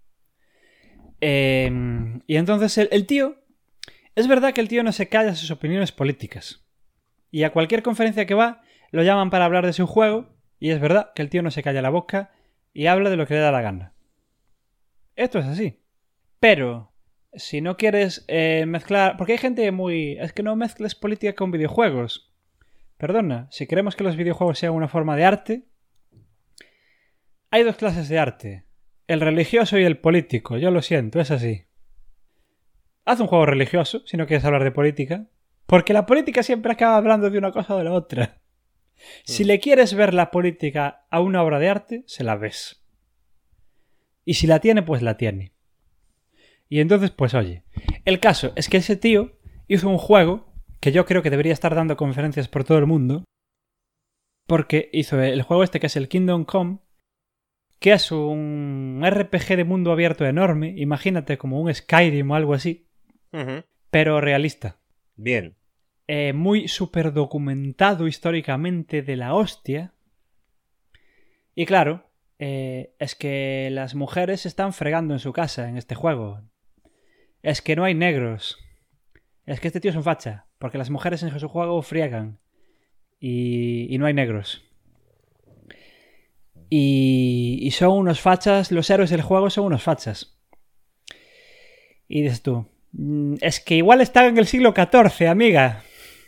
Eh, y entonces el, el tío... Es verdad que el tío no se calla sus opiniones políticas. Y a cualquier conferencia que va, lo llaman para hablar de su juego. Y es verdad que el tío no se calla la boca y habla de lo que le da la gana. Esto es así. Pero, si no quieres eh, mezclar... Porque hay gente muy... Es que no mezcles política con videojuegos. Perdona, si queremos que los videojuegos sean una forma de arte... Hay dos clases de arte. El religioso y el político. Yo lo siento, es así. Haz un juego religioso si no quieres hablar de política. Porque la política siempre acaba hablando de una cosa o de la otra. Si le quieres ver la política a una obra de arte, se la ves. Y si la tiene, pues la tiene. Y entonces, pues oye. El caso es que ese tío hizo un juego que yo creo que debería estar dando conferencias por todo el mundo. Porque hizo el juego este que es el Kingdom Come, que es un R P G de mundo abierto enorme. Imagínate como un Skyrim o algo así. Ujú. Pero realista. Bien. Eh, muy súper documentado históricamente de la hostia. Y claro, eh, es que las mujeres se están fregando en su casa en este juego. Es que no hay negros. Es que este tío es un facha. Porque las mujeres en su juego friegan. Y, y no hay negros. Y, y son unos fachas. Los héroes del juego son unos fachas. Y dices tú, es que igual están en el siglo catorce, amiga.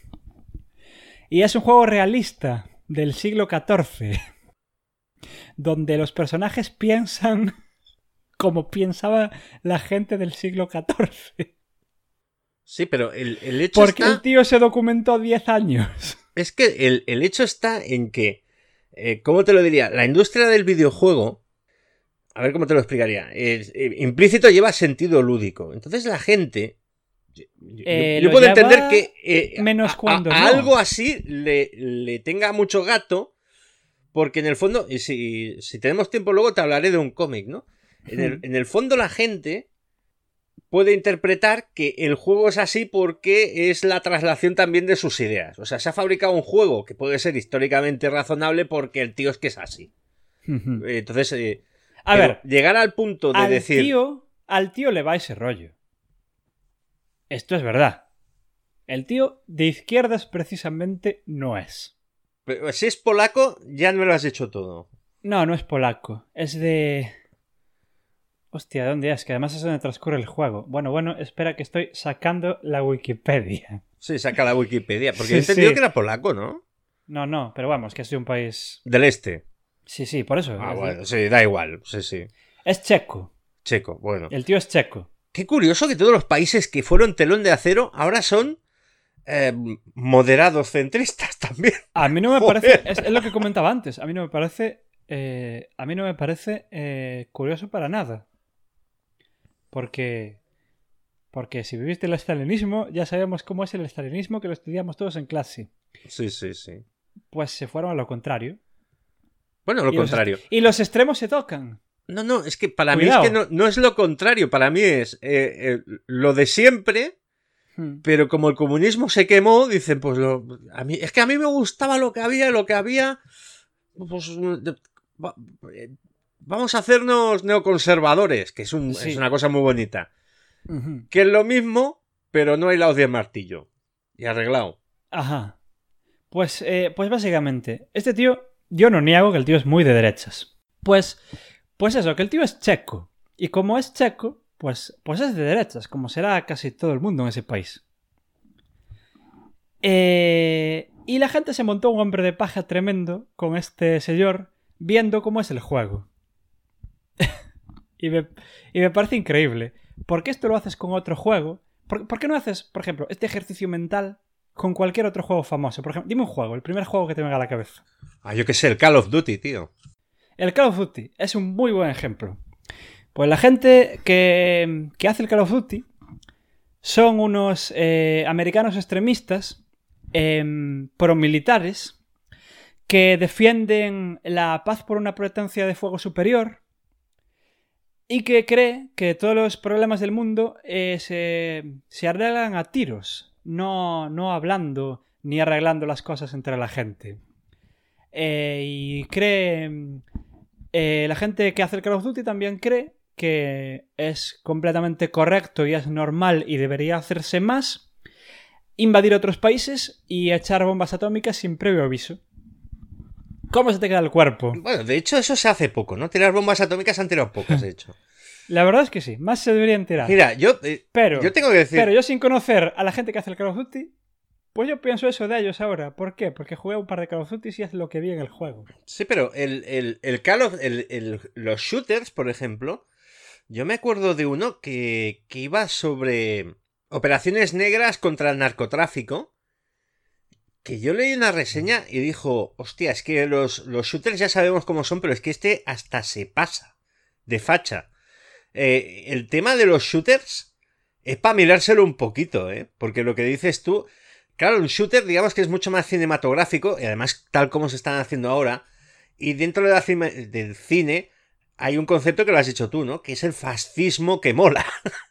Y es un juego realista del siglo catorce. Donde los personajes piensan como pensaba la gente del siglo catorce. Sí, pero el, el hecho Porque está... el tío se documentó diez años. Es que el, el hecho está en que... Eh, ¿Cómo te lo diría? La industria del videojuego... A ver cómo te lo explicaría. Es, eh, implícito lleva sentido lúdico. Entonces la gente... Yo, Eh, yo lo puedo lleva entender que eh, menos a, cuando a- a no. algo así le, le tenga mucho gato, porque en el fondo, y si, si tenemos tiempo luego te hablaré de un cómic, ¿no? En el, en el fondo la gente puede interpretar que el juego es así porque es la traslación también de sus ideas. O sea, se ha fabricado un juego que puede ser históricamente razonable porque el tío es que es así. Entonces, eh, A ver, llegar al punto de al decir... tío, al tío le va ese rollo. Esto es verdad. El tío de izquierdas precisamente no es. Pero si es polaco, ya no lo has hecho todo. No, no es polaco. Es de... Hostia, ¿de dónde es? Que además es donde transcurre el juego. Bueno, bueno, espera que estoy sacando la Wikipedia. Sí, saca la Wikipedia. Porque Sí, he entendido sí. que era polaco, ¿no? No, no, pero vamos, que es de un país... Del este. Sí, sí, por eso. Ah, es, bueno, sí, da igual. Sí, sí. es checo. Checo, bueno. El tío es checo. Qué curioso que todos los países que fueron telón de acero ahora son eh, moderados centristas también. A mí no me Joder. parece... Es, es lo que comentaba antes. A mí no me parece... eh, a mí no me parece eh, curioso para nada. Porque... Porque si viviste el estalinismo, ya sabemos cómo es el estalinismo, que lo estudiamos todos en clase. Sí, sí, sí. Pues se fueron a lo contrario. Bueno, lo Y los contrario. est- y los extremos se tocan. No, no, es que para Cuidado. mí es que no, no es lo contrario. Para mí es eh, eh, lo de siempre, Hmm. Pero como el comunismo se quemó, dicen, pues lo, a mí, es que a mí me gustaba lo que había, lo que había, pues va, vamos a hacernos neoconservadores, que es, un, Sí. es una cosa muy bonita. Uh-huh. Que es lo mismo, pero no hay la hoz de martillo. Y arreglado. Ajá. Pues, eh, pues básicamente, este tío, yo no niego que el tío es muy de derechas. Pues, pues eso, que el tío es checo. Y como es checo, pues, pues es de derechas, como será casi todo el mundo en ese país. Eh, y la gente se montó un hombre de paja tremendo con este señor viendo cómo es el juego. y, me, y me parece increíble. ¿Por qué esto lo haces con otro juego? ¿Por, ¿Por qué no haces, por ejemplo, este ejercicio mental con cualquier otro juego famoso? Por ejemplo, dime un juego, el primer juego que te venga a la cabeza. Ah, yo qué sé, el Call of Duty, tío. El Call of Duty es un muy buen ejemplo. Pues la gente que, que hace el Call of Duty son unos eh, americanos extremistas eh, promilitares que defienden la paz por una potencia de fuego superior y que cree que todos los problemas del mundo eh, se, se arreglan a tiros, no, no hablando ni arreglando las cosas entre la gente. Eh, y cree... Eh, la gente que hace el Call of Duty también cree que es completamente correcto y es normal y debería hacerse más invadir otros países y echar bombas atómicas sin previo aviso. ¿Cómo se te queda el cuerpo? Bueno, de hecho eso se hace poco, ¿no? Tirar bombas atómicas han tirado pocas, de hecho. La verdad es que sí, más se deberían tirar. Mira, yo, eh, pero, yo tengo que decir... Pero yo sin conocer a la gente que hace el Call of Duty, pues yo pienso eso de ellos ahora. ¿Por qué? Porque jugué un par de Call of Duty y es lo que vi en el juego. Sí, pero el, el, el Call of... El, el, los shooters, por ejemplo, yo me acuerdo de uno que, que iba sobre operaciones negras contra el narcotráfico, que yo leí una reseña y dijo, hostia, es que los, los shooters ya sabemos cómo son, pero es que este hasta se pasa de facha. Eh, el tema de los shooters es para mirárselo un poquito, ¿eh? Porque lo que dices tú... Claro, un shooter, digamos que es mucho más cinematográfico, y además tal como se están haciendo ahora, y dentro de la cine, del cine hay un concepto que lo has dicho tú, ¿no? Que es el fascismo que mola.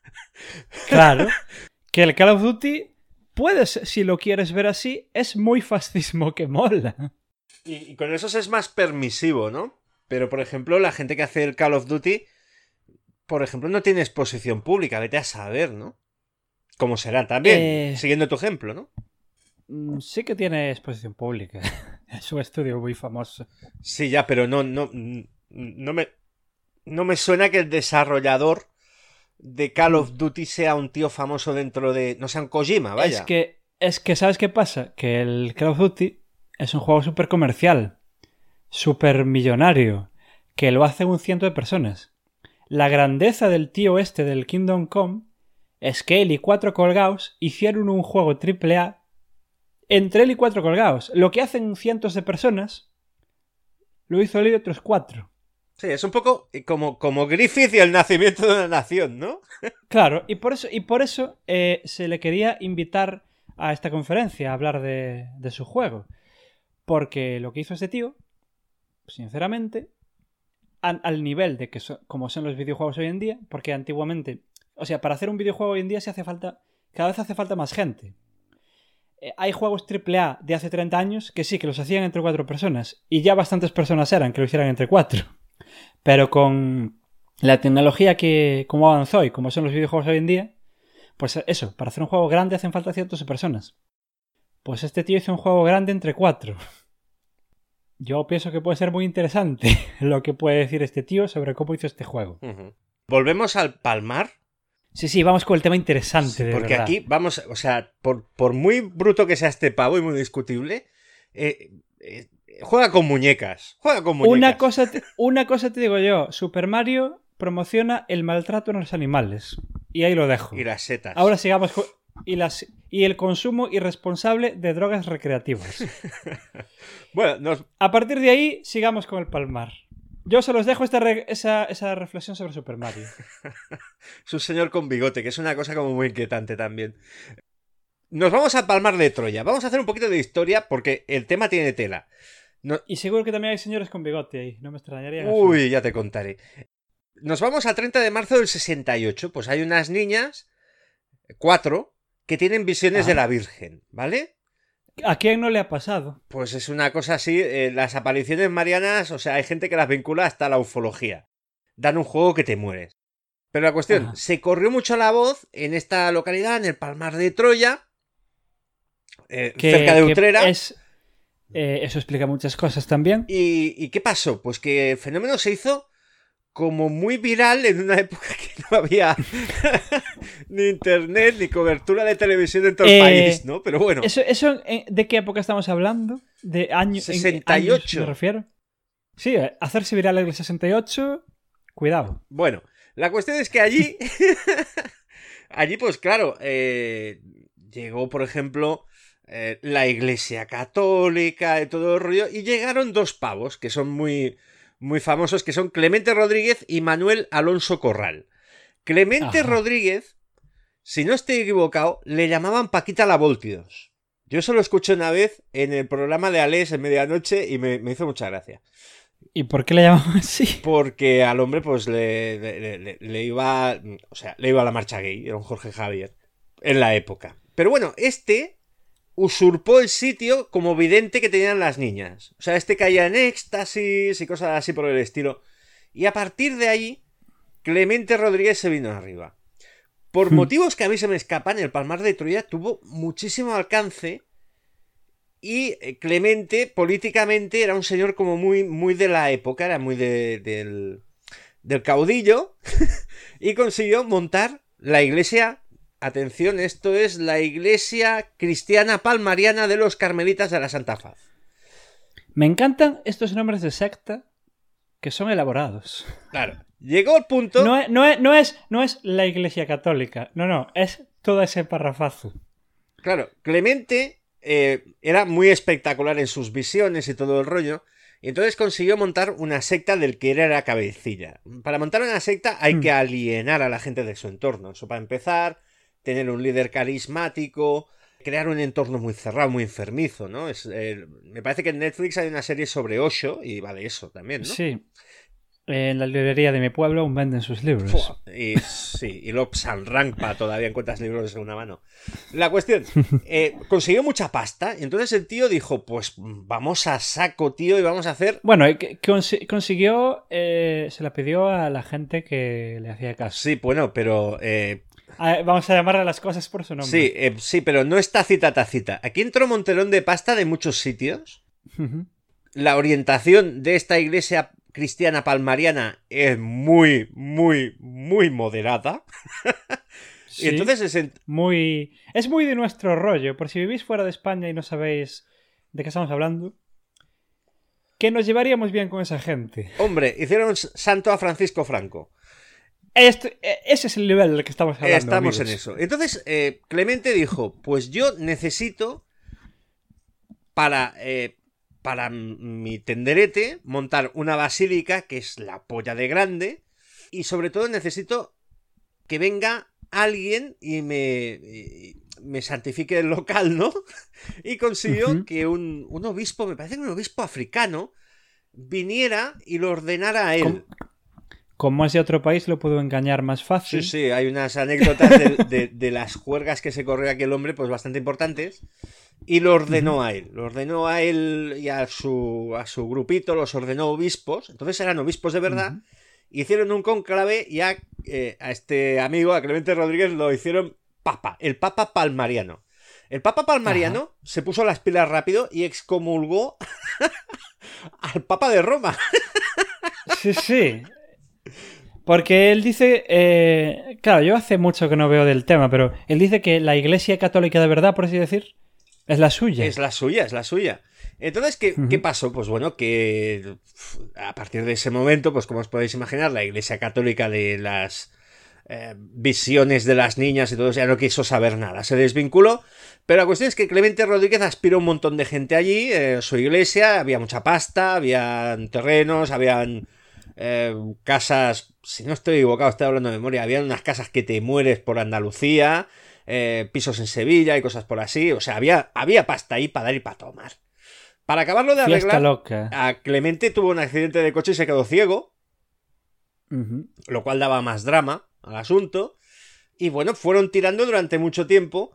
Claro, que el Call of Duty, puedes, si lo quieres ver así, es muy fascismo que mola. Y, y con eso es más permisivo, ¿no? Pero, por ejemplo, la gente que hace el Call of Duty, por ejemplo, no tiene exposición pública, vete a saber, ¿no? Como será también, Eh... siguiendo tu ejemplo, ¿no? Sí que tiene exposición pública. Es un estudio muy famoso. Sí, ya, pero no, no, no me, no me suena que el desarrollador de Call of Duty sea un tío famoso dentro de... No sea un Kojima, vaya. Es que, es que ¿sabes qué pasa? Que el Call of Duty es un juego súper comercial, súper millonario, que lo hace un ciento de personas. La grandeza del tío este del Kingdom Come es que él y cuatro colgados hicieron un juego triple A entre él y cuatro colgados. Lo que hacen cientos de personas lo hizo él y otros cuatro. Sí, es un poco como, como Griffith y el nacimiento de una nación, ¿no? Claro, y por eso, y por eso eh, se le quería invitar a esta conferencia a hablar de, de su juego. Porque lo que hizo este tío, sinceramente, a, al nivel de que so, como son los videojuegos hoy en día, porque antiguamente, o sea, para hacer un videojuego hoy en día se hace falta, cada vez hace falta más gente. Eh, hay juegos triple A de hace treinta años que sí, que los hacían entre cuatro personas, y ya bastantes personas eran que lo hicieran entre cuatro. Pero con la tecnología que como avanzó y como son los videojuegos hoy en día, pues eso, para hacer un juego grande hacen falta cientos de personas. Pues este tío hizo un juego grande entre cuatro. Yo pienso que puede ser muy interesante lo que puede decir este tío sobre cómo hizo este juego. Uh-huh. ¿Volvemos al palmar? Sí, sí, vamos con el tema interesante, Sí, de porque verdad. aquí vamos, o sea, por, por muy bruto que sea este pavo y muy discutible, eh, eh, juega con muñecas. Juega con muñecas. Una cosa, te, una cosa te digo yo, Super Mario promociona el maltrato en los animales. Y ahí lo dejo. Y las setas. Ahora sigamos con... Y, las, y el consumo irresponsable de drogas recreativas. Bueno, nos... A partir de ahí, sigamos con el palmar. Yo se los dejo esta re, esa, esa reflexión sobre Super Mario. Es un señor con bigote, que es una cosa como muy inquietante también. Nos vamos a palmar de Troya. Vamos a hacer un poquito de historia porque el tema tiene tela. No... Y seguro que también hay señores con bigote ahí. No me extrañaría. Uy, eso. Ya te contaré. Nos vamos al treinta de marzo del sesenta y ocho. Pues hay unas niñas, cuatro, que tienen visiones Ajá. de la Virgen, ¿vale? ¿A quién no le ha pasado? Pues es una cosa así, eh, las apariciones marianas, o sea, hay gente que las vincula hasta la ufología. Dan un juego que te mueres. Pero la cuestión, Ajá. se corrió mucho la voz en esta localidad, en el Palmar de Troya, eh, Que, cerca de que Utrera. es, eh, eso explica muchas cosas también. ¿Y, ¿Y qué pasó? Pues que el fenómeno se hizo como muy viral en una época que no había ni internet ni cobertura de televisión en todo el Eh, país, ¿no? Pero bueno, ¿Eso, eso eh, ¿De qué época estamos hablando? ¿De año, sesenta y ocho. en años me refiero? Sí, eh, hacerse viral en el sesenta y ocho, cuidado. bueno, la cuestión es que allí, allí pues claro, eh, llegó por ejemplo eh, la Iglesia Católica y todo el rollo, y llegaron dos pavos que son muy, muy famosos, que son Clemente Rodríguez y Manuel Alonso Corral. Clemente Ajá. Rodríguez, si no estoy equivocado, le llamaban Paquita la Voltios. Yo eso lo escuché una vez en el programa de Ales en medianoche y me, me hizo mucha gracia. ¿Y por qué le llamamos así? Porque al hombre pues le, le, le, le iba, o sea, le iba a la marcha gay, era un Jorge Javier, en la época. Pero bueno, este usurpó el sitio como vidente que tenían las niñas. O sea, este caía en éxtasis y cosas así por el estilo. Y a partir de ahí, Clemente Rodríguez se vino arriba. Por motivos que a mí se me escapan, el Palmar de Troya tuvo muchísimo alcance. Y Clemente, políticamente, era un señor como muy, muy de la época, era muy de, de, del, del caudillo, y consiguió montar la iglesia, atención, esto es la iglesia cristiana palmariana de los Carmelitas de la Santa Faz. Me encantan estos nombres de secta que son elaborados. Claro, llegó el punto... No es, no es, no es, no es la Iglesia Católica, no, no, es todo ese parrafazo. Claro, Clemente... Eh, era muy espectacular en sus visiones y todo el rollo, y entonces consiguió montar una secta del que era la cabecilla. Para montar una secta hay Hmm. que alienar a la gente de su entorno. Eso para empezar, tener un líder carismático, crear un entorno muy cerrado, muy enfermizo, ¿no? Es, eh, me parece que en Netflix hay una serie sobre Osho y vale eso también, ¿no? Sí. En la librería de mi pueblo aún venden sus libros. Fua, y sí, y Lobsang Rampa todavía encuentras libros de segunda mano. La cuestión, eh, consiguió mucha pasta, y entonces el tío dijo, pues vamos a saco, tío, y vamos a hacer... Bueno, que- consi- consiguió, eh, se la pidió a la gente que le hacía caso. Sí, bueno, pero... Eh, A- vamos a llamarle a las cosas por su nombre. sí, eh, sí, pero no es tacita tacita. Aquí entró montelón de pasta de muchos sitios. Ujú. La orientación de esta iglesia cristiana palmariana es muy, muy, muy moderada. Sí, Y entonces es en- muy... es muy de nuestro rollo. Por si vivís fuera de España y no sabéis de qué estamos hablando, que nos llevaríamos bien con esa gente. hombre, hicieron santo a Francisco Franco. Esto- e- ese es el nivel del que estamos hablando. Estamos en amigos. eso. Entonces, eh, Clemente dijo, pues yo necesito para, eh, para mi tenderete montar una basílica que es la polla de grande, y sobre todo necesito que venga alguien y me, y me santifique el local, ¿no? Y consiguió Ujú. que un, un obispo, me parece que un obispo africano, viniera y lo ordenara a él. ¿Cómo? Como es de otro país, lo puedo engañar más fácil. Sí, sí, hay unas anécdotas de, de, de las juergas que se corrió aquel hombre, pues bastante importantes. Y lo ordenó a él. Lo ordenó a él y a su, a su grupito, los ordenó obispos. Entonces eran obispos de verdad. Ujú. Hicieron un conclave y a, eh, a este amigo, a Clemente Rodríguez, lo hicieron papa, el papa palmariano. El papa palmariano Ajá. se puso las pilas rápido y excomulgó al papa de Roma. Sí, sí. Porque él dice, eh, claro, yo hace mucho que no veo del tema, pero él dice que la Iglesia Católica de verdad, por así decir, es la suya. Es la suya, es la suya. Entonces, ¿qué, Ujú. ¿qué pasó? Pues bueno, que a partir de ese momento, pues como os podéis imaginar, la Iglesia Católica de las eh, visiones de las niñas y todo eso ya no quiso saber nada, se desvinculó. Pero la cuestión es que Clemente Rodríguez aspiró un montón de gente allí, en su iglesia, había mucha pasta, habían terrenos, habían eh, casas, si no estoy equivocado, estoy hablando de memoria, habían unas casas que te mueres por Andalucía, eh, pisos en Sevilla y cosas por así, o sea, había, había pasta ahí para dar y para tomar. Para acabarlo de Fiesta arreglar, loca. a Clemente tuvo un accidente de coche y se quedó ciego, Ujú. lo cual daba más drama al asunto. Y bueno, fueron tirando durante mucho tiempo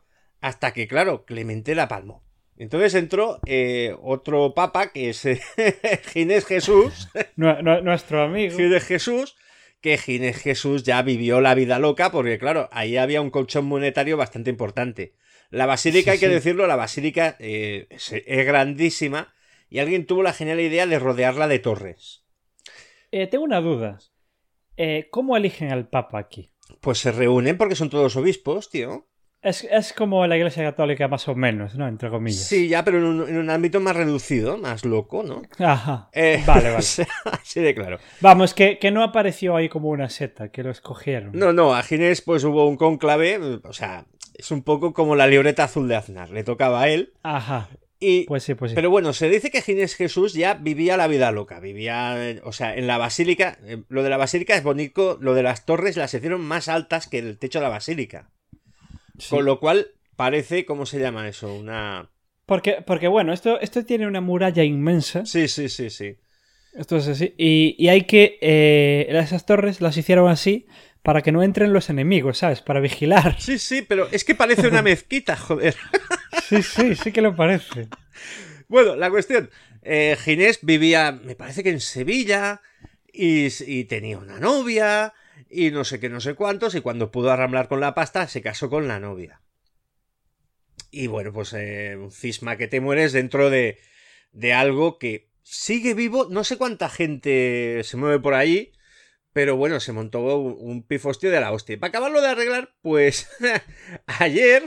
hasta que, claro, Clemente la palmó. Entonces entró eh, otro papa, que es eh, Ginés Jesús. Nu- nu- nuestro amigo. Ginés Jesús, que Ginés Jesús ya vivió la vida loca, porque, claro, ahí había un colchón monetario bastante importante. La basílica, Sí, hay que sí. decirlo, la basílica eh, es, es grandísima, y alguien tuvo la genial idea de rodearla de torres. Eh, tengo una duda. Eh, ¿Cómo eligen al Papa aquí? Pues se reúnen porque son todos obispos, tío. Es, es como la Iglesia Católica más o menos, ¿no? Entre comillas. Sí, ya, pero en un, en un ámbito más reducido, más loco, ¿no? Ajá. Eh, Vale, vale. o sea, así de claro. Vamos, que, que no apareció ahí como una seta, que lo escogieron. No, no, a Ginés pues hubo un cónclave, o sea, es un poco como la libreta azul de Aznar, le tocaba a él. Ajá. Y, Pues sí, pues sí. pero bueno, se dice que Ginés Jesús ya vivía la vida loca, vivía, eh, o sea, en la basílica, eh, lo de la basílica es bonito, lo de las torres las hicieron más altas que el techo de la basílica. Sí. Con lo cual parece, ¿cómo se llama eso? Una... Porque, porque bueno, esto, esto tiene una muralla inmensa. Sí, sí, sí, sí. Esto es así. Y, y hay que... eh, esas torres las hicieron así para que no entren los enemigos, ¿sabes? Para vigilar. Sí, sí, pero es que parece una mezquita, joder. Sí, sí, sí que lo parece. Bueno, la cuestión. Eh, Ginés vivía, me parece que en Sevilla, y, y tenía una novia, y no sé qué, no sé cuántos, y cuando pudo arramblar con la pasta, se casó con la novia. Y bueno, pues eh, un cisma que te mueres dentro de, de algo que sigue vivo. No sé cuánta gente se mueve por ahí, pero bueno, se montó un, un pifostio de la hostia. Y para acabarlo de arreglar, pues ayer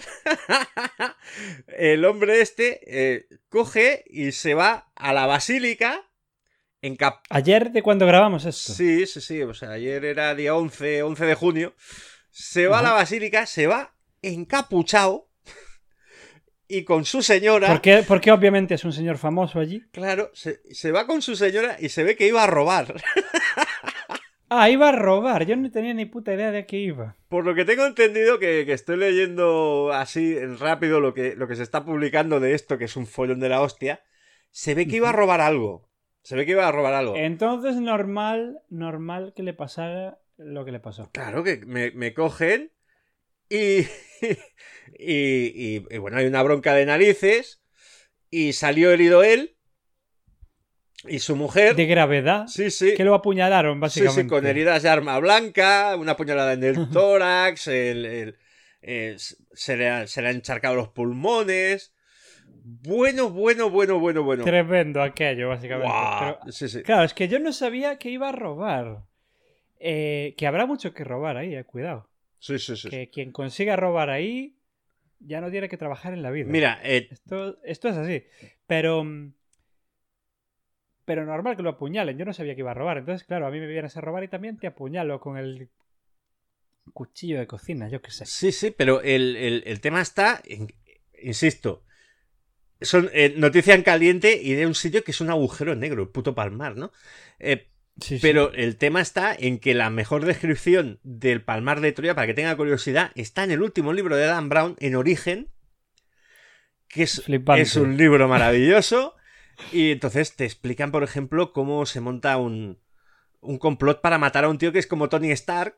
el hombre este eh, coge y se va a la basílica en cap... Ayer de cuando grabamos esto. Sí, sí, sí, o sea, ayer era día once, once de junio. Se va Ajá. a la basílica, se va encapuchado y con su señora... Porque, porque obviamente es un señor famoso allí. Claro, se, se va con su señora y se ve que iba a robar. Ah, iba a robar. Yo no tenía ni puta idea de a qué iba. Por lo que tengo entendido, que, que estoy leyendo así en rápido lo que, lo que se está publicando de esto, que es un follón de la hostia, se ve que iba a robar algo. Se ve que iba a robar algo. Entonces, normal, normal que le pasara lo que le pasó. Claro, que me, me cogen y, y, y, y bueno, hay una bronca de narices y salió herido él y su mujer. De gravedad. Sí, sí. Que lo apuñalaron, Sí, básicamente. sí, con heridas de arma blanca, una puñalada en el tórax, el, el, eh, se, le ha, se le han encharcado los pulmones. Bueno, bueno, bueno, bueno, bueno. Tremendo aquello, básicamente. Guau. Pero, Sí, sí. claro, es que yo no sabía que iba a robar. Eh, que habrá mucho que robar ahí, eh, cuidado. Sí, sí, sí. Que quien consiga robar ahí ya no tiene que trabajar en la vida. Mira, eh, Esto, esto es así. Pero... mm, Pero normal que lo apuñalen. Yo no sabía que iba a robar. Entonces, claro, a mí me vienes a robar y también te apuñalo con el cuchillo de cocina, yo qué sé. sí, sí, pero el, el, el tema está, en, insisto, son eh, noticia en caliente y de un sitio que es un agujero negro, el puto Palmar, ¿no? Eh, Sí, sí. pero el tema está en que la mejor descripción del Palmar de Troya, para que tenga curiosidad, está en el último libro de Dan Brown, en Origen, que es, Flipante. es un libro maravilloso. Y entonces te explican, por ejemplo, cómo se monta un, un complot para matar a un tío que es como Tony Stark.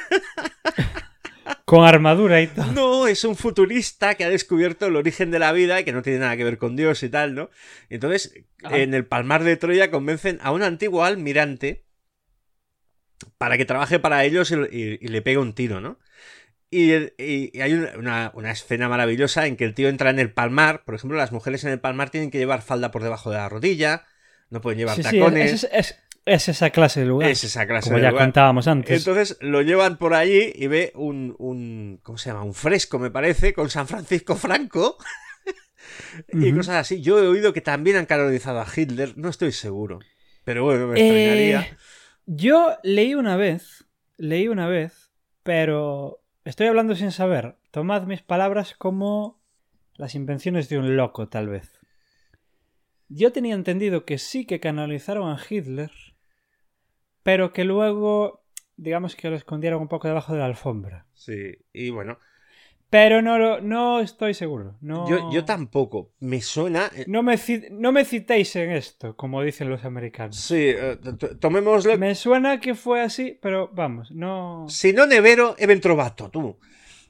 Con armadura y todo. No, es un futurista que ha descubierto el origen de la vida y que no tiene nada que ver con Dios y tal, ¿no? Entonces, Ah. en el Palmar de Troya convencen a un antiguo almirante para que trabaje para ellos y, y- y le pegue un tiro, ¿no? Y, y- y hay una, una- una escena maravillosa en que el tío entra en el palmar. Por ejemplo, las mujeres en el palmar tienen que llevar falda por debajo de la rodilla, no pueden llevar Sí, sí, tacones. es, es- es- es esa clase de lugar. Es esa clase como de ya lugar. contábamos antes. Entonces lo llevan por allí y ve un, un ¿cómo se llama? Un fresco, me parece, con San Francisco Franco y Ujú. cosas así. Yo he oído que también han canonizado a Hitler, no estoy seguro, pero bueno, me Eh, extrañaría. yo leí una vez, leí una vez, pero estoy hablando sin saber. Tomad mis palabras como las invenciones de un loco, tal vez. Yo tenía entendido que sí que canalizaron a Hitler, pero que luego, digamos que lo escondieron un poco debajo de la alfombra. Sí, y bueno, Pero no, lo- no estoy seguro. No, yo, yo tampoco. Me suena. eh, No me, ci- no me citéis en esto, como dicen los americanos. Sí, eh, t- tomémosle. Me suena que fue así, pero vamos, no... Si no nevero, he ben trovato, tú.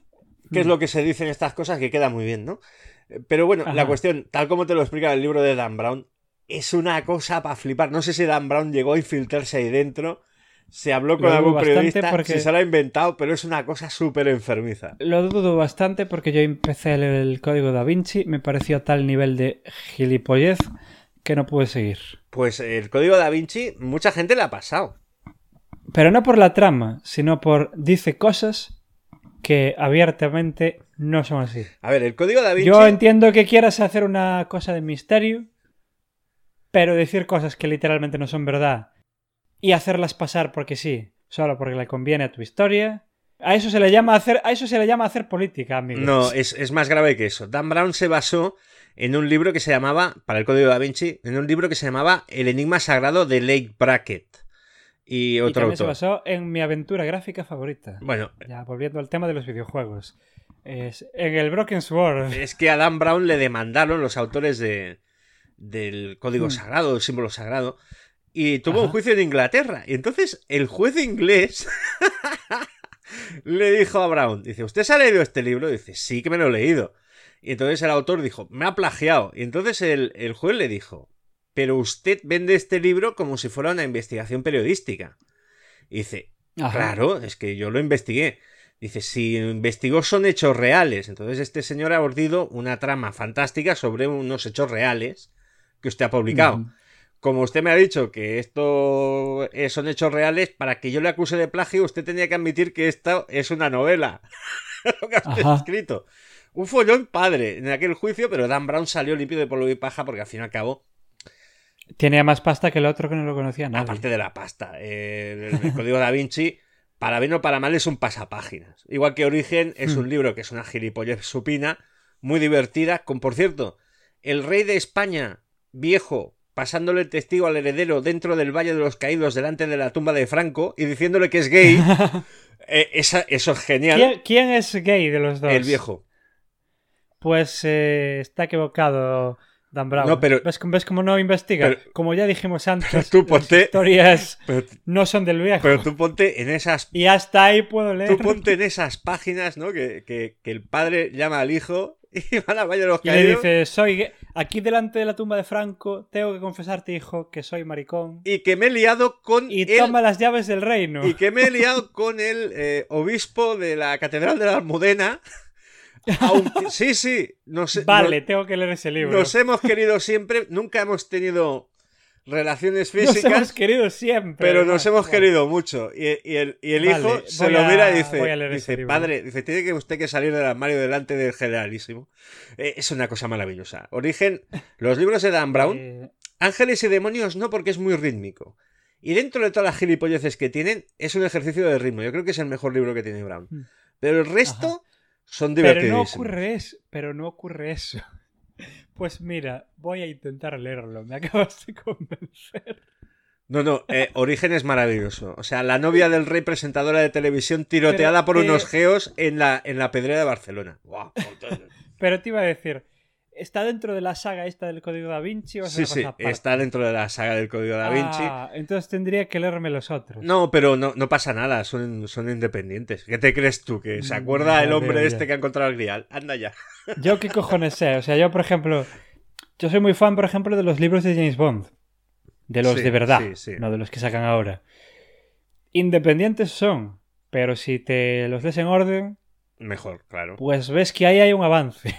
qué es lo que se dice en estas cosas, que queda muy bien, ¿no? Pero bueno, Ajá. la cuestión, tal como te lo explica el libro de Dan Brown, es una cosa para flipar. No sé si Dan Brown llegó a infiltrarse ahí dentro, se habló con Lo dudo algún bastante periodista, porque- si se lo ha inventado, pero es una cosa súper enfermiza. Lo dudo bastante porque yo empecé a leer el Código Da Vinci, me pareció a tal nivel de gilipollez que no pude seguir. Pues el Código Da Vinci, mucha gente le ha pasado. Pero no por la trama, sino por dice cosas que abiertamente no son así. A ver, el Código Da Vinci... Yo entiendo que quieras hacer una cosa de misterio, pero decir cosas que literalmente no son verdad y hacerlas pasar porque sí, solo porque le conviene a tu historia, a eso se le llama hacer, a eso se le llama hacer política, amigos. No, es, es más grave que eso. Dan Brown se basó en un libro que se llamaba, para el Código Da Vinci, en un libro que se llamaba El enigma sagrado de Lake Brackett. Y y otro también se autor. basó en mi aventura gráfica favorita. Bueno, Ya volviendo al tema de los videojuegos. Es en el Broken Sword. es que a Dan Brown le demandaron los autores de, del Código Hmm. Sagrado, del símbolo sagrado, y tuvo un Ajá. juicio en Inglaterra. Y entonces el juez inglés le dijo a Brown, dice, ¿usted se ha leído este libro? Dice, sí que me lo he leído. Y entonces el autor dijo, me ha plagiado. Y entonces el, el juez le dijo, pero usted vende este libro como si fuera una investigación periodística. Y dice, Ajá. claro, es que yo lo investigué. Dice, si investigó son hechos reales. Entonces este señor ha ordido una trama fantástica sobre unos hechos reales que usted ha publicado. Ujú. Como usted me ha dicho que esto eh, son hechos reales, para que yo le acuse de plagio, usted tenía que admitir que esto es una novela. Lo que ha Ajá. escrito. Un follón padre en aquel juicio, pero Dan Brown salió limpio de polvo y paja porque al fin y al cabo, Tenía más pasta que el otro que no lo conocía nadie. aparte de la pasta, eh, el, el Código Da Vinci, para bien o para mal, es un pasapáginas. Igual que Origen es Hmm. un libro que es una gilipollez supina, muy divertida, con, por cierto, el rey de España, viejo, pasándole el testigo al heredero dentro del Valle de los Caídos delante de la tumba de Franco y diciéndole que es gay. eh, esa, eso es genial. ¿Quién, quién es gay de los dos? El viejo. Pues eh, está equivocado Dan Brown. No, pero- ¿Ves, ves cómo no investiga? pero- Como ya dijimos antes, pero tú las ponte- historias Pero, no son del viejo. pero tú ponte en esas Y hasta ahí puedo leer. Tú ponte en esas páginas, ¿no? Que, que, que el padre llama al hijo y van al Valle de los Y le Caídos dice, soy gay. Aquí delante de la tumba de Franco, tengo que confesarte, hijo, que soy maricón. y que me he liado con Y el, toma las llaves del reino. y que me he liado con el eh, obispo de la Catedral de la Almudena. Aunque, sí, sí, nos, Vale, nos, tengo que leer ese libro. nos hemos querido siempre, nunca hemos tenido relaciones Nos físicas, hemos querido siempre. pero nos además. hemos Bueno. querido mucho. Y, y el, y el Vale, hijo se voy lo a- mira y dice, voy a leer ese dice libro. padre, dice, tiene que usted que salir del armario delante del generalísimo. Eh, es una cosa maravillosa. Origen, los libros de Dan Brown, Eh, Ángeles y Demonios no, porque es muy rítmico. Y dentro de todas las gilipolleces que tienen, es un ejercicio de ritmo. Yo creo que es el mejor libro que tiene Brown. Hmm. Pero el resto Ajá. son pero no divertidísimos. ocurre eso. Pero no ocurre eso. Pues mira, voy a intentar leerlo. Me acabas de convencer. No, no, eh, Origen es maravilloso. O sea, la novia del rey presentadora de televisión tiroteada Pero por que- unos geos en la, en la pedrera de Barcelona. Guau. Pero te iba a decir, ¿está dentro de la saga esta del Código Da Vinci o es Sí, una sí, cosa aparte? está dentro de la saga del Código Da Vinci. Ah, entonces tendría que leerme los otros. No, pero no, no pasa nada, son, son independientes. ¿Qué te crees tú? ¿Que se Mm, acuerda ya el hombre veo, este ya. que ha encontrado el grial? Anda ya. Yo qué cojones sé. O sea, yo, por ejemplo, yo soy muy fan, por ejemplo, de los libros de James Bond. De los Sí, de verdad, sí, sí. no de los que sacan ahora. Independientes son, pero si te los lees en orden, Mejor, claro. pues ves que ahí hay un avance.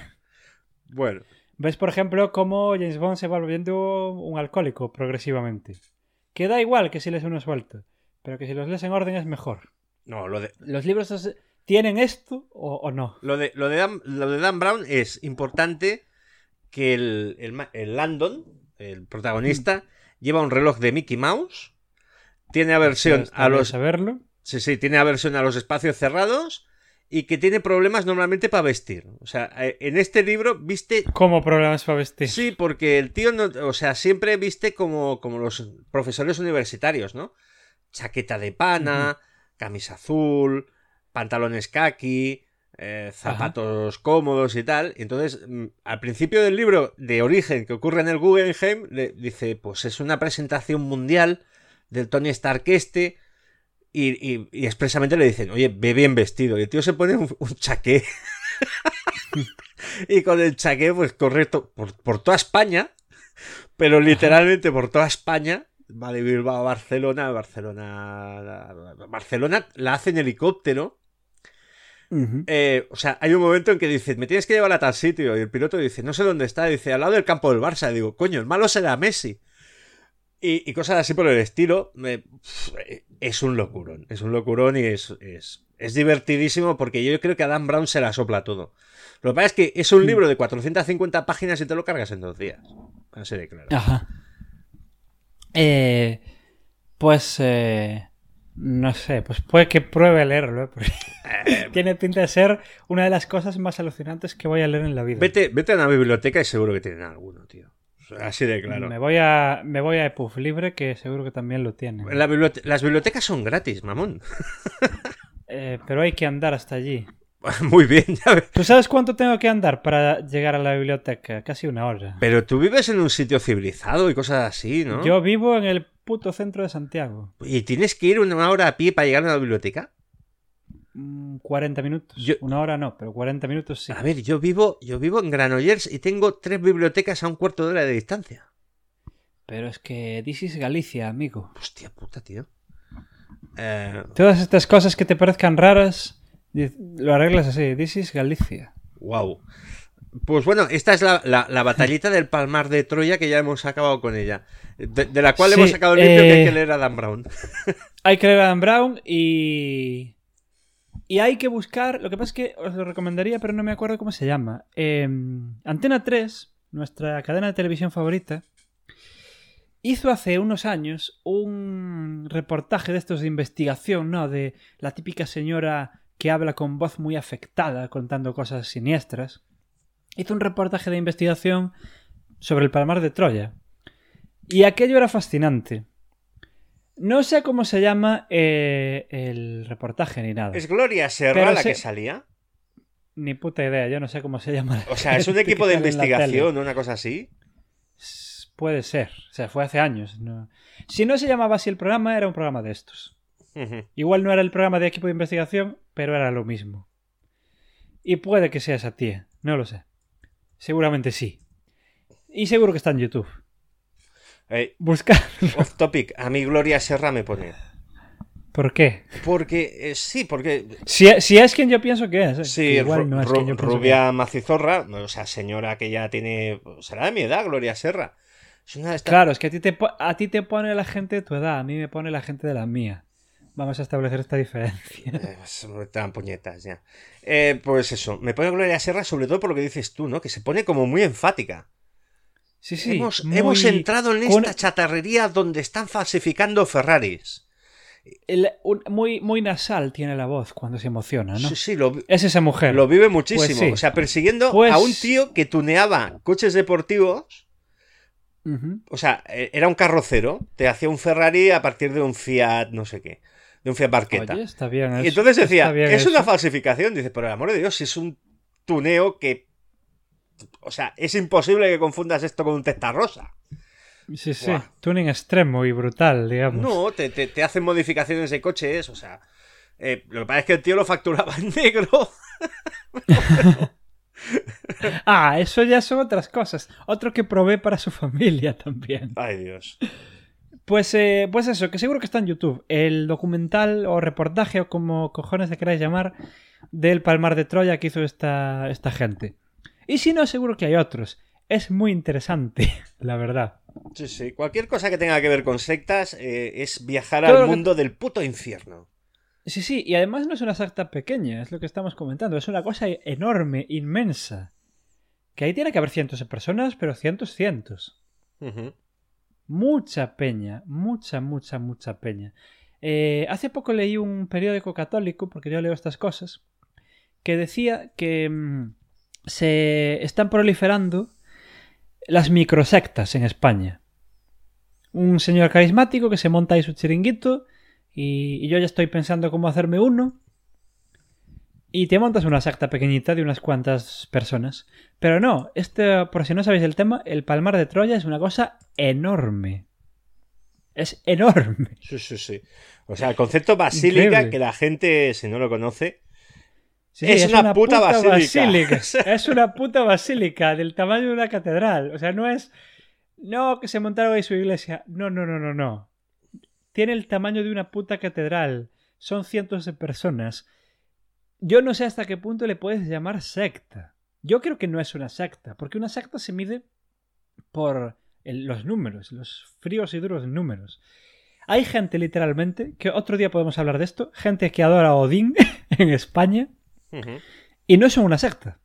Bueno, Ves, por ejemplo, cómo James Bond se va volviendo un alcohólico progresivamente. Que da igual que si lees uno suelto, pero que si los lees en orden es mejor. no, lo de, ¿Los libros os- tienen esto o, o no? lo de, lo de, Dan, lo de Dan Brown es importante que el, el, ma- el Landon, el protagonista, lleva un reloj de Mickey Mouse, tiene aversión Está a bien los... saberlo. Sí, sí, tiene aversión a los espacios cerrados y que tiene problemas normalmente para vestir. O sea, eh, en este libro viste... ¿Cómo problemas para vestir? Sí, porque el tío, no, o sea, siempre viste como, como los profesores universitarios, ¿no? Chaqueta de pana, camisa azul, pantalones kaki, eh, zapatos cómodos y tal. Entonces, mm, al principio del libro de Origen que ocurre en el Guggenheim, le dice, pues es una presentación mundial del Tony Stark este. Y, y, y expresamente le dicen, oye, ve bien vestido. Y el tío se pone un, un chaqué Y con el chaqué, pues correcto, por, por toda España, pero literalmente por toda España. Vale, Bilbao, Barcelona, Barcelona. Barcelona la hace en helicóptero. Ujú. Eh, o sea, hay un momento en que dice, me tienes que llevar a tal sitio. Y el piloto dice, no sé dónde está. Dice, al lado del campo del Barça. Y digo, coño, el malo será Messi. Y, y cosas así por el estilo. Me, es un locurón. Es un locurón y es, es, es divertidísimo porque yo creo que a Dan Brown se la sopla todo. Lo que pasa es que es un libro de cuatrocientas cincuenta páginas y te lo cargas en dos días. Así de claro. Ajá. Eh, pues... Eh... No sé, pues puede que pruebe a leerlo, ¿eh? Porque Eh, tiene pinta de ser una de las cosas más alucinantes que voy a leer en la vida. vete, vete a una biblioteca y seguro que tienen alguno, tío. O sea, así de claro. Me voy a me voy a EPUB Libre, que seguro que también lo tiene. La bibliote- las bibliotecas son gratis, mamón. Eh, pero hay que andar hasta allí. Muy bien, ya ves. ¿Tú sabes cuánto tengo que andar para llegar a la biblioteca? Casi una hora. Pero tú vives en un sitio civilizado y cosas así, ¿no? Yo vivo en el puto centro de Santiago. ¿Y tienes que ir una hora a pie para llegar a una biblioteca? Mm, cuarenta minutos. Yo- Una hora no, pero cuarenta minutos sí. A ver, yo vivo, yo vivo en Granollers y tengo tres bibliotecas a un cuarto de hora de distancia. Pero es que this is Galicia, amigo. Hostia puta, tío. Eh, Todas estas cosas que te parezcan raras, di- lo arreglas así. This is Galicia. wow. Pues bueno, esta es la, la, la batallita del Palmar de Troya que ya hemos acabado con ella. De, de la cual Sí, hemos sacado el libro que hay eh, que leer a Dan Brown. Hay que leer a Dan Brown y... Y hay que buscar... Lo que pasa es que os lo recomendaría, pero no me acuerdo cómo se llama. Eh, Antena tres, nuestra cadena de televisión favorita, hizo hace unos años un reportaje de estos de investigación, ¿no? De la típica señora que habla con voz muy afectada, contando cosas siniestras. Hizo un reportaje de investigación sobre el Palmar de Troya. Y aquello era fascinante. No sé cómo se llama eh, el reportaje ni nada. ¿Es Gloria Serra Pero la se- que salía? Ni puta idea, yo no sé cómo se llama. O sea, es un el que equipo de sale en la tele. investigación, una cosa así. S- Puede ser. O sea, fue hace años. ¿no? Si no se llamaba así el programa, era un programa de estos. Ujú. Igual no era el programa de equipo de investigación, pero era lo mismo. Y puede que sea esa tía. No lo sé. Seguramente sí. Y seguro que está en YouTube. Eh, Buscar. off topic, a mí Gloria Serra me pone. ¿Por qué? Porque, eh, sí, porque... Si, si es quien yo pienso que es. ¿eh? Sí, Que igual ru- no es ru- quien yo pienso que rubia macizorra, o sea, señora que ya tiene... Será de mi edad, Gloria Serra. Es una de es. estas... Claro, es que a ti, te, po- a ti te pone la gente de tu edad, a mí me pone la gente de la mía. Vamos a establecer esta diferencia. Eh, pues, me dan puñetas ya. Eh, pues eso, me pone Gloria Serra sobre todo por lo que dices tú, ¿no? Que se pone como muy enfática. Sí, sí. hemos, muy- hemos entrado en con- esta chatarrería donde están falsificando Ferraris. el- un- muy, muy nasal tiene la voz cuando se emociona, ¿no? Sí, sí, lo, Es esa mujer. lo vive muchísimo. Pues sí. O sea, persiguiendo Pues- a un tío que tuneaba coches deportivos. Ujú. O sea, eh, era un carrocero. Te hacía un Ferrari a partir de un Fiat, no sé qué. De un Fiat Barqueta. Oye, está bien eso. Y entonces decía, está bien es eso. una falsificación. Dice, por el amor de Dios, si es un tuneo que... O sea, es imposible que confundas esto con un Testarrosa. Sí, sí. Buah. Tuning extremo y brutal, digamos. No, te, te, te hacen modificaciones de coches, o sea... eh, lo que pasa es que el tío lo facturaba en negro. Ah, eso ya son otras cosas. Otro que provee para su familia también. Ay, Dios. Pues, eh, pues eso, que seguro que está en YouTube. El documental o reportaje o como cojones le queráis llamar del Palmar de Troya que hizo esta, esta gente. Y si no, seguro que hay otros. Es muy interesante, la verdad. Sí, sí. Cualquier cosa que tenga que ver con sectas eh, es viajar Todo al lo que- mundo del puto infierno. Sí, sí, y además no es una secta pequeña, es lo que estamos comentando. Es una cosa enorme, inmensa. Que ahí tiene que haber cientos de personas, pero cientos, cientos. Ujú. Mucha peña, mucha, mucha, mucha peña. Eh, hace poco leí un periódico católico, porque yo leo estas cosas, que decía que mm, se están proliferando las microsectas en España. Un señor carismático que se monta ahí su chiringuito y, y yo ya estoy pensando cómo hacerme uno. Y te montas una secta pequeñita de unas cuantas personas. Pero no, este, por si no sabéis el tema, el Palmar de Troya es una cosa enorme. Es enorme. Sí, sí, sí. O sea, el concepto basílica, Increíble. que la gente, si no lo conoce, Sí, sí, es, es una, una puta, puta basílica. basílica. Es una puta basílica del tamaño de una catedral. O sea, no es... No, que se montaron ahí su iglesia. No, no, no, no, no. Tiene el tamaño de una puta catedral. Son cientos de personas. Yo no sé hasta qué punto le puedes llamar secta. Yo creo que no es una secta, porque una secta se mide por el, los números, los fríos y duros números. Hay gente, literalmente, que otro día podemos hablar de esto, gente que adora a Odín en España, Uh-huh. y no son una secta.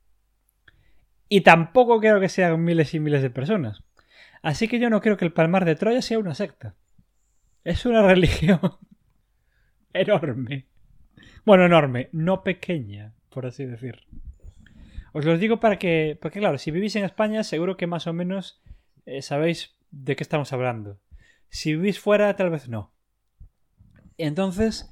Y tampoco creo que sean miles y miles de personas. Así que yo no creo que el Palmar de Troya sea una secta. Es una religión enorme. Bueno, enorme, no pequeña, por así decir. Os lo digo para que... Porque claro, si vivís en España seguro que más o menos eh, sabéis de qué estamos hablando. Si vivís fuera, tal vez no. Entonces,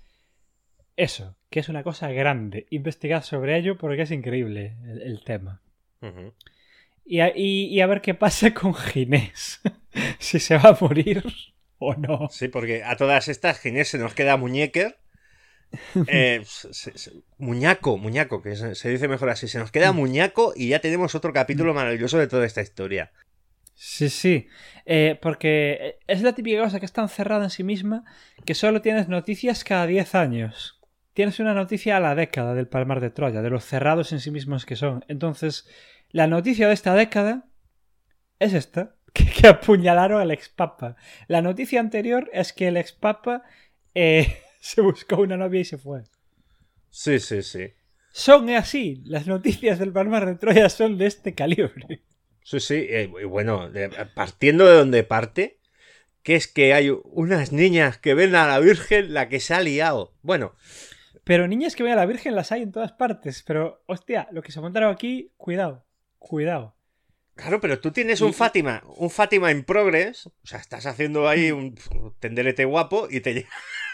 eso, que es una cosa grande. Investigad sobre ello porque es increíble el, el tema. Uh-huh. Y a, y, y a ver qué pasa con Ginés. Si se va a morir o no. Sí, porque a todas estas Ginés se nos queda Muñeker. Eh, se, se, muñaco, muñaco, que se, se dice mejor así. Se nos queda Muñaco y ya tenemos otro capítulo maravilloso de toda esta historia. Sí, sí. Eh, porque es la típica cosa que es tan cerrada en sí misma que solo tienes noticias cada diez años. Tienes una noticia a la década del Palmar de Troya, de los cerrados en sí mismos que son. Entonces, la noticia de esta década es esta, que, que apuñalaron al expapa. La noticia anterior es que el expapa eh, se buscó una novia y se fue. Sí, sí, sí. Son así. Las noticias del Palmar de Troya son de este calibre. Sí, sí. Eh, bueno, de, partiendo de donde parte, que es que hay unas niñas que ven a la Virgen la que se ha liado. Bueno... Pero niñas que ven a la Virgen las hay en todas partes. Pero, hostia, lo que se montaron aquí, cuidado, cuidado. Claro, pero tú tienes Y- un Fátima, un Fátima in progress, o sea, estás haciendo ahí un tenderete guapo y te llega,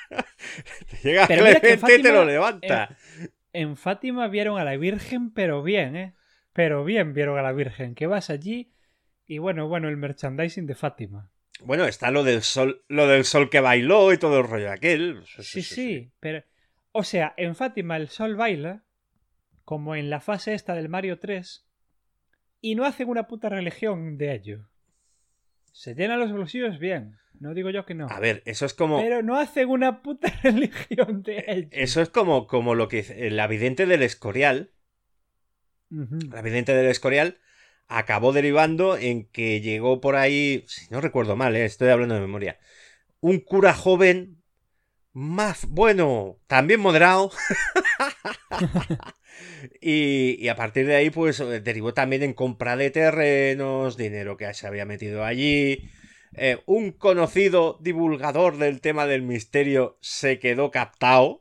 te llega Pero mira que en Clemente y te Fátima, lo levanta. En Fátima vieron a la Virgen, pero bien, ¿eh? Pero bien vieron a la Virgen. Que vas allí y bueno, bueno, el merchandising de Fátima. Bueno, está lo del sol, lo del sol que bailó y todo el rollo aquel. Sí, sí, pero... O sea, en Fátima el sol baila, como en la fase esta del Mario tres, y no hacen una puta religión de ello. Se llenan los bolsillos bien, no digo yo que no. A ver, eso es como... Pero no hacen una puta religión de ello. Eso es como, como lo que dice la vidente del Escorial. Uh-huh. La vidente del Escorial acabó derivando en que llegó por ahí, si no recuerdo mal, ¿eh? Estoy hablando de memoria, un cura joven más, bueno, también moderado. y, y a partir de ahí, pues, derivó también en compra de terrenos, dinero que se había metido allí. Eh, un conocido divulgador del tema del misterio se quedó captado.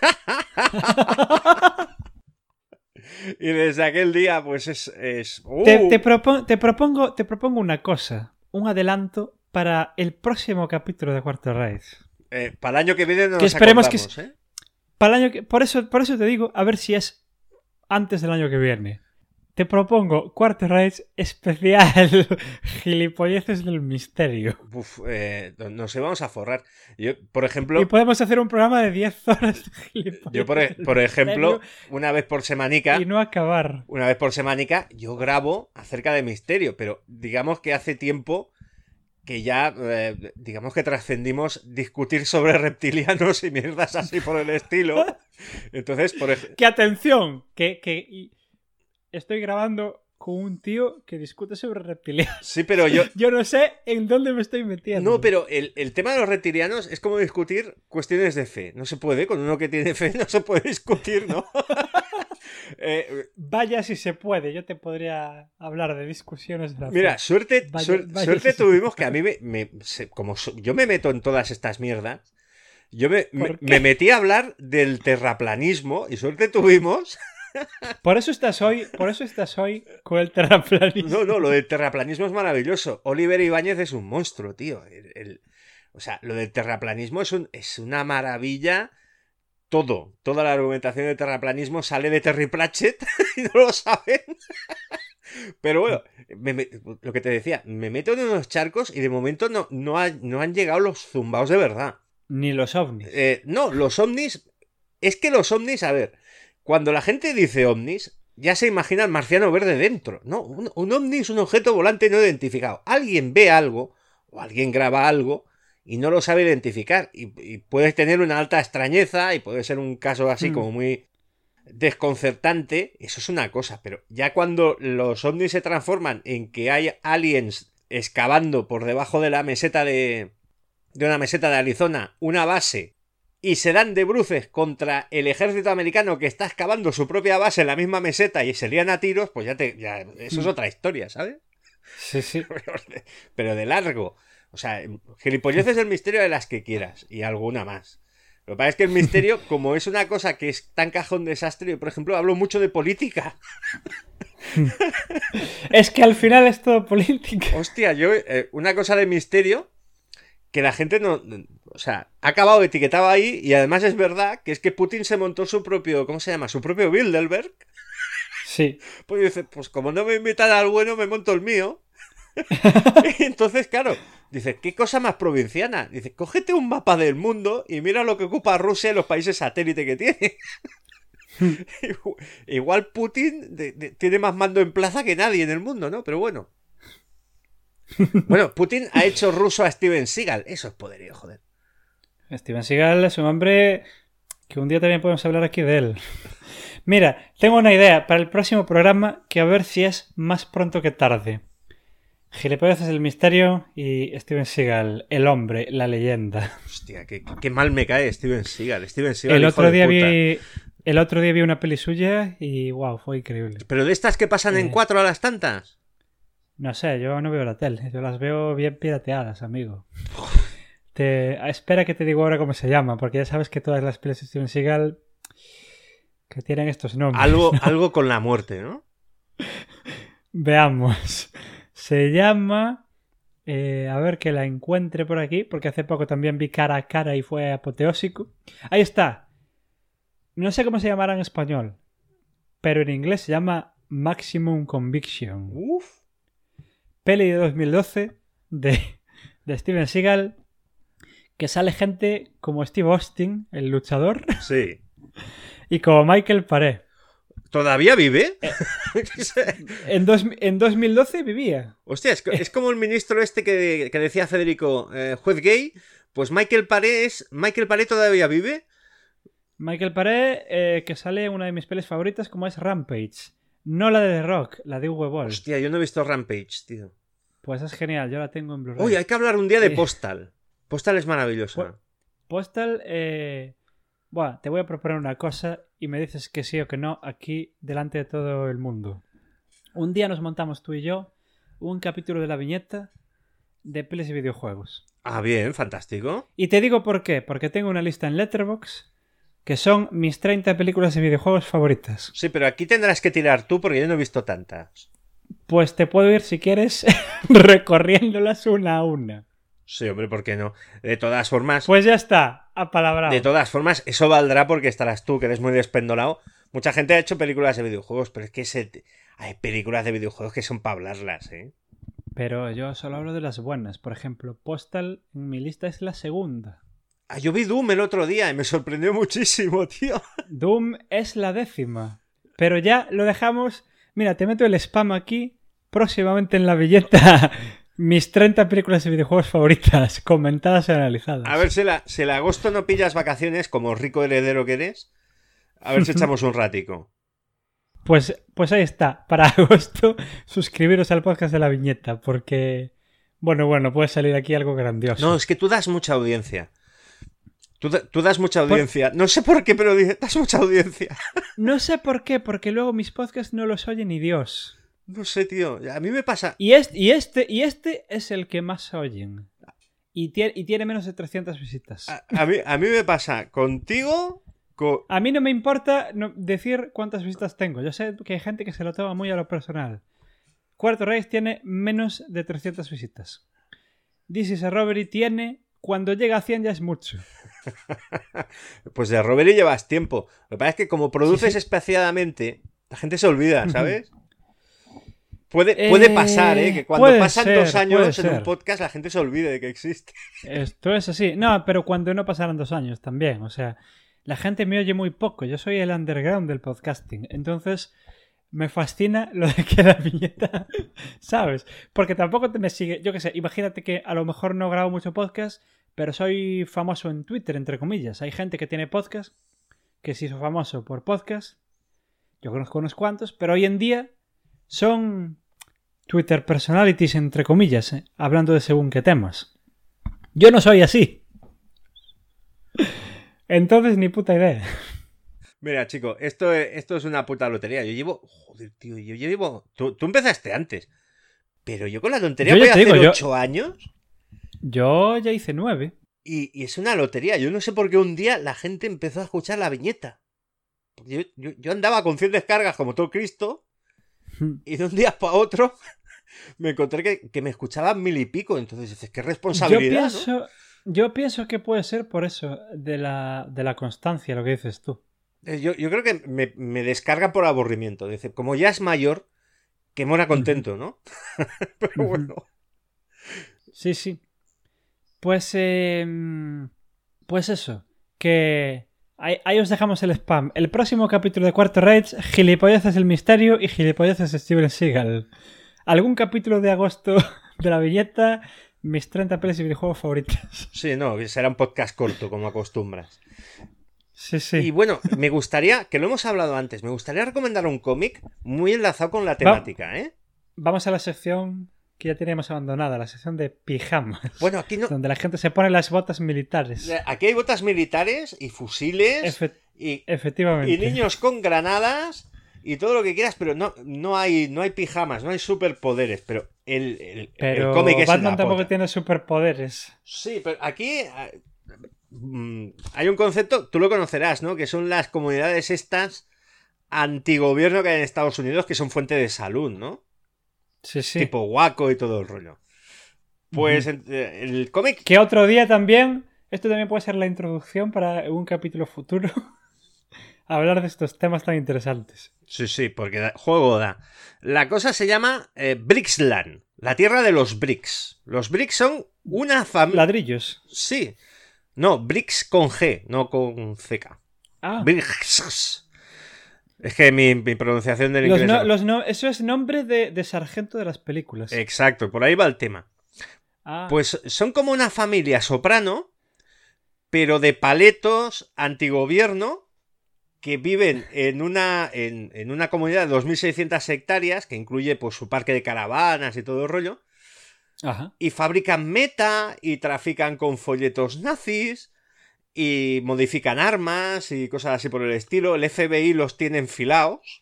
Y desde aquel día, pues es... es uh. te, te, propo- te, propongo, te propongo una cosa, un adelanto para el próximo capítulo de Cuarto Raid. Eh, para el año que viene no Que nos esperemos que acordamos, ¿eh? Para el año que, por, eso, por eso te digo, a ver si es antes del año que viene. Te propongo Cuarto Raid especial gilipolleces del misterio. Uf, eh, nos íbamos a forrar. Yo, por ejemplo... Y podemos hacer un programa de diez horas de gilipolleces. Yo, por, e- por ejemplo, una vez por semanica... Y no acabar. Una vez por semanica yo grabo acerca de misterio, pero digamos que hace tiempo que ya, eh, digamos que trascendimos discutir sobre reptilianos y mierdas así por el estilo. Entonces, por ejemplo... ¡Que atención! Que, que y estoy grabando con un tío que discute sobre reptilianos. Sí, pero yo... Yo no sé en dónde me estoy metiendo. No, pero el, el tema de los reptilianos es como discutir cuestiones de fe. No se puede, con uno que tiene fe no se puede discutir, ¿no? eh, Vaya si se puede, yo te podría hablar de discusiones de la Mira, fe. suerte, Vaya- suer- vaya suerte si se tuvimos puede. que a mí me... me- se- como so- yo me meto en todas estas mierdas, yo me, me, ¿Por qué? me metí a hablar del terraplanismo y suerte tuvimos... Por eso estás hoy, por eso estás hoy con el terraplanismo. No, no, lo del terraplanismo es maravilloso. Oliver Ibáñez es un monstruo, tío. El- el- o sea, lo del terraplanismo es, un, es una maravilla. Todo, toda la argumentación del terraplanismo sale de Terry Pratchett y no lo saben. Pero bueno, me, me- lo que te decía, me meto en unos charcos y de momento no, no, ha- no han llegado los zumbaos de verdad. Ni los ovnis. Eh, no, los ovnis... Es que los ovnis, a ver... cuando la gente dice ovnis, ya se imagina el marciano verde dentro. No, un, un ovni es un objeto volante no identificado. Alguien ve algo, o alguien graba algo, y no lo sabe identificar. Y, y puede tener una alta extrañeza, y puede ser un caso así mm. como muy desconcertante. Eso es una cosa, pero ya cuando los ovnis se transforman en que hay aliens excavando por debajo de la meseta de, de una meseta de Arizona una base y se dan de bruces contra el ejército americano que está excavando su propia base en la misma meseta y se lían a tiros, pues ya te ya eso es otra historia, ¿sabes? Sí, sí. Pero de largo. O sea, gilipolleces del misterio de las que quieras y alguna más. Lo que pasa es que el misterio, como es una cosa que es tan cajón desastre, yo, por ejemplo, hablo mucho de política. Es que al final es todo política. Hostia, yo, eh, una cosa de misterio que la gente no... O sea, ha acabado etiquetado ahí y además es verdad que es que Putin se montó su propio... ¿Cómo se llama? Su propio Bilderberg. Sí. Pues dice, pues como no me invitan al bueno, me monto el mío. Y entonces, claro, dice, ¿qué cosa más provinciana? Dice, cógete un mapa del mundo y mira lo que ocupa Rusia y los países satélite que tiene. Igual Putin de, de, tiene más mando en plaza que nadie en el mundo, ¿no? Pero bueno. Bueno, Putin ha hecho ruso a Steven Seagal. Eso es poderío, joder. Steven Seagal es un hombre que un día también podemos hablar aquí de él. Mira, tengo una idea para el próximo programa que a ver si es más pronto que tarde. Gilipolleces del misterio y Steven Seagal, el hombre, la leyenda. Hostia, qué, qué mal me cae Steven Seagal. Steven Seagal, el hijo otro de día puta. vi El otro día vi una peli suya y wow, fue increíble. ¿Pero de estas que pasan eh... en cuatro a las tantas? No sé, yo no veo la tele. Yo las veo bien pirateadas, amigo. Te... Espera que te digo ahora cómo se llama, porque ya sabes que todas las pelis de Steven Seagal que tienen estos nombres. Algo, ¿no? algo con la muerte, ¿no? Veamos. Se llama... Eh, a ver que la encuentre por aquí, porque hace poco también vi Cara a Cara y fue apoteósico. Ahí está. No sé cómo se llamará en español, pero en inglés se llama Maximum Conviction. Uf. Peli de dos mil doce de, de Steven Seagal, que sale gente como Steve Austin, el luchador. Sí. Y como Michael Paré. ¿Todavía vive? Eh, en, dos, en dos mil doce vivía. Hostia, es, es como el ministro este que, que decía Federico, eh, juez gay. Pues Michael Paré es... ¿Michael Paré todavía vive? Michael Paré, eh, que sale en una de mis pelis favoritas, como es Rampage. No la de The Rock, la de Uwe Boll. Hostia, yo no he visto Rampage, tío. Pues es genial, yo la tengo en Blu-ray. Uy, hay que hablar un día de Postal. Postal es maravillosa. Postal, eh... bueno, te voy a proponer una cosa y me dices que sí o que no aquí delante de todo el mundo. Un día nos montamos tú y yo un capítulo de La Viñeta de pelis y videojuegos. Ah, bien, fantástico. Y te digo por qué, porque tengo una lista en Letterboxd que son mis treinta películas y videojuegos favoritas. Sí, pero aquí tendrás que tirar tú porque yo no he visto tantas. Pues te puedo ir, si quieres, recorriéndolas una a una. Sí, hombre, ¿por qué no? De todas formas... Pues ya está, apalabrado. De todas formas, eso valdrá porque estarás tú, que eres muy despendolado. Mucha gente ha hecho películas de videojuegos, pero es que se... hay películas de videojuegos que son para hablarlas, ¿eh? Pero yo solo hablo de las buenas. Por ejemplo, Postal en mi lista es la segunda. Ah, yo vi Doom el otro día y me sorprendió muchísimo, tío. Doom es la décima. Pero ya lo dejamos... Mira, te meto el spam aquí. Próximamente en La Viñeta... mis treinta películas y videojuegos favoritas, comentadas y analizadas. A ver si la, si el agosto no pillas vacaciones, como rico heredero que eres, a ver si echamos un ratico. Pues, pues ahí está. Para agosto, suscribiros al podcast de La Viñeta, porque, bueno, bueno, puede salir aquí algo grandioso. No, es que tú das mucha audiencia. Tú, tú das mucha audiencia. Por... No sé por qué, pero das mucha audiencia. No sé por qué, porque luego mis podcasts no los oye ni Dios. No sé, tío. A mí me pasa... Y este, y este, y este es el que más oyen. Y tiene, y tiene menos de trescientas visitas. A, a, mí, a mí me pasa contigo... Con... A mí no me importa no, decir cuántas visitas tengo. Yo sé que hay gente que se lo toma muy a lo personal. Cuarto Race tiene menos de trescientas visitas. This is a Robbery tiene... Cuando llega a cien ya es mucho. Pues de Robbery llevas tiempo. Lo que pasa es que como produces sí, sí. espaciadamente, la gente se olvida, ¿sabes? Puede, puede pasar, ¿eh? Que cuando pasan ser, dos años en ser. un podcast la gente se olvide de que existe. Esto es así. No, pero cuando no pasaran dos años también. O sea, la gente me oye muy poco. Yo soy el underground del podcasting. Entonces, me fascina lo de que la viñeta, ¿sabes? Porque tampoco te me sigue... Yo qué sé, imagínate que a lo mejor no grabo mucho podcast, pero soy famoso en Twitter, entre comillas. Hay gente que tiene podcast, que se hizo famoso por podcast. Yo conozco unos cuantos, pero hoy en día son Twitter personalities, entre comillas, ¿eh? Hablando de según qué temas. Yo no soy así. Entonces, ni puta idea. Mira, chico, esto es, esto es una puta lotería. Yo llevo... Joder, tío, yo llevo... Tú, tú empezaste antes. Pero yo con la tontería Yo voy ya a te hacer digo, yo- ocho años... Yo ya hice nueve. Y, y es una lotería. Yo no sé por qué un día la gente empezó a escuchar la viñeta. Yo, yo, yo andaba con cien descargas como todo Cristo. Y de un día para otro me encontré que, que me escuchaban mil y pico. Entonces dices, qué Yo responsabilidad, ¿no? pienso, yo pienso que puede ser por eso, de la, de la constancia, lo que dices tú. Eh, Yo, yo creo que me, me descargan por aburrimiento. Dice, como ya es mayor, que mora contento, ¿no? Pero Ujú. bueno. Sí, sí. Pues, eh, pues eso, que ahí, ahí os dejamos el spam. El próximo capítulo de Cuarto Rage, gilipolleces del misterio y gilipolleces de Steven Seagal. Algún capítulo de agosto de la viñeta, mis treinta pelis y videojuegos favoritos. Sí, no, será un podcast corto, como acostumbras. Sí, sí. Y bueno, me gustaría, que lo hemos hablado antes, me gustaría recomendar un cómic muy enlazado con la temática, ¿eh? Vamos a la sección que ya teníamos abandonada, la sección de pijamas. Bueno, aquí no... Donde la gente se pone las botas militares. Aquí hay botas militares y fusiles Efe- y, efectivamente. y niños con granadas y todo lo que quieras, pero no, no, hay, no hay pijamas, no hay superpoderes, pero el, el, Pero el cómic es Batman la tampoco polla. tiene superpoderes. Sí, pero aquí eh, mm, hay un concepto, tú lo conocerás, ¿no? Que son las comunidades estas antigobierno que hay en Estados Unidos, que son fuente de salud, ¿no? Sí, sí. Tipo Waco y todo el rollo. Pues Ujú. en- eh, el cómic... Que otro día también, esto también puede ser la introducción para un capítulo futuro, hablar de estos temas tan interesantes. Sí, sí, porque da- juego da. La cosa se llama eh, Brixland, la tierra de los Bricks. Los Bricks son una familia... Ladrillos. Sí. No, Bricks con G, no con C K. Ah, Bricks. Es que mi, mi pronunciación del los inglés... no- los no- eso es nombre de, de sargento de las películas. Exacto, por ahí va el tema. Ah, Pues son como una familia soprano, pero de paletos antigobierno, que viven en una, en, en una comunidad de dos mil seiscientas hectáreas, que incluye pues, su parque de caravanas y todo el rollo, ajá. y fabrican meta y trafican con folletos nazis y modifican armas y cosas así por el estilo. El F B I los tiene enfilados.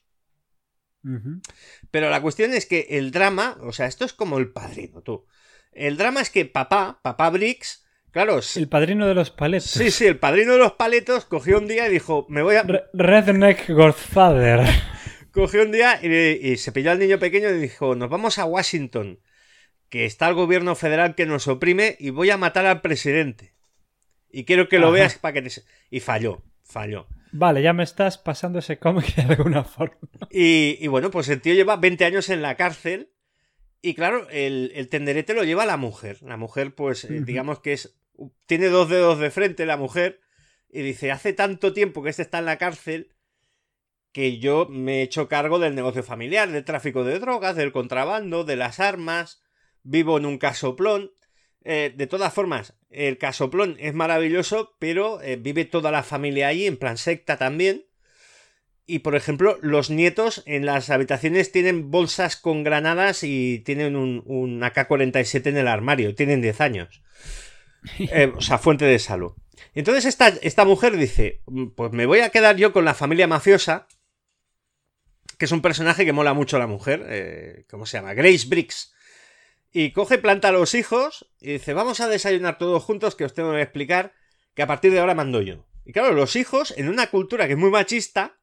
Ujú. Pero la cuestión es que el drama, o sea, esto es como El Padrino, tú. El drama es que papá, papá Bricks, claro, s- El padrino de los paletos. sí, sí, el padrino de los paletos cogió un día y dijo, me voy a... Re- Redneck Godfather. Cogió un día y, y se pilló al niño pequeño y dijo, nos vamos a Washington, que está el gobierno federal que nos oprime y voy a matar al presidente. Y quiero que lo Ajá. veas para que te... Y falló, falló. Vale, ya me estás pasando ese cómic de alguna forma. Y, y bueno, pues el tío lleva veinte años en la cárcel y claro, el, el tenderete lo lleva la mujer. La mujer, pues, eh, Ujú. digamos que es... Tiene dos dedos de frente la mujer y dice, hace tanto tiempo que este está en la cárcel que yo me he hecho cargo del negocio familiar, del tráfico de drogas, del contrabando, de las armas, vivo en un casoplón. Eh, de todas formas, el casoplón es maravilloso, pero eh, vive toda la familia allí, en plan secta también. Y, por ejemplo, los nietos en las habitaciones tienen bolsas con granadas y tienen un, un A K cuarenta y siete en el armario. Tienen diez años. Eh, o sea, fuente de salud. Entonces esta, esta mujer dice, pues me voy a quedar yo con la familia mafiosa, que es un personaje que mola mucho a la mujer. Eh, ¿Cómo se llama? Grace Bricks. Y coge, planta a los hijos y dice, vamos a desayunar todos juntos, que os tengo que explicar que a partir de ahora mando yo. Y claro, los hijos, en una cultura que es muy machista,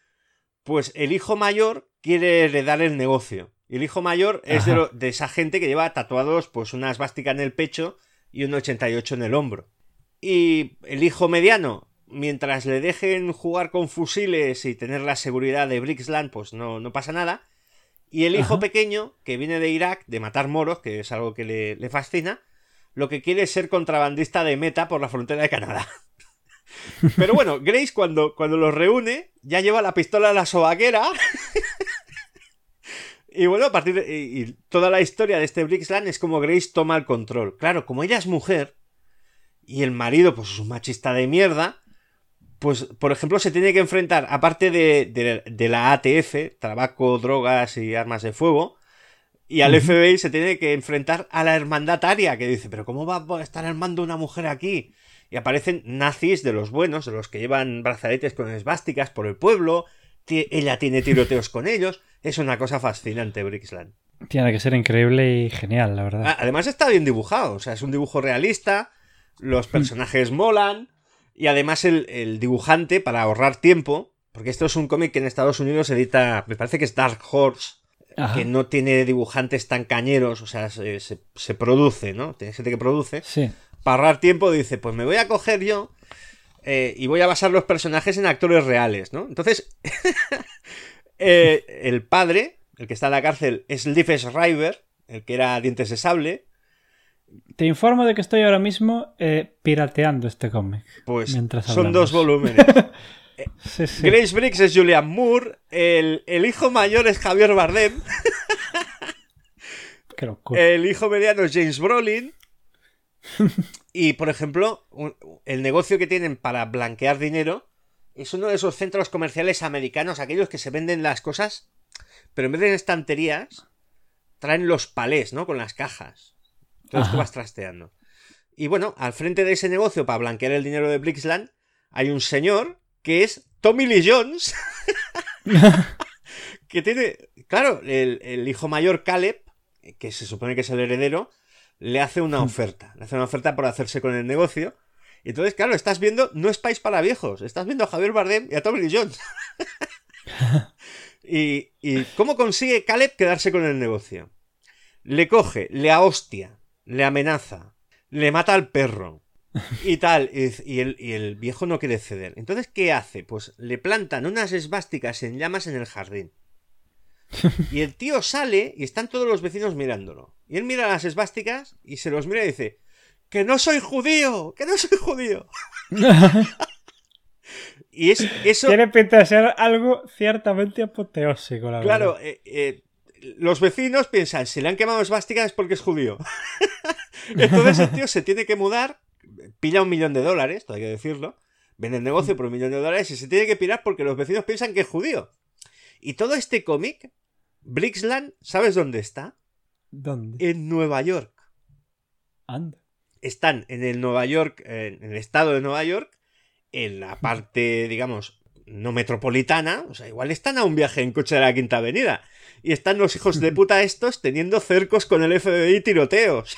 pues el hijo mayor quiere heredar el negocio. Y el hijo mayor es de, lo, de esa gente que lleva tatuados pues una esvástica en el pecho y un ochenta y ocho en el hombro. Y el hijo mediano, mientras le dejen jugar con fusiles y tener la seguridad de Brixland, pues no, no pasa nada. Y el hijo Ajá. pequeño, que viene de Irak, de matar moros, que es algo que le, le fascina, lo que quiere es ser contrabandista de meta por la frontera de Canadá. Pero bueno, Grace cuando, cuando los reúne ya lleva la pistola a la sobaquera. Y bueno, a partir de... Y, y toda la historia de este Brixland es como Grace toma el control. Claro, como ella es mujer y el marido pues es un machista de mierda, pues por ejemplo se tiene que enfrentar, aparte de, de, de la A T F, tabaco, drogas y armas de fuego, y al uh-huh. F B I se tiene que enfrentar a la hermandad aria, que dice, pero ¿cómo va a estar armando una mujer aquí? Y aparecen nazis de los buenos, de los que llevan brazaletes con esvásticas por el pueblo. Ella tiene tiroteos con ellos. Es una cosa fascinante, Brixland. Tiene que ser increíble y genial, la verdad. Además está bien dibujado. O sea, es un dibujo realista. Los personajes molan. Y además el, el dibujante, para ahorrar tiempo, porque esto es un cómic que en Estados Unidos edita, me parece que es Dark Horse, Ajá. que no tiene dibujantes tan cañeros. O sea, se, se, se produce, ¿no? Tiene gente que produce. Sí. Para ahorrar tiempo dice, pues me voy a coger yo eh, y voy a basar los personajes en actores reales, ¿no? Entonces, eh, el padre, el que está en la cárcel, es Liv Schreiber, el que era Dientes de Sable. Te informo de que estoy ahora mismo eh, pirateando este cómic. Pues son dos volúmenes. sí, sí. Grace Briggs es Julianne Moore, el, el hijo mayor es Javier Bardem, Qué locura. El hijo mediano es James Brolin. Y, por ejemplo, un, el negocio que tienen para blanquear dinero es uno de esos centros comerciales americanos, aquellos que se venden las cosas, pero en vez de en estanterías, traen los palés, ¿no? Con las cajas. Entonces tú vas trasteando. Y bueno, al frente de ese negocio, para blanquear el dinero de Brixland, hay un señor que es Tommy Lee Jones, que tiene, claro, el, el hijo mayor Caleb, que se supone que es el heredero, le hace una oferta. Le hace una oferta por hacerse con el negocio. Y entonces, claro, estás viendo, no es país para viejos, estás viendo a Javier Bardem y a Tommy Lee Jones. y, y ¿cómo consigue Caleb quedarse con el negocio? Le coge, le ahostia, le amenaza, le mata al perro y tal, y, y, el, y el viejo no quiere ceder. Entonces, ¿qué hace? Pues le plantan unas esvásticas en llamas en el jardín. Y el tío sale y están todos los vecinos mirándolo. Y él mira las esvásticas y se los mira y dice: ¡que no soy judío! ¡Que no soy judío! Y es, eso... Tiene pinta de ser algo ciertamente apoteósico, la claro, verdad. Eh, eh, los vecinos piensan, si le han quemado esvásticas es porque es judío. Entonces el tío se tiene que mudar, pilla un millón de dólares, todo hay que decirlo, vende el negocio por un millón de dólares y se tiene que pirar porque los vecinos piensan que es judío. Y todo este cómic, Brixland, ¿sabes dónde está? ¿Dónde? En Nueva York. Anda. Están en el Nueva York, en el estado de Nueva York, en la parte, digamos, no metropolitana, o sea, igual están a un viaje en coche de la Quinta Avenida, y están los hijos de puta estos teniendo cercos con el F B I y tiroteos.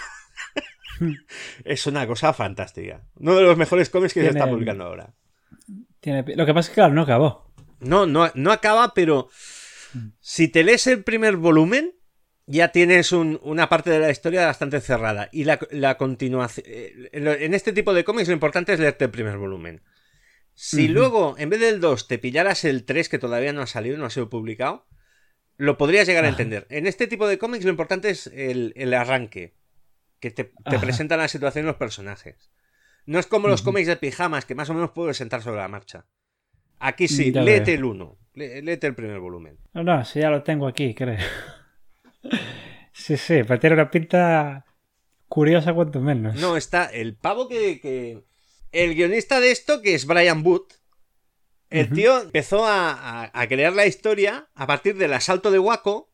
Es una cosa fantástica. Uno de los mejores cómics que Tiene... se está publicando ahora. Tiene... Lo que pasa es que, claro, no acabó. No, no, no acaba, pero si te lees el primer volumen, ya tienes un, una parte de la historia bastante cerrada. Y la, la continuación... En este tipo de cómics lo importante es leerte el primer volumen. Si uh-huh. luego, en vez del dos, te pillaras el tres, que todavía no ha salido, no ha sido publicado, lo podrías llegar uh-huh. a entender. En este tipo de cómics lo importante es el, el arranque, que te, te uh-huh. presentan la situación y los personajes. No es como uh-huh. los cómics de pijamas, que más o menos puedes sentar sobre la marcha. Aquí sí, ya léete veo. el uno, léete el primer volumen. No, no, sí, ya lo tengo aquí, creo. Sí, sí, pero tiene una pinta curiosa cuanto menos. No, está el pavo que... que... El guionista de esto, que es Brian Booth, el uh-huh. tío empezó a, a, a crear la historia a partir del asalto de Waco,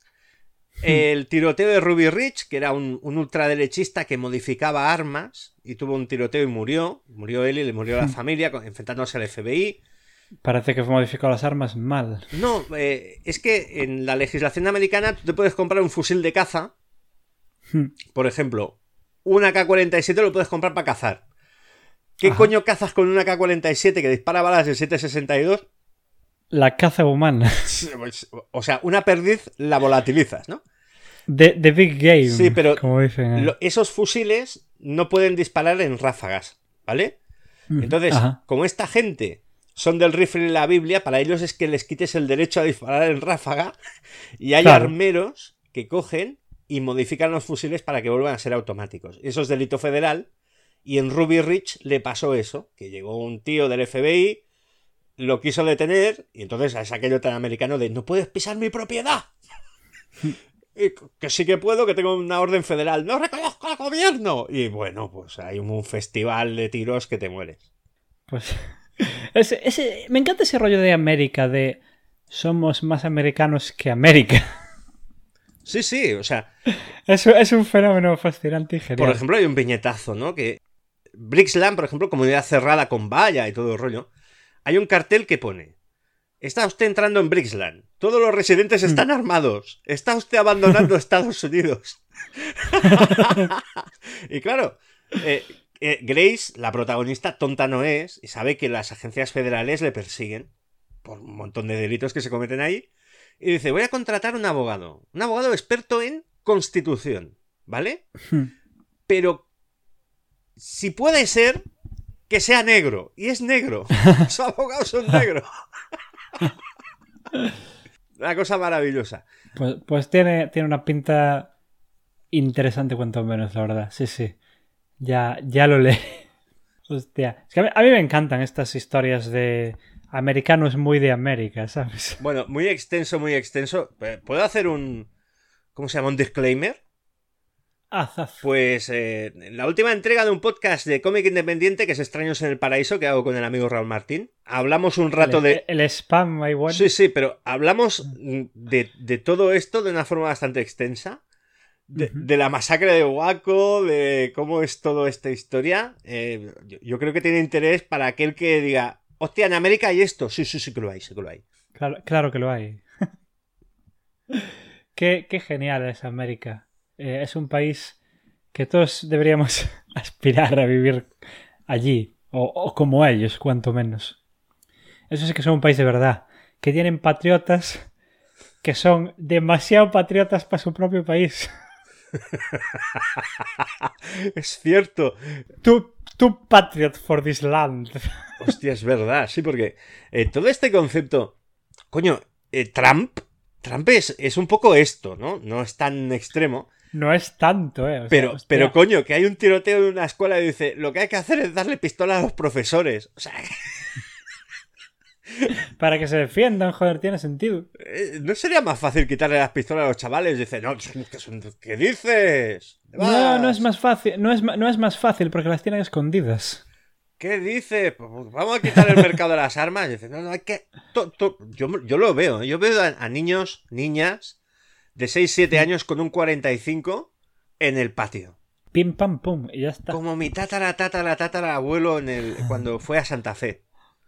el tiroteo de Ruby Ridge, que era un, un ultraderechista que modificaba armas y tuvo un tiroteo y murió. Murió él y le murió la familia enfrentándose al F B I. Parece que fue modificado las armas mal. No, eh, es que en la legislación americana tú te puedes comprar un fusil de caza. Hmm. Por ejemplo, una A K cuarenta y siete lo puedes comprar para cazar. ¿Qué Ajá. coño cazas con una A K cuarenta y siete que dispara balas de siete sesenta y dos? La caza humana. O sea, una perdiz la volatilizas, ¿no? The, the Big Game. Sí, pero como dicen, eh. lo, esos fusiles no pueden disparar en ráfagas, ¿vale? Entonces, Ajá. como esta gente son del rifle y la Biblia, para ellos es que les quites el derecho a disparar en ráfaga, y hay claro. armeros que cogen y modifican los fusiles para que vuelvan a ser automáticos. Eso es delito federal, Y en Ruby Ridge le pasó eso, que llegó un tío del F B I, lo quiso detener, y entonces es aquello tan americano de no puedes pisar mi propiedad. Y que sí que puedo, que tengo una orden federal. ¡No reconozco al gobierno! Y bueno, pues hay un festival de tiros que te mueres. Pues ese, ese, me encanta ese rollo de América, de somos más americanos que América. Sí, sí, o sea... Es, es un fenómeno fascinante y genial. Por ejemplo, hay un viñetazo, ¿no? Que Brixland, por ejemplo, comunidad cerrada con valla y todo el rollo, hay un cartel que pone: está usted entrando en Brixland. Todos los residentes están armados. Está usted abandonando Estados Unidos. Y claro, eh, eh, Grace, la protagonista, tonta no es, y sabe que las agencias federales le persiguen por un montón de delitos que se cometen ahí. Y dice, voy a contratar un abogado. Un abogado experto en Constitución, ¿vale? Pero si puede ser que sea negro. Y es negro. Los abogados son negros. Una cosa maravillosa. Pues, pues tiene, tiene una pinta interesante cuanto menos, la verdad. Sí, sí. Ya, ya lo leí. Hostia. Es que a mí, a mí me encantan estas historias de americanos muy de América, ¿sabes? Bueno, muy extenso, muy extenso. ¿Puedo hacer un... ¿Cómo se llama? ¿Un disclaimer? Haz, haz. Pues eh, la última entrega de un podcast de cómic independiente que es Extraños en el Paraíso, que hago con el amigo Raúl Martín. Hablamos un rato el, de... El spam, ahí bueno. Sí, sí, pero hablamos de, de todo esto de una forma bastante extensa. De, uh-huh. de la masacre de Waco, de cómo es toda esta historia. Eh, yo, yo creo que tiene interés para aquel que diga, hostia, en América hay esto. Sí, sí, sí que lo hay, sí que lo hay. Claro, claro que lo hay. qué, qué genial es América. Eh, es un país que todos deberíamos aspirar a vivir allí, o, o como ellos, cuanto menos. Eso sí que son un país de verdad, que tienen patriotas que son demasiado patriotas para su propio país. Es cierto. Tú, tú patriot for this land. Hostia, es verdad, sí, porque eh, todo este concepto... Coño, eh, Trump... Trump es, es un poco esto, ¿no? No es tan extremo. No es tanto, ¿eh? O sea, pero, pero, coño, que hay un tiroteo en una escuela y dice, lo que hay que hacer es darle pistola a los profesores. O sea... Para que se defiendan, joder, tiene sentido. Eh, ¿No sería más fácil quitarle las pistolas a los chavales? Dice, no, ¿qué dices? No, no es más fácil, no es, no es más fácil porque las tienen escondidas. ¿Qué dices? Pues vamos a quitar el mercado de las armas. Dice, no, no, hay que... To, to... Yo, yo lo veo, yo veo a, a niños, niñas de seis siete años con un cuarenta y cinco en el patio. Pim pam pum, y ya está. Como mi tatara tatara tatara abuelo en el, cuando fue a Santa Fe.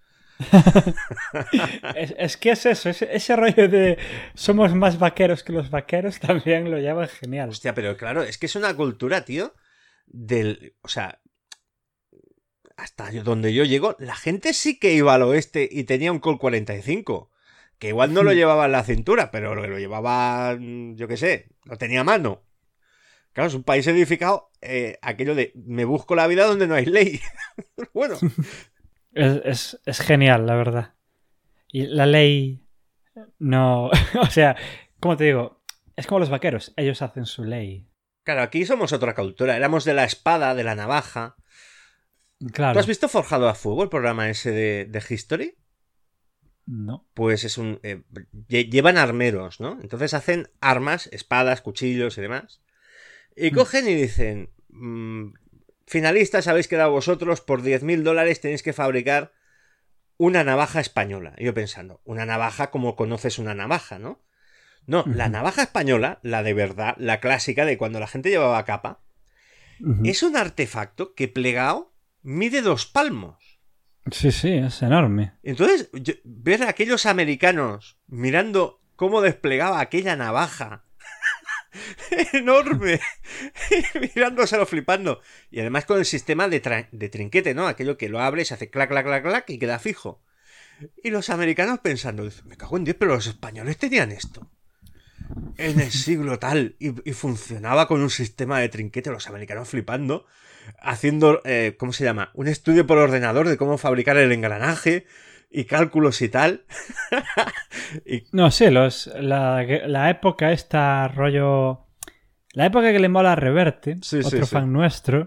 es, es que es eso, ese, ese rollo de somos más vaqueros que los vaqueros también lo llaman genial. Hostia, pero claro, es que es una cultura, tío, del... O sea, hasta donde yo llego, la gente sí que iba al oeste y tenía un Colt cuarenta y cinco. Que igual no lo llevaba en la cintura, pero lo, lo llevaba, yo qué sé, lo tenía a mano. Claro, es un país edificado, eh, aquello de me busco la vida donde no hay ley. Bueno. Es, es, es genial, la verdad. Y la ley no... O sea, ¿cómo te digo? Es como los vaqueros, ellos hacen su ley. Claro, aquí somos otra cultura, éramos de la espada, de la navaja. Claro. ¿Tú has visto Forjado a Fuego, el programa ese de, de History? No. Pues es un... Eh, llevan armeros, ¿no? Entonces hacen armas, espadas, cuchillos y demás. Y cogen y dicen... Mmm, finalistas habéis quedado vosotros, por diez mil dólares tenéis que fabricar una navaja española. Y yo pensando, una navaja como conoces una navaja, ¿no? No, uh-huh. La navaja española, la de verdad, la clásica de cuando la gente llevaba capa, uh-huh. es un artefacto que plegado mide dos palmos. Sí, sí, es enorme. Entonces, yo, ver a aquellos americanos mirando cómo desplegaba aquella navaja enorme, mirándoselo flipando, y además con el sistema de, tra- de trinquete, ¿no? Aquello que lo abre, se hace clac, clac, clac, clac y queda fijo. Y los americanos pensando, me cago en Dios, pero los españoles tenían esto en el siglo tal, y, y funcionaba con un sistema de trinquete, los americanos flipando, haciendo, eh, ¿cómo se llama? Un estudio por ordenador de cómo fabricar el engranaje y cálculos y tal. y... No, sí, los, la, la época esta rollo... La época que le mola a Reverte, sí, otro sí, fan sí. nuestro,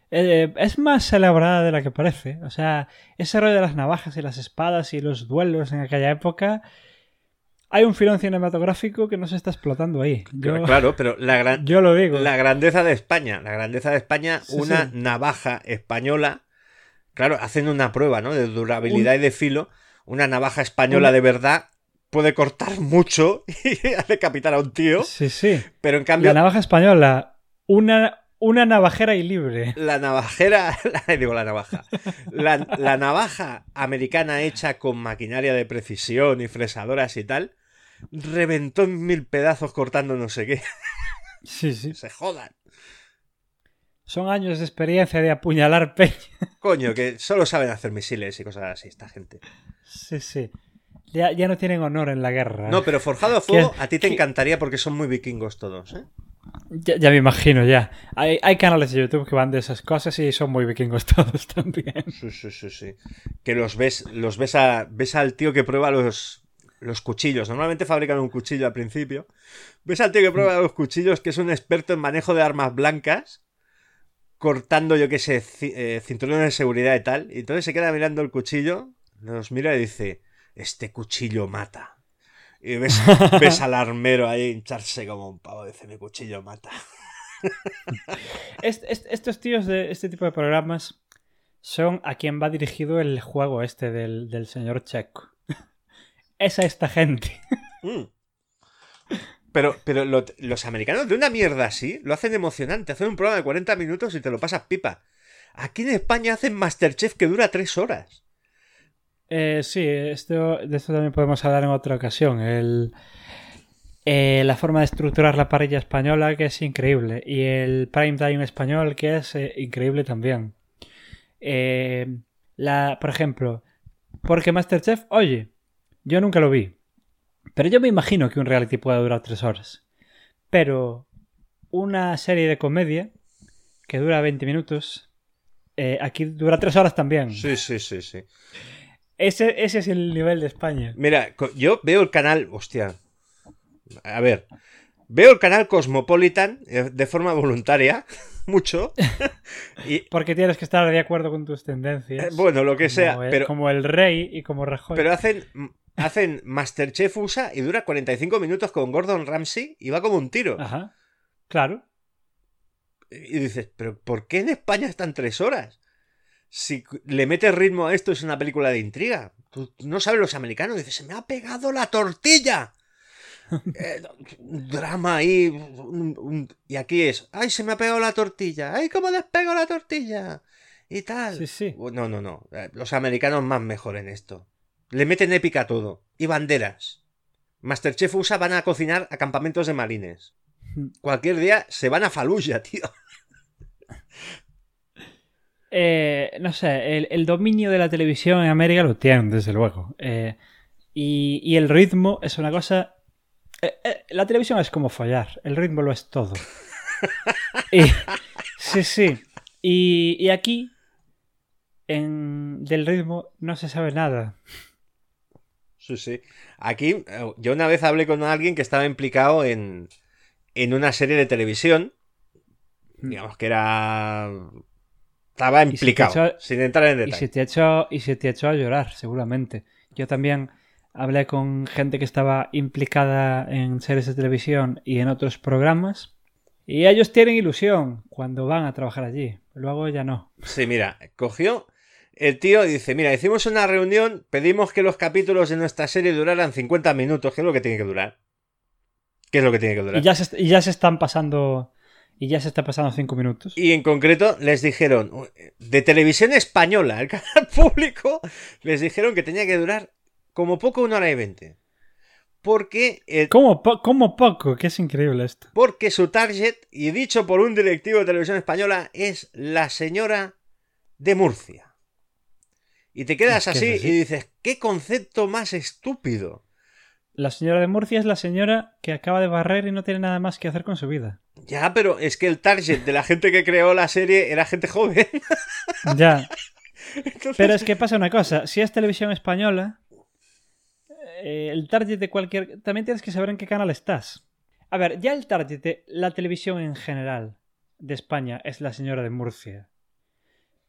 Eh, es más elaborada de la que parece. O sea, ese rollo de las navajas y las espadas y los duelos en aquella época... Hay un filón cinematográfico que no se está explotando ahí. Yo, claro, pero la, gran, yo lo digo. La grandeza de España. La grandeza de España, Sí, una sí. navaja española. Claro, hacen una prueba, ¿no? De durabilidad un... y de filo. Una navaja española una... de verdad puede cortar mucho y decapitar a un tío. Sí, sí. Pero en cambio... La navaja española, una... Una navajera y libre. La navajera, digo la navaja, la, la navaja americana hecha con maquinaria de precisión y fresadoras y tal, reventó en mil pedazos cortando no sé qué. Sí, sí. Se jodan. Son años de experiencia de apuñalar peña. Coño, que solo saben hacer misiles y cosas así esta gente. Sí, sí. Ya, ya no tienen honor en la guerra. No, pero Forjado a Fuego ¿Qué? a ti te ¿Qué? encantaría porque son muy vikingos todos, ¿eh? Ya, ya me imagino, ya. Hay, hay canales de YouTube que van de esas cosas y son muy vikingos todos también. Sí, sí, sí, sí. Que los ves, los ves a, ves al tío que prueba los, los cuchillos. Normalmente fabrican un cuchillo al principio. Ves al tío que prueba los cuchillos, que es un experto en manejo de armas blancas, cortando, yo qué sé, c- eh, cinturones de seguridad y tal. Y entonces se queda mirando el cuchillo, nos mira y dice: este cuchillo mata. Y ves, ves al armero ahí hincharse como un pavo. Dice: mi cuchillo mata. Est, est, estos tíos de este tipo de programas son a quien va dirigido el juego este del, del señor Checo. Es a esta gente. Mm. Pero, pero lo, los americanos de una mierda así lo hacen emocionante. Hacen un programa de cuarenta minutos y te lo pasas pipa. Aquí en España hacen Masterchef que dura tres horas. Eh, sí, esto, de esto también podemos hablar en otra ocasión. El, eh, la forma de estructurar la parrilla española, que es increíble. Y el prime time español, que es eh, increíble también. Eh, la, por ejemplo, porque Masterchef, oye, yo nunca lo vi. Pero yo me imagino que un reality pueda durar tres horas. Pero una serie de comedia que dura veinte minutos, eh, aquí dura tres horas también. Sí, sí, sí, sí. Ese, ese es el nivel de España. Mira, yo veo el canal... Hostia. A ver. Veo el canal Cosmopolitan de forma voluntaria. Mucho. Y, porque tienes que estar de acuerdo con tus tendencias. Eh, bueno, lo que como sea. El, pero, como el rey y como Rajoy. Pero hacen... Hacen Masterchef U S A y dura cuarenta y cinco minutos con Gordon Ramsay y va como un tiro. Ajá. Claro. Y dices, ¿pero por qué en España están tres horas? Si le metes ritmo a esto es una película de intriga. Tú no sabes los americanos. Dices, se me ha pegado la tortilla. eh, drama ahí. Un, un, y aquí es, ay, se me ha pegado la tortilla. Ay, ¿cómo despego la tortilla? Y tal. Sí, sí. No, no, no. Los americanos más mejor en esto. Le meten épica a todo. Y banderas. Masterchef U S A van a cocinar a campamentos de marines. Cualquier día se van a Fallujah, tío. Eh, no sé, el, el dominio de la televisión en América lo tienen, desde luego. Eh, y, y el ritmo es una cosa... Eh, eh, la televisión es como follar. El ritmo lo es todo. y, sí, sí. Y, y aquí, en, del ritmo, no se sabe nada. Sí, sí. Aquí, yo una vez hablé con alguien que estaba implicado en, en una serie de televisión. Digamos que era... Estaba implicado, si hecho, sin entrar en detalle. Y se, te echó, y se te echó a llorar, seguramente. Yo también hablé con gente que estaba implicada en series de televisión y en otros programas. Y ellos tienen ilusión cuando van a trabajar allí. Luego ya no. Sí, mira, cogió... El tío dice, mira, hicimos una reunión, pedimos que los capítulos de nuestra serie duraran cincuenta minutos, ¿qué es lo que tiene que durar? ¿Qué es lo que tiene que durar? Y ya se, y ya se están pasando... Y ya se está pasando cinco minutos. Y en concreto les dijeron, de televisión española, el canal público, les dijeron que tenía que durar como poco una hora y veinte. Porque... El, ¿Cómo, po ¿Cómo poco? Que es increíble esto. Porque su target, y dicho por un directivo de televisión española, es la señora de Murcia. Y te quedas así, así y dices, ¿qué concepto más estúpido? La señora de Murcia es la señora que acaba de barrer y no tiene nada más que hacer con su vida. Ya, pero es que el target de la gente que creó la serie era gente joven. Ya. Entonces... Pero es que pasa una cosa, si es televisión española, eh, el target de cualquier... También tienes que saber en qué canal estás. A ver, ya el target de la televisión en general de España es la señora de Murcia.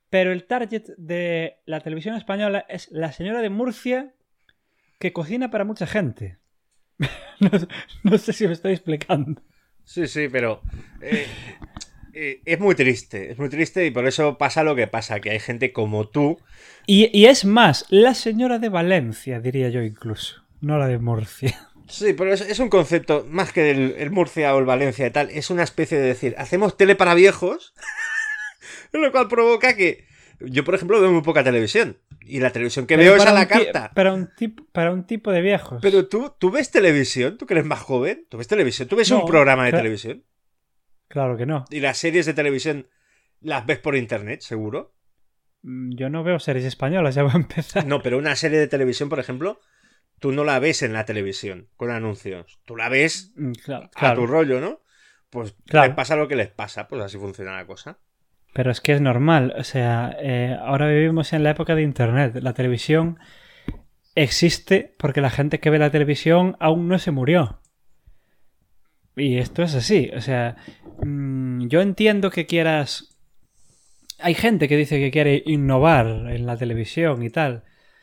pero el target de la televisión española es la señora de Murcia que cocina para mucha gente. no, no sé si me estoy explicando. Sí, sí, pero eh, eh, es muy triste, es muy triste y por eso pasa lo que pasa, que hay gente como tú. Y, y es más, la señora de Valencia, diría yo incluso, no la de Murcia. Sí, pero es, es un concepto, más que el, el Murcia o el Valencia y tal, es una especie de decir, hacemos tele para viejos, lo cual provoca que yo, por ejemplo, veo muy poca televisión. Y la televisión que Pero veo es a para la un ti- carta. Para un, tipo, para un tipo de viejos. Pero tú, ¿tú ves televisión? ¿Tú que eres más joven? ¿Tú ves televisión? ¿Tú ves No, un programa de claro. televisión? Claro que no. ¿Y las series de televisión las ves por internet, seguro? Mm, Yo no veo series españolas, ya voy a empezar. No, pero una serie de televisión, por ejemplo, tú no la ves en la televisión con anuncios. Tú la ves Mm, Claro, a tu claro. rollo, ¿no? Pues Claro. les pasa lo que les pasa, pues así funciona la cosa. Pero es que es normal. O sea, eh, ahora vivimos en la época de Internet. La televisión existe porque la gente que ve la televisión aún no se murió. Y esto es así. O sea, mm, yo entiendo que quieras... Hay gente que dice que quiere innovar en la televisión y tal.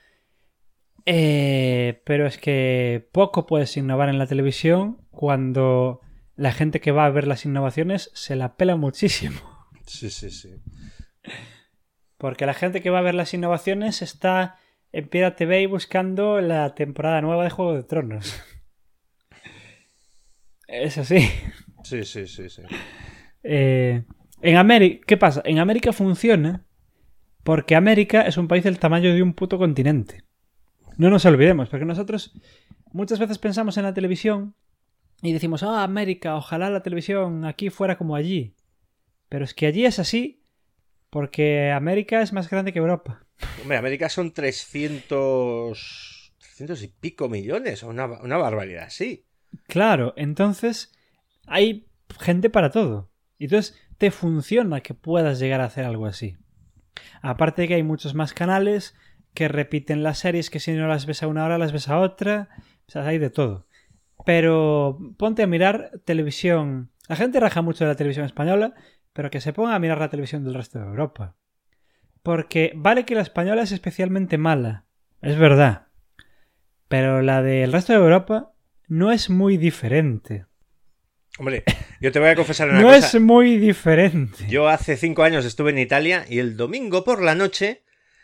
Eh, pero es que poco puedes innovar en la televisión cuando la gente que va a ver las innovaciones se la pela muchísimo. Sí, sí, sí. Porque la gente que va a ver las innovaciones está en Piedra T V y buscando la temporada nueva de Juego de Tronos. Es así. Sí, sí, sí, sí. Eh, en América, ¿qué pasa? En América funciona porque América es un país del tamaño de un puto continente. No nos olvidemos, porque nosotros muchas veces pensamos en la televisión y decimos, ah, América, ojalá la televisión aquí fuera como allí. Pero es que allí es así porque América es más grande que Europa. Hombre, América son trescientos... trescientos y pico millones, o una, una barbaridad, sí. Claro, entonces hay gente para todo. Y entonces te funciona que puedas llegar a hacer algo así. Aparte de que hay muchos más canales que repiten las series que si no las ves a una hora las ves a otra. O sea, hay de todo. Pero ponte a mirar televisión. La gente raja mucho de la televisión española, pero que se ponga a mirar la televisión del resto de Europa. Porque vale que la española es especialmente mala, es verdad. Pero la del resto de Europa no es muy diferente. Hombre, yo te voy a confesar una No cosa. es muy diferente. Yo hace cinco años estuve en Italia y el domingo por la noche,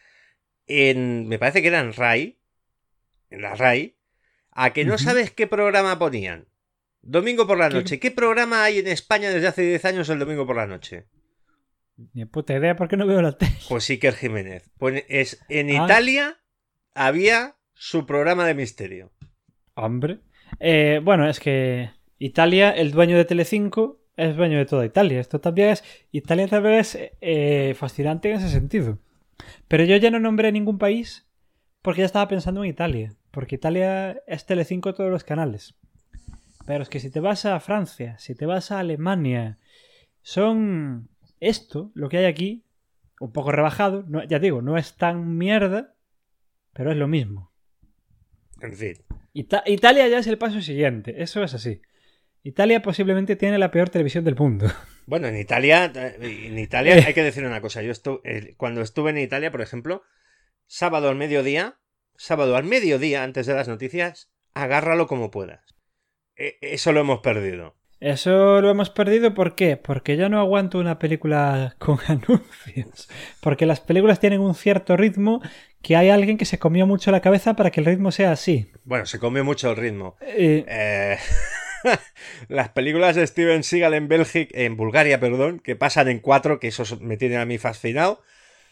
en, me parece que era en RAI, en la RAI, a que no Ujú. sabes qué programa ponían. Domingo por la ¿Qué? noche. ¿Qué programa hay en España desde hace diez años el domingo por la noche? Ni puta idea porque no veo la tele. Pues Iker Jiménez. Pues es, en Ah. Italia había su programa de misterio. Hombre. Eh, bueno, es que Italia, el dueño de Telecinco, es dueño de toda Italia. Esto también es... Italia también es eh, fascinante en ese sentido. Pero yo ya no nombré ningún país porque ya estaba pensando en Italia. Porque Italia es Telecinco todos los canales. Pero es que si te vas a Francia, si te vas a Alemania, son esto, lo que hay aquí, un poco rebajado. No, ya digo, no es tan mierda, pero es lo mismo. En fin. Ita- Italia ya es el paso siguiente, eso es así. Italia posiblemente tiene la peor televisión del mundo. Bueno, en Italia, en Italia hay que decir una cosa. Yo estu- eh, cuando estuve en Italia, por ejemplo, sábado al mediodía, sábado al mediodía, antes de las noticias, agárralo como puedas. E- eso lo hemos perdido. Eso lo hemos perdido, ¿por qué? Porque yo no aguanto una película con anuncios. Porque las películas tienen un cierto ritmo que hay alguien que se comió mucho la cabeza para que el ritmo sea así. Bueno, se come mucho el ritmo. Eh, Eh, las películas de Steven Seagal en Bélgica, en Bulgaria, perdón, que pasan en cuatro, que eso me tiene a mí fascinado.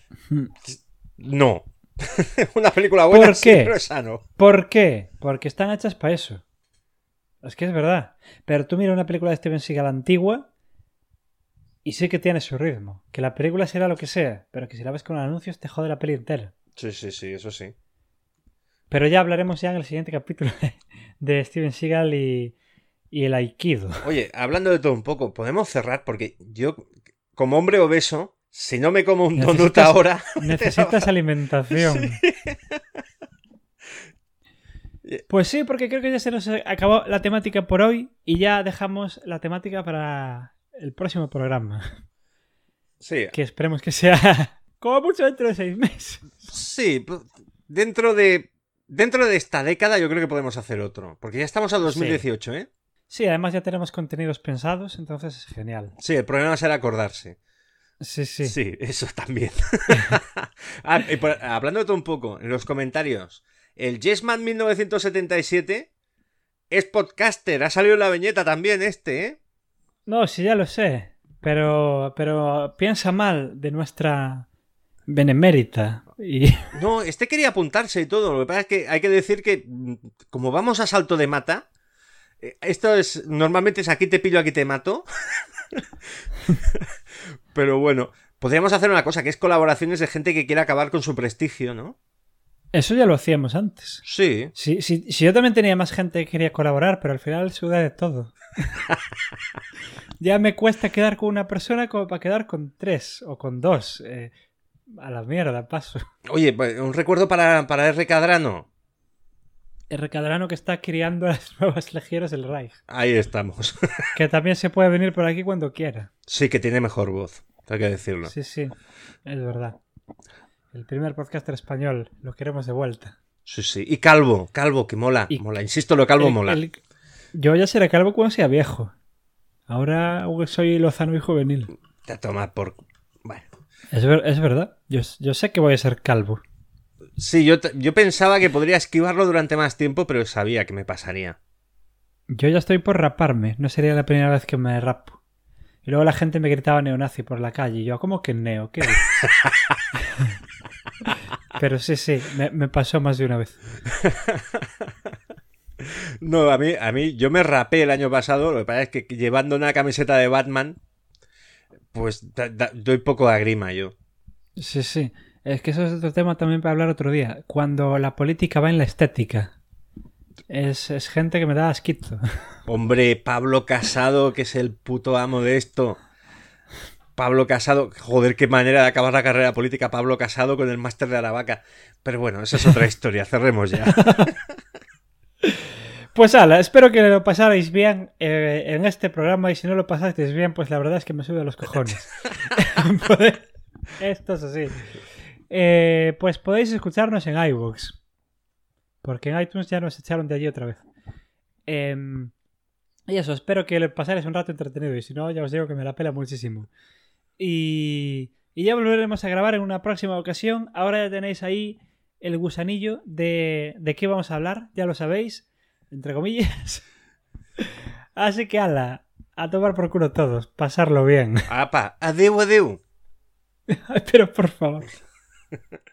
No. Una película buena ¿Por sí, qué? pero esa no. ¿Por qué? Porque están hechas para eso. Es que es verdad. Pero tú mira una película de Steven Seagal antigua y sí que tiene su ritmo. Que la película será lo que sea, pero que si la ves con anuncios te jode la peli entera. Sí, sí, sí, eso sí. Pero ya hablaremos ya en el siguiente capítulo de Steven Seagal y, y el Aikido. Oye, hablando de todo un poco, podemos cerrar porque yo, como hombre obeso, si no me como un donut Necesitas- ahora... Necesitas alimentación. Pues sí, porque creo que ya se nos acabó la temática por hoy y ya dejamos la temática para el próximo programa. Sí, Que esperemos que sea Como mucho dentro de seis meses. Sí, dentro de dentro de esta década yo creo que podemos hacer otro. Porque ya estamos a dos mil dieciocho, ¿eh? Sí, además ya tenemos contenidos pensados, entonces es genial. Sí, el problema será acordarse. Sí, sí. Sí, eso también. ah, y por, hablando de todo un poco, en los comentarios, el Yesman mil novecientos setenta y siete es podcaster, ha salido en la viñeta también este, ¿eh? No, sí, ya lo sé, pero, pero piensa mal de nuestra benemérita. Y... No, este quería apuntarse y todo, lo que pasa es que hay que decir que como vamos a salto de mata, esto es, normalmente es aquí te pillo, aquí te mato. Pero bueno, podríamos hacer una cosa, que es colaboraciones de gente que quiera acabar con su prestigio, ¿no? Eso ya lo hacíamos antes. Sí. Sí, sí, sí, yo también tenía más gente que quería colaborar, pero al final suda de todo. Ya me cuesta quedar con una persona como para quedar con tres o con dos. Eh, a la mierda, paso. Oye, un recuerdo para, para R. Cadrano. El recadrano que está criando a las nuevas legiones del Reich. Ahí estamos. Que también se puede venir por aquí cuando quiera. Sí, que tiene mejor voz, hay que decirlo. Sí, sí, es verdad. El primer podcaster español, lo queremos de vuelta. Sí, sí. Y Calvo, Calvo, que mola, y mola. Insisto, lo Calvo el, mola. El... Yo ya seré calvo cuando sea viejo. Ahora soy lozano y juvenil. Te tomas por... Bueno. Es, ver... es verdad. Yo, yo sé que voy a ser calvo. Sí, yo, yo pensaba que podría esquivarlo durante más tiempo, pero sabía que me pasaría. Yo ya estoy por raparme. No sería la primera vez que me rapo. Y luego la gente me gritaba neonazi por la calle. Y yo, ¿cómo que neo? ¿Qué dices? Pero sí, sí, me, me pasó más de una vez. No, a mí, a mí, yo me rapé el año pasado. Lo que pasa es que llevando una camiseta de Batman, pues da, da, doy poco de grima yo. Sí, sí. Es que eso es otro tema también para hablar otro día. Cuando la política va en la estética. Es, es gente que me da asquito. Hombre, Pablo Casado, que es el puto amo de esto. Pablo Casado, joder, qué manera de acabar la carrera política Pablo Casado con el máster de Aravaca. Pero bueno, esa es otra historia, cerremos ya. Pues ala, espero que lo pasarais bien eh, en este programa y si no lo pasasteis bien, pues la verdad es que me sube a los cojones. Esto es así. Eh, pues podéis escucharnos en iVoox. Porque en iTunes ya nos echaron de allí otra vez. Eh, y eso, espero que le pasarais un rato entretenido. Y si no, ya os digo que me la pela muchísimo. Y, y ya volveremos a grabar en una próxima ocasión. Ahora ya tenéis ahí el gusanillo de, de qué vamos a hablar. Ya lo sabéis, entre comillas. Así que ala, a tomar por culo todos. Pasarlo bien. Apa, adeu, adeu. Pero por favor.